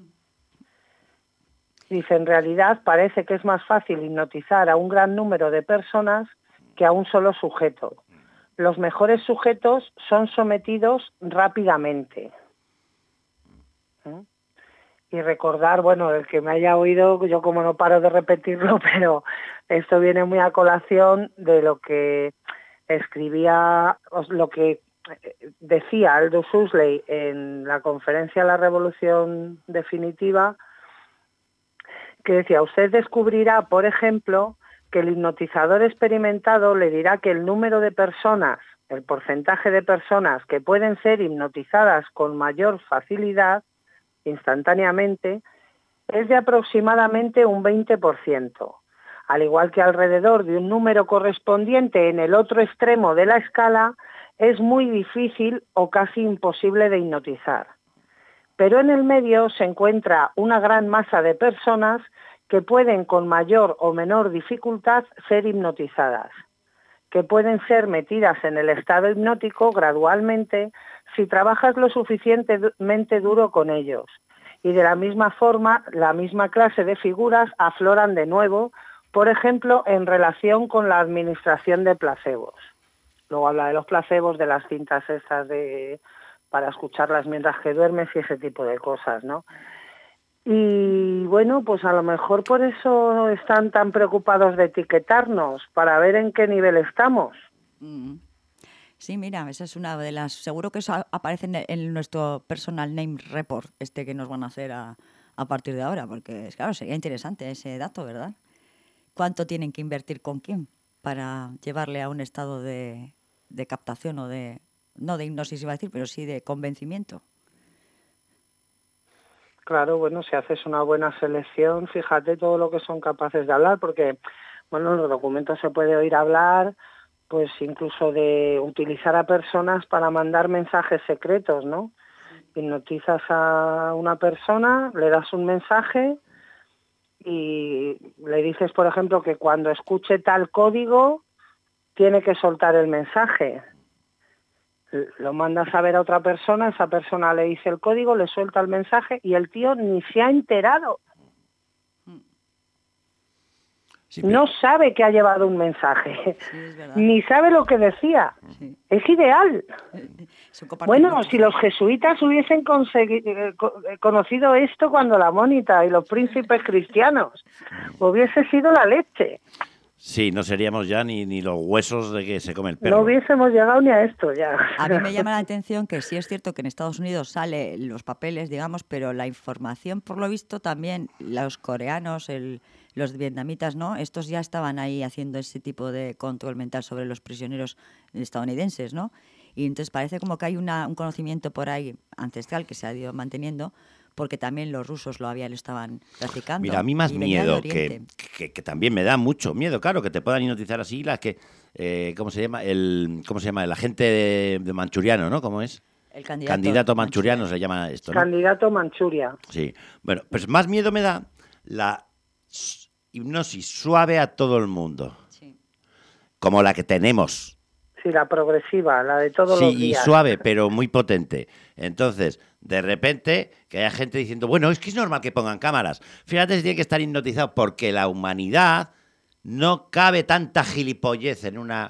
S11: Dice, en realidad parece que es más fácil hipnotizar a un gran número de personas que a un solo sujeto. Los mejores sujetos son sometidos rápidamente. ¿Eh? Y recordar, bueno, el que me haya oído, yo como no paro de repetirlo, pero esto viene muy a colación de lo que escribía, lo que decía Aldous Huxley en la conferencia La Revolución Definitiva, que decía, usted descubrirá, por ejemplo, que el hipnotizador experimentado le dirá que el número de personas, el porcentaje de personas que pueden ser hipnotizadas con mayor facilidad, instantáneamente, es de aproximadamente un veinte por ciento, al igual que alrededor de un número correspondiente en el otro extremo de la escala es muy difícil o casi imposible de hipnotizar. Pero en el medio se encuentra una gran masa de personas que pueden con mayor o menor dificultad ser hipnotizadas, que pueden ser metidas en el estado hipnótico gradualmente si trabajas lo suficientemente duro con ellos. Y de la misma forma, la misma clase de figuras afloran de nuevo, por ejemplo, en relación con la administración de placebos. Luego habla de los placebos, de las cintas estas de... para escucharlas mientras que duermes y ese tipo de cosas, ¿no? Y bueno, pues a lo mejor por eso están tan preocupados de etiquetarnos, para ver en qué nivel estamos.
S2: Mm. Sí, mira, esa es una de las... Seguro que eso aparece en, en nuestro personal name report, este que nos van a hacer a, a partir de ahora, porque claro, sería interesante ese dato, ¿verdad? ¿Cuánto tienen que invertir con quién para llevarle a un estado de, de captación o de... no de hipnosis iba a decir, pero sí de convencimiento?
S11: Claro, bueno, si haces una buena selección, fíjate todo lo que son capaces de hablar, porque, bueno, en los documentos se puede oír hablar, pues incluso de utilizar a personas para mandar mensajes secretos, ¿no? Hipnotizas a una persona, le das un mensaje y le dices, por ejemplo, que cuando escuche tal código tiene que soltar el mensaje. Lo mandas a ver a otra persona, esa persona le dice el código, le suelta el mensaje y el tío ni se ha enterado. Sí, pero... No sabe que ha llevado un mensaje, sí, ni sabe lo que decía. Sí. Es ideal. Bueno, si los jesuitas hubiesen conocido esto cuando la Mónica y los príncipes cristianos, hubiese sido la leche.
S6: Sí, no seríamos ya ni, ni los huesos de que se come el perro.
S11: No hubiésemos llegado ni a esto ya.
S2: A mí me llama la atención que sí es cierto que en Estados Unidos sale los papeles, digamos, pero la información, por lo visto, también los coreanos, el, los vietnamitas, ¿no? Estos ya estaban ahí haciendo ese tipo de control mental sobre los prisioneros estadounidenses, ¿no? Y entonces parece como que hay una, un conocimiento por ahí ancestral que se ha ido manteniendo, porque también los rusos lo habían, lo estaban practicando.
S6: Mira, a mí más miedo, que, que, que también me da mucho miedo, claro, que te puedan hipnotizar así, las que, eh, ¿cómo se llama? El, ¿cómo se llama? El agente de, de manchuriano, ¿no? ¿Cómo es?
S2: El candidato,
S6: candidato manchuriano se llama esto, ¿no?
S11: Candidato Manchuria.
S6: Sí, bueno, pues más miedo me da la hipnosis suave a todo el mundo, sí. Como la que tenemos.
S11: Sí, la progresiva, la de todos
S6: sí,
S11: los días.
S6: Sí, y suave, pero muy potente. Entonces, de repente, que haya gente diciendo, bueno, es que es normal que pongan cámaras. Fíjate si tiene que estar hipnotizado, porque la humanidad no cabe tanta gilipollez en una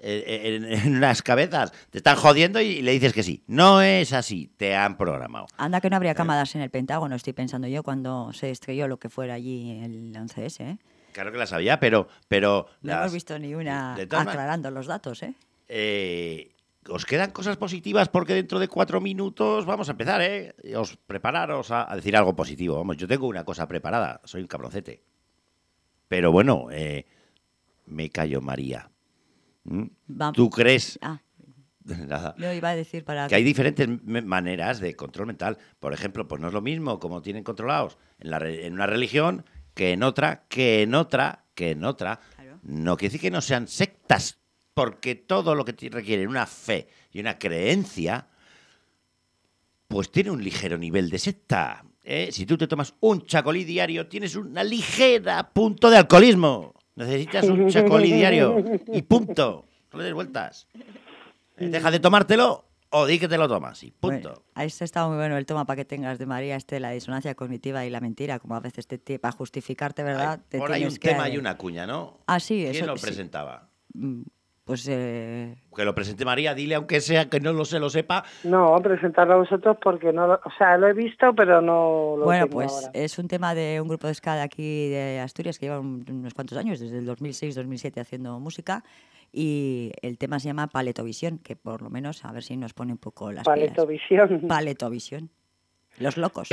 S6: en, en, en unas cabezas. Te están jodiendo y le dices que sí. No es así, te han programado.
S2: Anda que no habría cámaras en el Pentágono, estoy pensando yo, cuando se estrelló lo que fuera allí el once ese, ¿eh?
S6: Claro que las había, pero... pero
S2: no
S6: las,
S2: hemos visto ni una
S6: de todas
S2: aclarando los datos, ¿eh?
S6: Eh... Os quedan cosas positivas porque dentro de cuatro minutos vamos a empezar, ¿eh? Os prepararos a, a decir algo positivo. Vamos, yo tengo una cosa preparada, soy un cabroncete. Pero bueno, eh, me callo, María. ¿Mm? ¿Tú crees?
S2: Ah.
S6: Nada.
S2: Yo iba a decir para...
S6: Que hay diferentes maneras de control mental. Por ejemplo, pues no es lo mismo como tienen controlados en, la, en una religión que en otra, que en otra, que en otra. Claro. No quiere decir que no sean sectas, porque todo lo que requiere una fe y una creencia, pues tiene un ligero nivel de secta. ¿eh? Si tú te tomas un chacolí diario, tienes una ligera punto de alcoholismo. Necesitas un chacolí diario y punto. No le des vueltas. Eh, deja de tomártelo o di que te lo tomas y punto.
S2: Bueno, ahí está estado muy bueno el toma para que tengas de María, este, la disonancia cognitiva y la mentira, como a veces te, te para justificarte, ¿verdad?
S6: Ay,
S2: te
S6: por ahí un
S2: que...
S6: tema y una cuña, ¿no?
S2: Ah, sí.
S6: ¿Quién
S2: eso,
S6: lo
S2: sí.
S6: presentaba?
S2: Pues... Eh...
S6: Que lo presente María, dile aunque sea que no lo se lo sepa.
S11: No, presentarlo a vosotros porque no, lo, o sea, lo he visto, pero no lo
S2: Bueno,
S11: tengo
S2: pues
S11: ahora.
S2: Es un tema de un grupo de ska de aquí de Asturias que lleva unos cuantos años, desde el dos mil seis dos mil siete haciendo música, y el tema se llama Paletovisión, que por lo menos a ver si nos pone un poco las
S11: Paletovisión.
S2: pilas. Paletovisión. Los locos.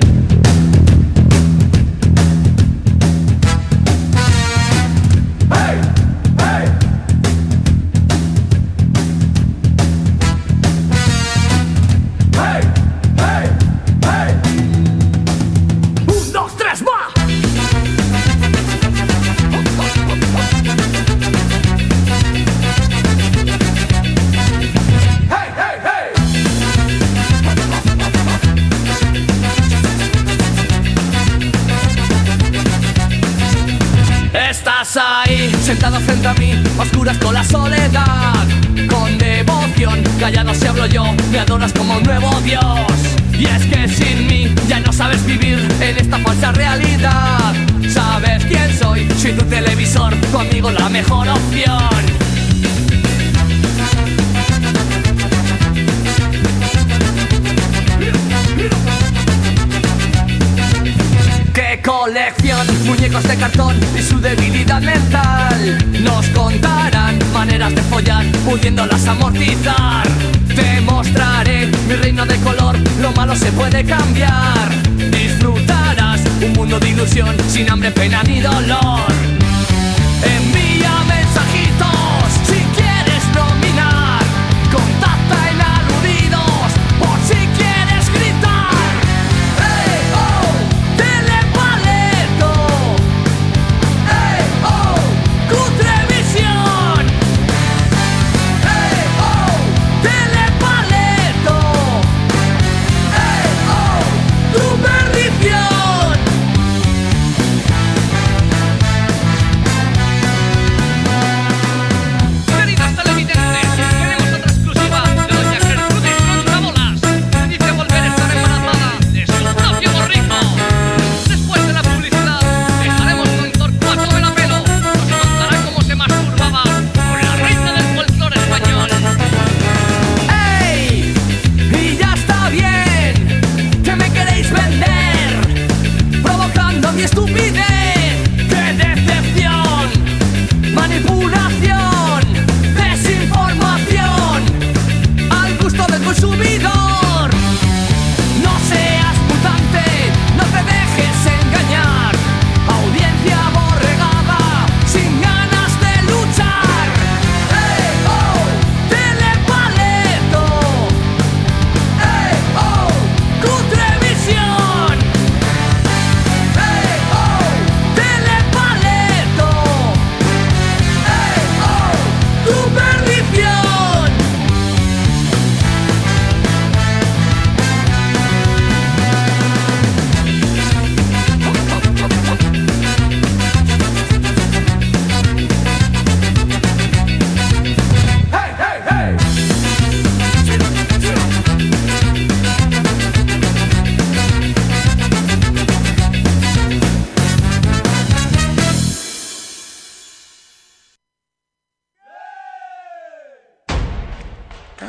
S3: ¡Hey! ¡Hey! ¡Hey! ¡Hey! ¡Hey! ¡Un, dos, tres, va! ¡Hey, hey, hey!
S14: Estás ahí, sentado frente a mí, a oscuras con la soledad, con devoción, callado si hablo yo, me adoras como un nuevo Dios. Y es que sin mí ya no sabes vivir en esta falsa realidad. Sabes quién soy, soy tu televisor, tu amigo la mejor opción. ¡Qué colección! Muñecos de cartón y su debilidad mental. Nos contarán maneras de follar, pudiéndolas amortizar. Te mostraré mi reino de color, lo malo se puede cambiar. Disfrutarás un mundo de ilusión, sin hambre, pena ni dolor. Envía mensajitos si quieres nominar. Contacta en aludidos por si quieres gritar. ¡Hey, oh! ¡Telepaleto! ¡Hey, oh! ¡Cutrevisión! ¡Hey, oh! ¡Telepaleto! ¡Hey, oh! ¡Tu perdición!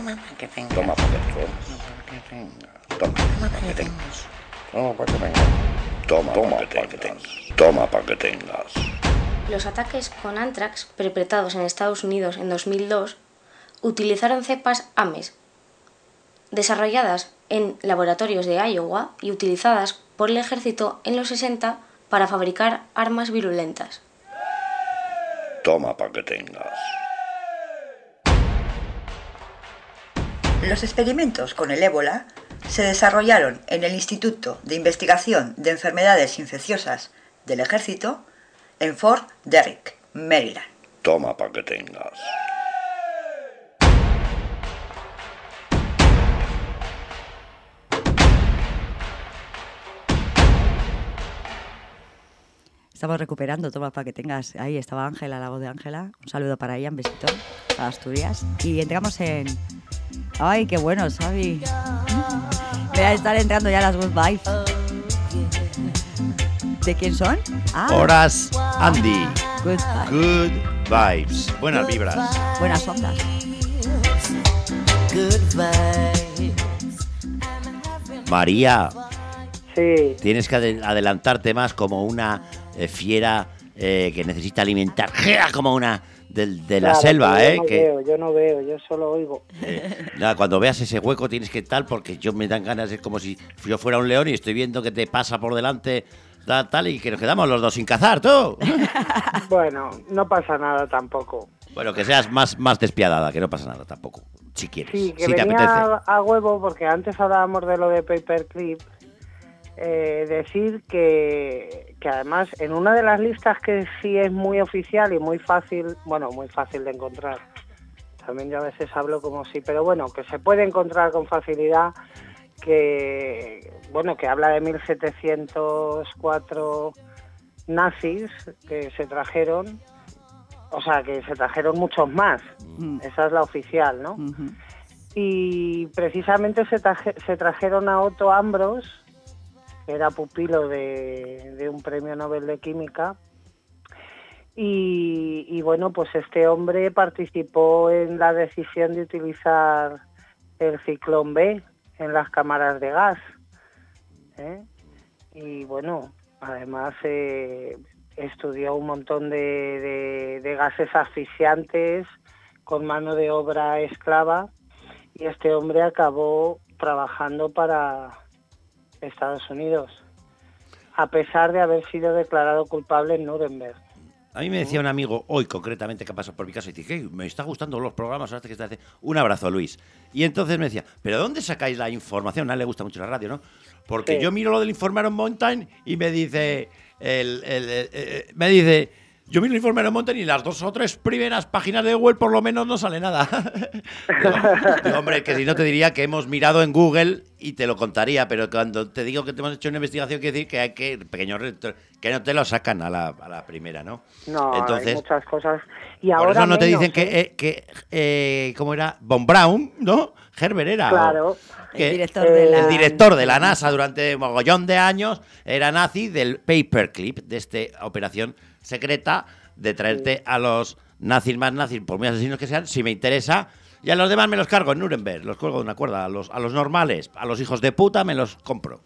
S7: que tengas. Toma para que tengas. Toma para que tengas. Toma para que tengas. Toma, toma para que tengas. Toma para que tengas.
S9: Los ataques con Anthrax, perpetrados en Estados Unidos en dos mil dos, utilizaron cepas Ames, desarrolladas en laboratorios de Iowa y utilizadas por el ejército en los sesenta para fabricar armas virulentas.
S7: Toma para que tengas.
S1: Los experimentos con el ébola se desarrollaron en el Instituto de Investigación de Enfermedades Infecciosas del Ejército en Fort Detrick, Maryland.
S7: Toma para que tengas.
S2: Estamos recuperando, toma para que tengas. Ahí estaba Ángela, la voz de Ángela. Un saludo para ella, un besito para Asturias. Y entramos en... ¡Ay, qué bueno, Xavi! Voy a estar entrando ya las Good Vibes. ¿De quién son? Ah.
S6: Horas Andy.
S2: Good Vibes.
S6: Good Vibes. Buenas vibras.
S2: Buenas ondas.
S6: María.
S11: Sí.
S6: Tienes que adel- adelantarte más como una eh, fiera eh, que necesita alimentar, ¡jea! Como una del- de la
S11: Claro,
S6: selva,
S11: yo
S6: ¿eh?
S11: No
S6: que,
S11: veo, yo no veo, yo solo oigo.
S6: eh, nada, cuando veas ese hueco tienes que tal, porque yo me dan ganas de como si yo fuera un león y estoy viendo que te pasa por delante tal, tal y que nos quedamos los dos sin cazar, tú.
S11: Bueno, no pasa nada tampoco.
S6: Bueno, que seas más, más despiadada, que no pasa nada tampoco, si quieres,
S11: Sí, que
S6: si te apetece.
S11: venía a, a huevo, porque antes hablábamos de lo de Paperclip, eh, decir que, que además en una de las listas que sí es muy oficial y muy fácil, bueno, muy fácil de encontrar, también yo a veces hablo como si, pero bueno, que se puede encontrar con facilidad, que, bueno, que habla de mil setecientos cuatro nazis que se trajeron, o sea, que se trajeron muchos más,
S2: Mm.
S11: esa es la oficial, ¿no?
S2: Ujú.
S11: Y precisamente se, traje, se trajeron a Otto Ambros, que era pupilo de, de un premio Nobel de Química, y, y bueno, pues este hombre participó en la decisión de utilizar el ciclón B en las cámaras de gas, ¿eh? Y bueno, además eh, estudió un montón de, de, de gases asfixiantes con mano de obra esclava, y este hombre acabó trabajando para Estados Unidos, a pesar de haber sido declarado culpable en Nuremberg.
S6: A mí me decía un amigo hoy concretamente que ha pasado por mi casa y dice que me está gustando los programas ahora que está haciendo. Un abrazo, Luis. Y entonces me decía, ¿pero dónde sacáis la información? A él le gusta mucho la radio, ¿no? Porque
S11: Sí.
S6: yo miro lo del Informe Iron Mountain y me dice, el, el, el, el- me dice, yo miro el Informe Iron Mountain y las dos o tres primeras páginas de Google por lo menos no sale nada. digo, digo, hombre, que si no te diría que hemos mirado en Google y te lo contaría, pero cuando te digo que te hemos hecho una investigación, quiere decir que hay que, pequeños retos, que no te lo sacan a la, a la primera, ¿no?
S11: No,
S6: Entonces,
S11: hay muchas cosas. Y
S6: por
S11: ahora
S6: eso no te
S11: menos,
S6: dicen que,
S11: ¿eh?
S6: eh, que eh, ¿cómo era? Von Braun, ¿no? Herbert era.
S11: Claro.
S6: o- que
S2: El director de la-
S6: el director de la NASA durante un mogollón de años era nazi del Paperclip, de esta operación secreta de traerte a los nazis más nazis, por muy asesinos que sean, si me interesa, y a los demás me los cargo en Nuremberg, los cuelgo de una cuerda, a los, a los normales, a los hijos de puta me los compro.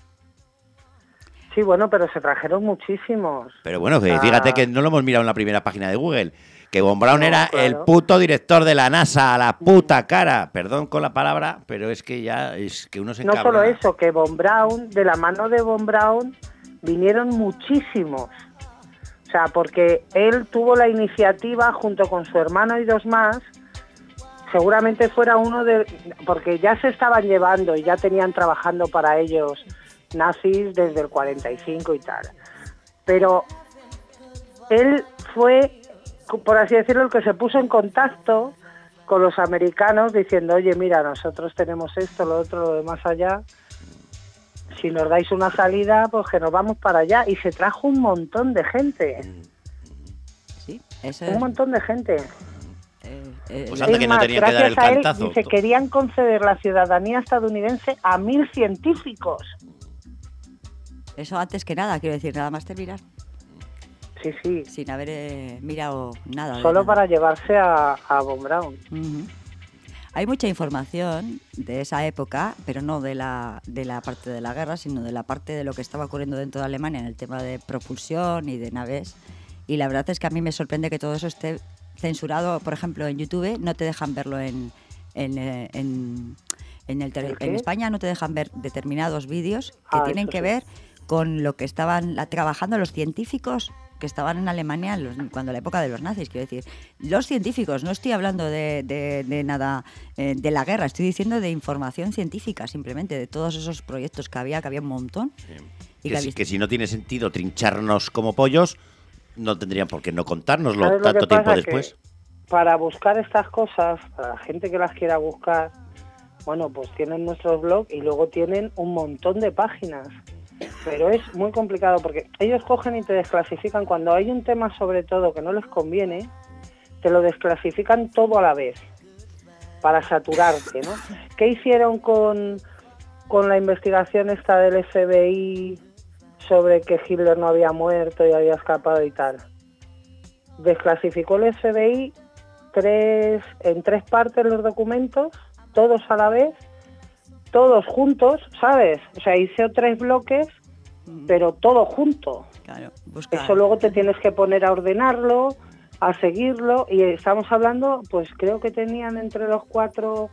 S11: Sí, bueno, pero se trajeron muchísimos.
S6: Pero bueno, que
S11: Ah.
S6: fíjate que no lo hemos mirado en la primera página de Google. Que Von Braun
S11: No,
S6: era
S11: claro.
S6: el puto director de la NASA, a la puta cara. Perdón con la palabra, pero es que ya es que uno se
S11: No
S6: encabrona.
S11: solo eso, que Von Braun, de la mano de Von Braun, vinieron muchísimos. O sea, porque él tuvo la iniciativa junto con su hermano y dos más, seguramente fuera uno de... porque ya se estaban llevando y ya tenían trabajando para ellos nazis desde el cuarenta y cinco y tal. Pero él fue, por así decirlo, el que se puso en contacto con los americanos diciendo, oye, mira, nosotros tenemos esto, lo otro, lo de más allá, si nos dais una salida, pues que nos vamos para allá. Y se trajo un montón de gente,
S2: Sí, eso
S11: un
S2: es.
S11: montón de gente.
S2: eh, eh,
S6: Pues
S2: le-
S6: anda
S11: Es
S6: que no
S11: más,
S6: tenían que dar el
S11: gracias a él,
S6: cantazo.
S11: dice, querían conceder la ciudadanía estadounidense a mil científicos.
S2: Eso antes que nada, quiero decir, nada más terminar.
S11: Sí, sí.
S2: Sin haber eh, mirado nada. de
S11: Solo
S2: nada.
S11: para llevarse a, a Von Braun.
S2: Ujú. Hay mucha información de esa época, pero no de la, de la parte de la guerra, sino de la parte de lo que estaba ocurriendo dentro de Alemania en el tema de propulsión y de naves. Y la verdad es que a mí me sorprende que todo eso esté censurado, por ejemplo, en YouTube. No te dejan verlo en, en, en, en, el ter- en España, no te dejan ver determinados vídeos que
S11: Ah,
S2: tienen
S11: eso
S2: que
S11: sí.
S2: ver con lo que estaban la, trabajando los científicos que estaban en Alemania en los, cuando la época de los nazis, quiero decir. Los científicos, no estoy hablando de, de, de nada eh, de la guerra, estoy diciendo de información científica, simplemente, de todos esos proyectos que había, que había un montón. Y
S6: Que,
S2: que
S6: si,
S2: habéis-
S6: que si no tiene sentido trincharnos como pollos, no tendrían por qué no contárnoslo
S11: ¿Sabes lo
S6: tanto
S11: que
S6: tiempo
S11: pasa?
S6: después.
S11: Que para buscar estas cosas, para la gente que las quiera buscar, bueno, pues tienen nuestro blog y luego tienen un montón de páginas. Pero es muy complicado porque ellos cogen y te desclasifican. Cuando hay un tema sobre todo que no les conviene, te lo desclasifican todo a la vez para saturarte, ¿no? ¿Qué hicieron con, con la investigación esta del F B I sobre que Hitler no había muerto y había escapado y tal? Desclasificó el F B I tres, en tres partes los documentos, todos a la vez, todos juntos, ¿sabes? O sea, hizo tres bloques, pero todo junto.
S2: Claro, buscar.
S11: Eso luego te tienes que poner a ordenarlo, a seguirlo, y estamos hablando, pues creo que tenían entre los cuatro,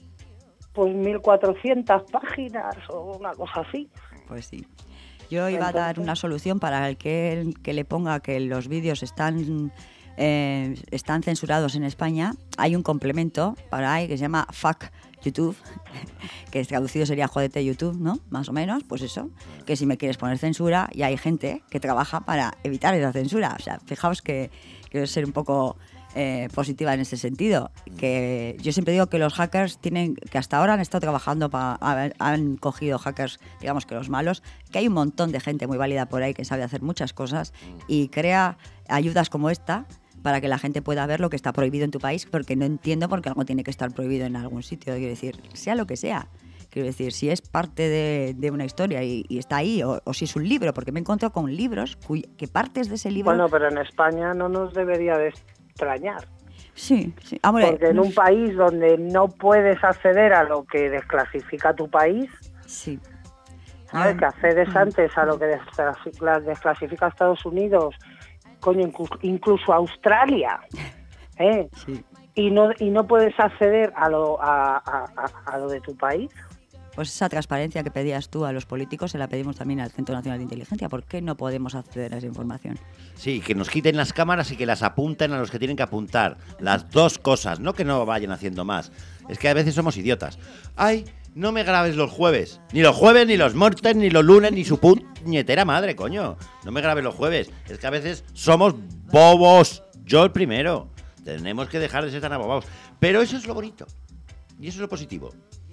S11: pues mil cuatrocientas páginas o una cosa así.
S2: Pues sí. Yo iba a dar una solución para el que, el que le ponga que los vídeos están, eh, están censurados en España. Hay un complemento para ahí que se llama Fuck YouTube, que traducido sería Jódete YouTube, ¿no? Más o menos, pues eso, que si me quieres poner censura, y hay gente que trabaja para evitar esa censura. O sea, fijaos que quiero ser un poco eh, positiva en ese sentido, que yo siempre digo que los hackers tienen, que hasta ahora han estado trabajando para, han cogido hackers, digamos que los malos, que hay un montón de gente muy válida por ahí que sabe hacer muchas cosas y crea ayudas como esta para que la gente pueda ver lo que está prohibido en tu país, porque no entiendo por qué algo tiene que estar prohibido en algún sitio. Quiero decir, sea lo que sea. Quiero decir, si es parte de, de una historia y, y está ahí, o, o si es un libro, porque me he encontrado con libros cuy, que partes de ese libro...
S11: Bueno, pero en España no nos debería de extrañar.
S2: Sí, sí. Ah, hombre,
S11: porque en un país donde no puedes acceder a lo que desclasifica tu país,
S2: sí.
S11: ¿sabes?
S2: Ah,
S11: Que accedes antes a lo que desclasifica, desclasifica Estados Unidos, coño, incluso, incluso Australia, ¿eh?
S2: Sí.
S11: Y no y no puedes acceder a lo a, a, a, a lo de tu país.
S2: Pues esa transparencia que pedías tú a los políticos se la pedimos también al Centro Nacional de Inteligencia. ¿Por qué no podemos acceder a esa información?
S6: Sí, que nos quiten las cámaras y que las apunten a los que tienen que apuntar. Las dos cosas, no que no vayan haciendo más. Es que a veces somos idiotas. Ay, no me grabes los jueves. Ni los jueves, ni los martes, ni los lunes, ni su puñetera madre, coño. No me grabes los jueves. Es que a veces somos bobos. Yo el primero. Tenemos que dejar de ser tan abobados. Pero eso es lo bonito. Y eso es lo positivo.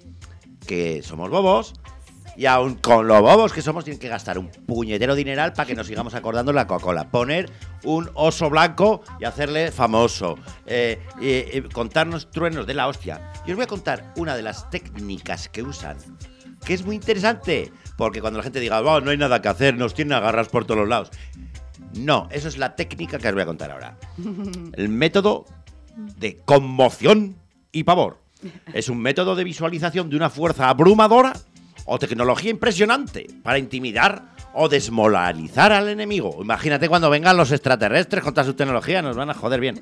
S6: Que somos bobos. Y aun con lo bobos que somos, tienen que gastar un puñetero dineral para que nos sigamos acordando de la Coca-Cola. Poner un oso blanco y hacerle famoso. Eh, eh, eh, contarnos truenos de la hostia. Y os voy a contar una de las técnicas que usan, que es muy interesante. Porque cuando la gente diga, oh, no hay nada que hacer, nos tienen agarras por todos los lados. No, eso es la técnica que os voy a contar ahora. El método de conmoción y pavor. Es un método de visualización de una fuerza abrumadora o tecnología impresionante para intimidar o desmoralizar al enemigo. Imagínate cuando vengan los extraterrestres contra su tecnología, nos van a joder bien.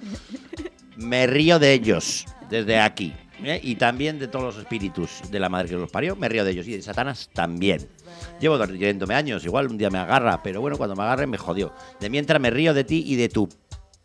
S6: Me río de ellos desde aquí, ¿eh? Y también de todos los espíritus de la madre que los parió, me río de ellos y de Satanás también. Llevo riéndome años, igual un día me agarra, pero bueno, cuando me agarre me jodió. De mientras me río de ti y de tu...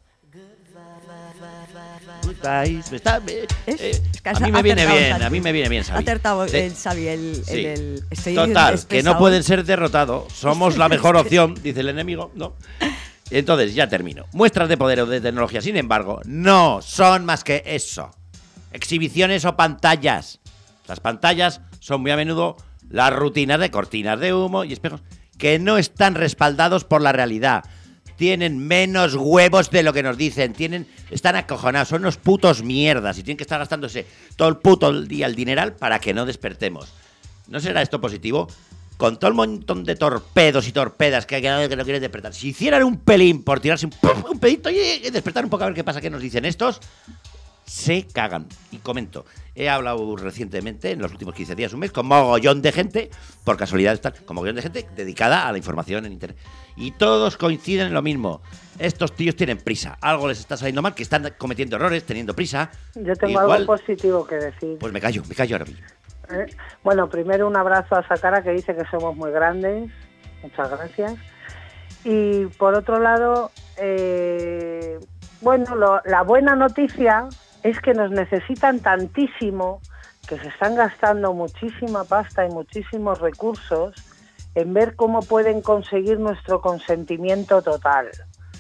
S6: Está, eh, eh, a mí me viene bien, a mí me viene bien, Xavi.
S2: Ha acertado
S6: De,
S2: el Xavi, el,
S6: sí.
S2: el, el estoy
S6: Total,
S2: espesado.
S6: que no pueden ser derrotados. Somos la mejor opción, dice el enemigo, ¿no? Entonces, ya termino. Muestras de poder o de tecnología, sin embargo, no son más que eso. Exhibiciones o pantallas. Las pantallas son muy a menudo las rutinas de cortinas de humo y espejos que no están respaldados por la realidad. Tienen menos huevos de lo que nos dicen. Tienen, están acojonados. Son unos putos mierdas. Y tienen que estar gastándose todo el puto día el dineral para que no despertemos. ¿No será esto positivo? Con todo el montón de torpedos y torpedas que, que, que no quieren despertar. Si hicieran un pelín por tirarse un, un pedito y despertar un poco a ver qué pasa, qué nos dicen estos, se cagan. Y comento, he hablado recientemente, en los últimos quince días, un mes, con mogollón de gente, por casualidad están, con mogollón de gente dedicada a la información en Internet. Y todos coinciden en lo mismo. Estos tíos tienen prisa. Algo les está saliendo mal, que están cometiendo errores, teniendo prisa.
S11: Yo tengo
S6: Igual,
S11: algo positivo que decir.
S6: Pues me callo, me callo ahora mismo.
S11: ¿Eh? Bueno, primero un abrazo a Sakara, que dice que somos muy grandes. Muchas gracias. Y por otro lado, eh, bueno, lo, la buena noticia es que nos necesitan tantísimo, que se están gastando muchísima pasta y muchísimos recursos en ver cómo pueden conseguir nuestro consentimiento total.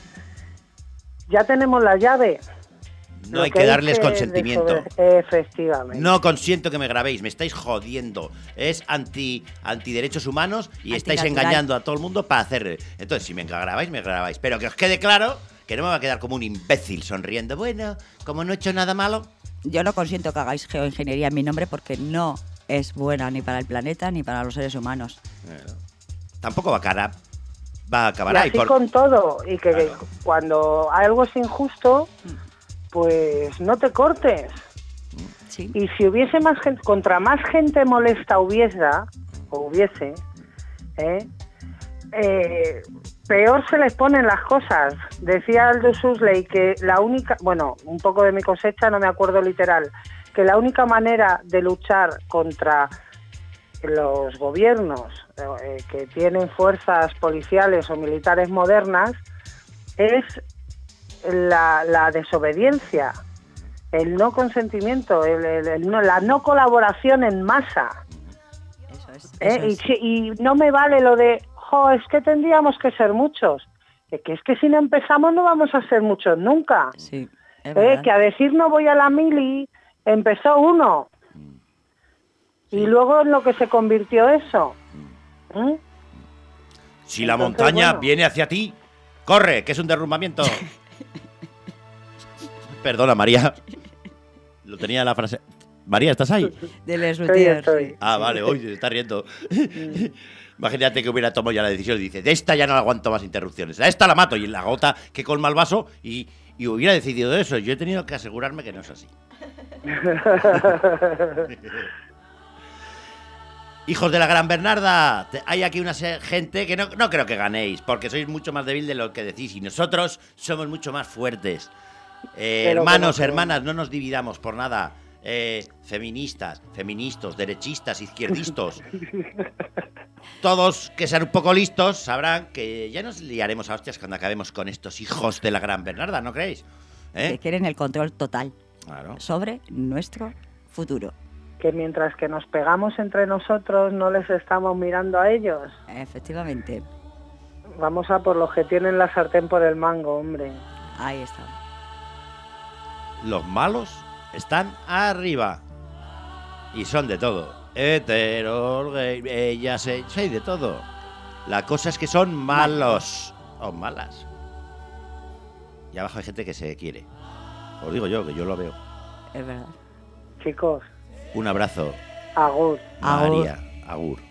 S11: Ya tenemos la llave.
S6: No hay que darles consentimiento.
S11: Efectivamente.
S6: No consiento que me grabéis, me estáis jodiendo. Es anti, anti derechos humanos y estáis engañando a todo el mundo para hacer. Entonces, si me grabáis, me grabáis. Pero que os quede claro que no me va a quedar como un imbécil sonriendo. Bueno, como no he hecho nada malo.
S2: Yo no consiento que hagáis geoingeniería en mi nombre porque no es buena ni para el planeta ni para los seres humanos.
S6: Bueno, tampoco va a cara. Va a acabar
S11: y
S6: ahí.
S11: así
S6: Por...
S11: con todo. Y que
S6: claro.
S11: Cuando algo es injusto, pues no te cortes.
S2: Sí.
S11: Y si hubiese más gente, contra más gente molesta hubiese, o hubiese, ¿eh? Eh, peor se les ponen las cosas. Decía Aldous Huxley que la única, bueno, un poco de mi cosecha, no me acuerdo literal, que la única manera de luchar contra los gobiernos eh, que tienen fuerzas policiales o militares modernas es la, la desobediencia, el no consentimiento, el, el, el no, la no colaboración en masa.
S2: Eso es,
S11: ¿Eh?
S2: eso es.
S11: Y, y no me vale lo de, jo, es que tendríamos que ser muchos. Es que es que si no empezamos no vamos a ser muchos nunca.
S2: Sí, es
S11: ¿Eh?
S2: verdad.
S11: Que a decir no voy a la mili empezó uno. Y luego en lo que se convirtió eso. ¿Eh?
S6: Si la
S11: Entonces,
S6: montaña
S11: bueno.
S6: viene hacia ti, corre, que es un derrumbamiento. Perdona, María. Lo tenía la frase. María, ¿estás ahí?
S2: De Les Luthiers.
S11: estoy.
S6: Ah, vale, hoy se está riendo. Imagínate que hubiera tomado ya la decisión y dice, de esta ya no aguanto más interrupciones, a esta la mato, y la gota que colma el vaso, y, y hubiera decidido eso. Yo he tenido que asegurarme que no es así. Hijos de la Gran Bernarda, te- hay aquí una se- gente que no, no creo que ganéis, porque sois mucho más débil de lo que decís, y nosotros somos mucho más fuertes. Eh,
S11: Pero
S6: hermanos,
S11: que no-
S6: hermanas, no nos dividamos por nada. Eh, feministas, feministas, derechistas, izquierdistas. Todos que sean un poco listos sabrán que ya nos liaremos a hostias cuando acabemos con estos hijos de la Gran Bernarda, ¿no creéis? ¿Eh?
S2: Que quieren el control total
S6: Claro.
S2: sobre nuestro futuro.
S11: Que mientras que nos pegamos entre nosotros no les estamos mirando a ellos.
S2: Efectivamente.
S11: Vamos a por los que tienen la sartén por el mango, hombre.
S2: Ahí está.
S6: Los malos están arriba. Y son de todo. Heteros, gay, ellas, eh, hay de todo. La cosa es que son malos. O malas. Y abajo hay gente que se quiere. Os digo yo, que yo lo veo.
S2: Es verdad.
S11: Chicos,
S6: Un abrazo,
S11: agur.
S6: María. Agur.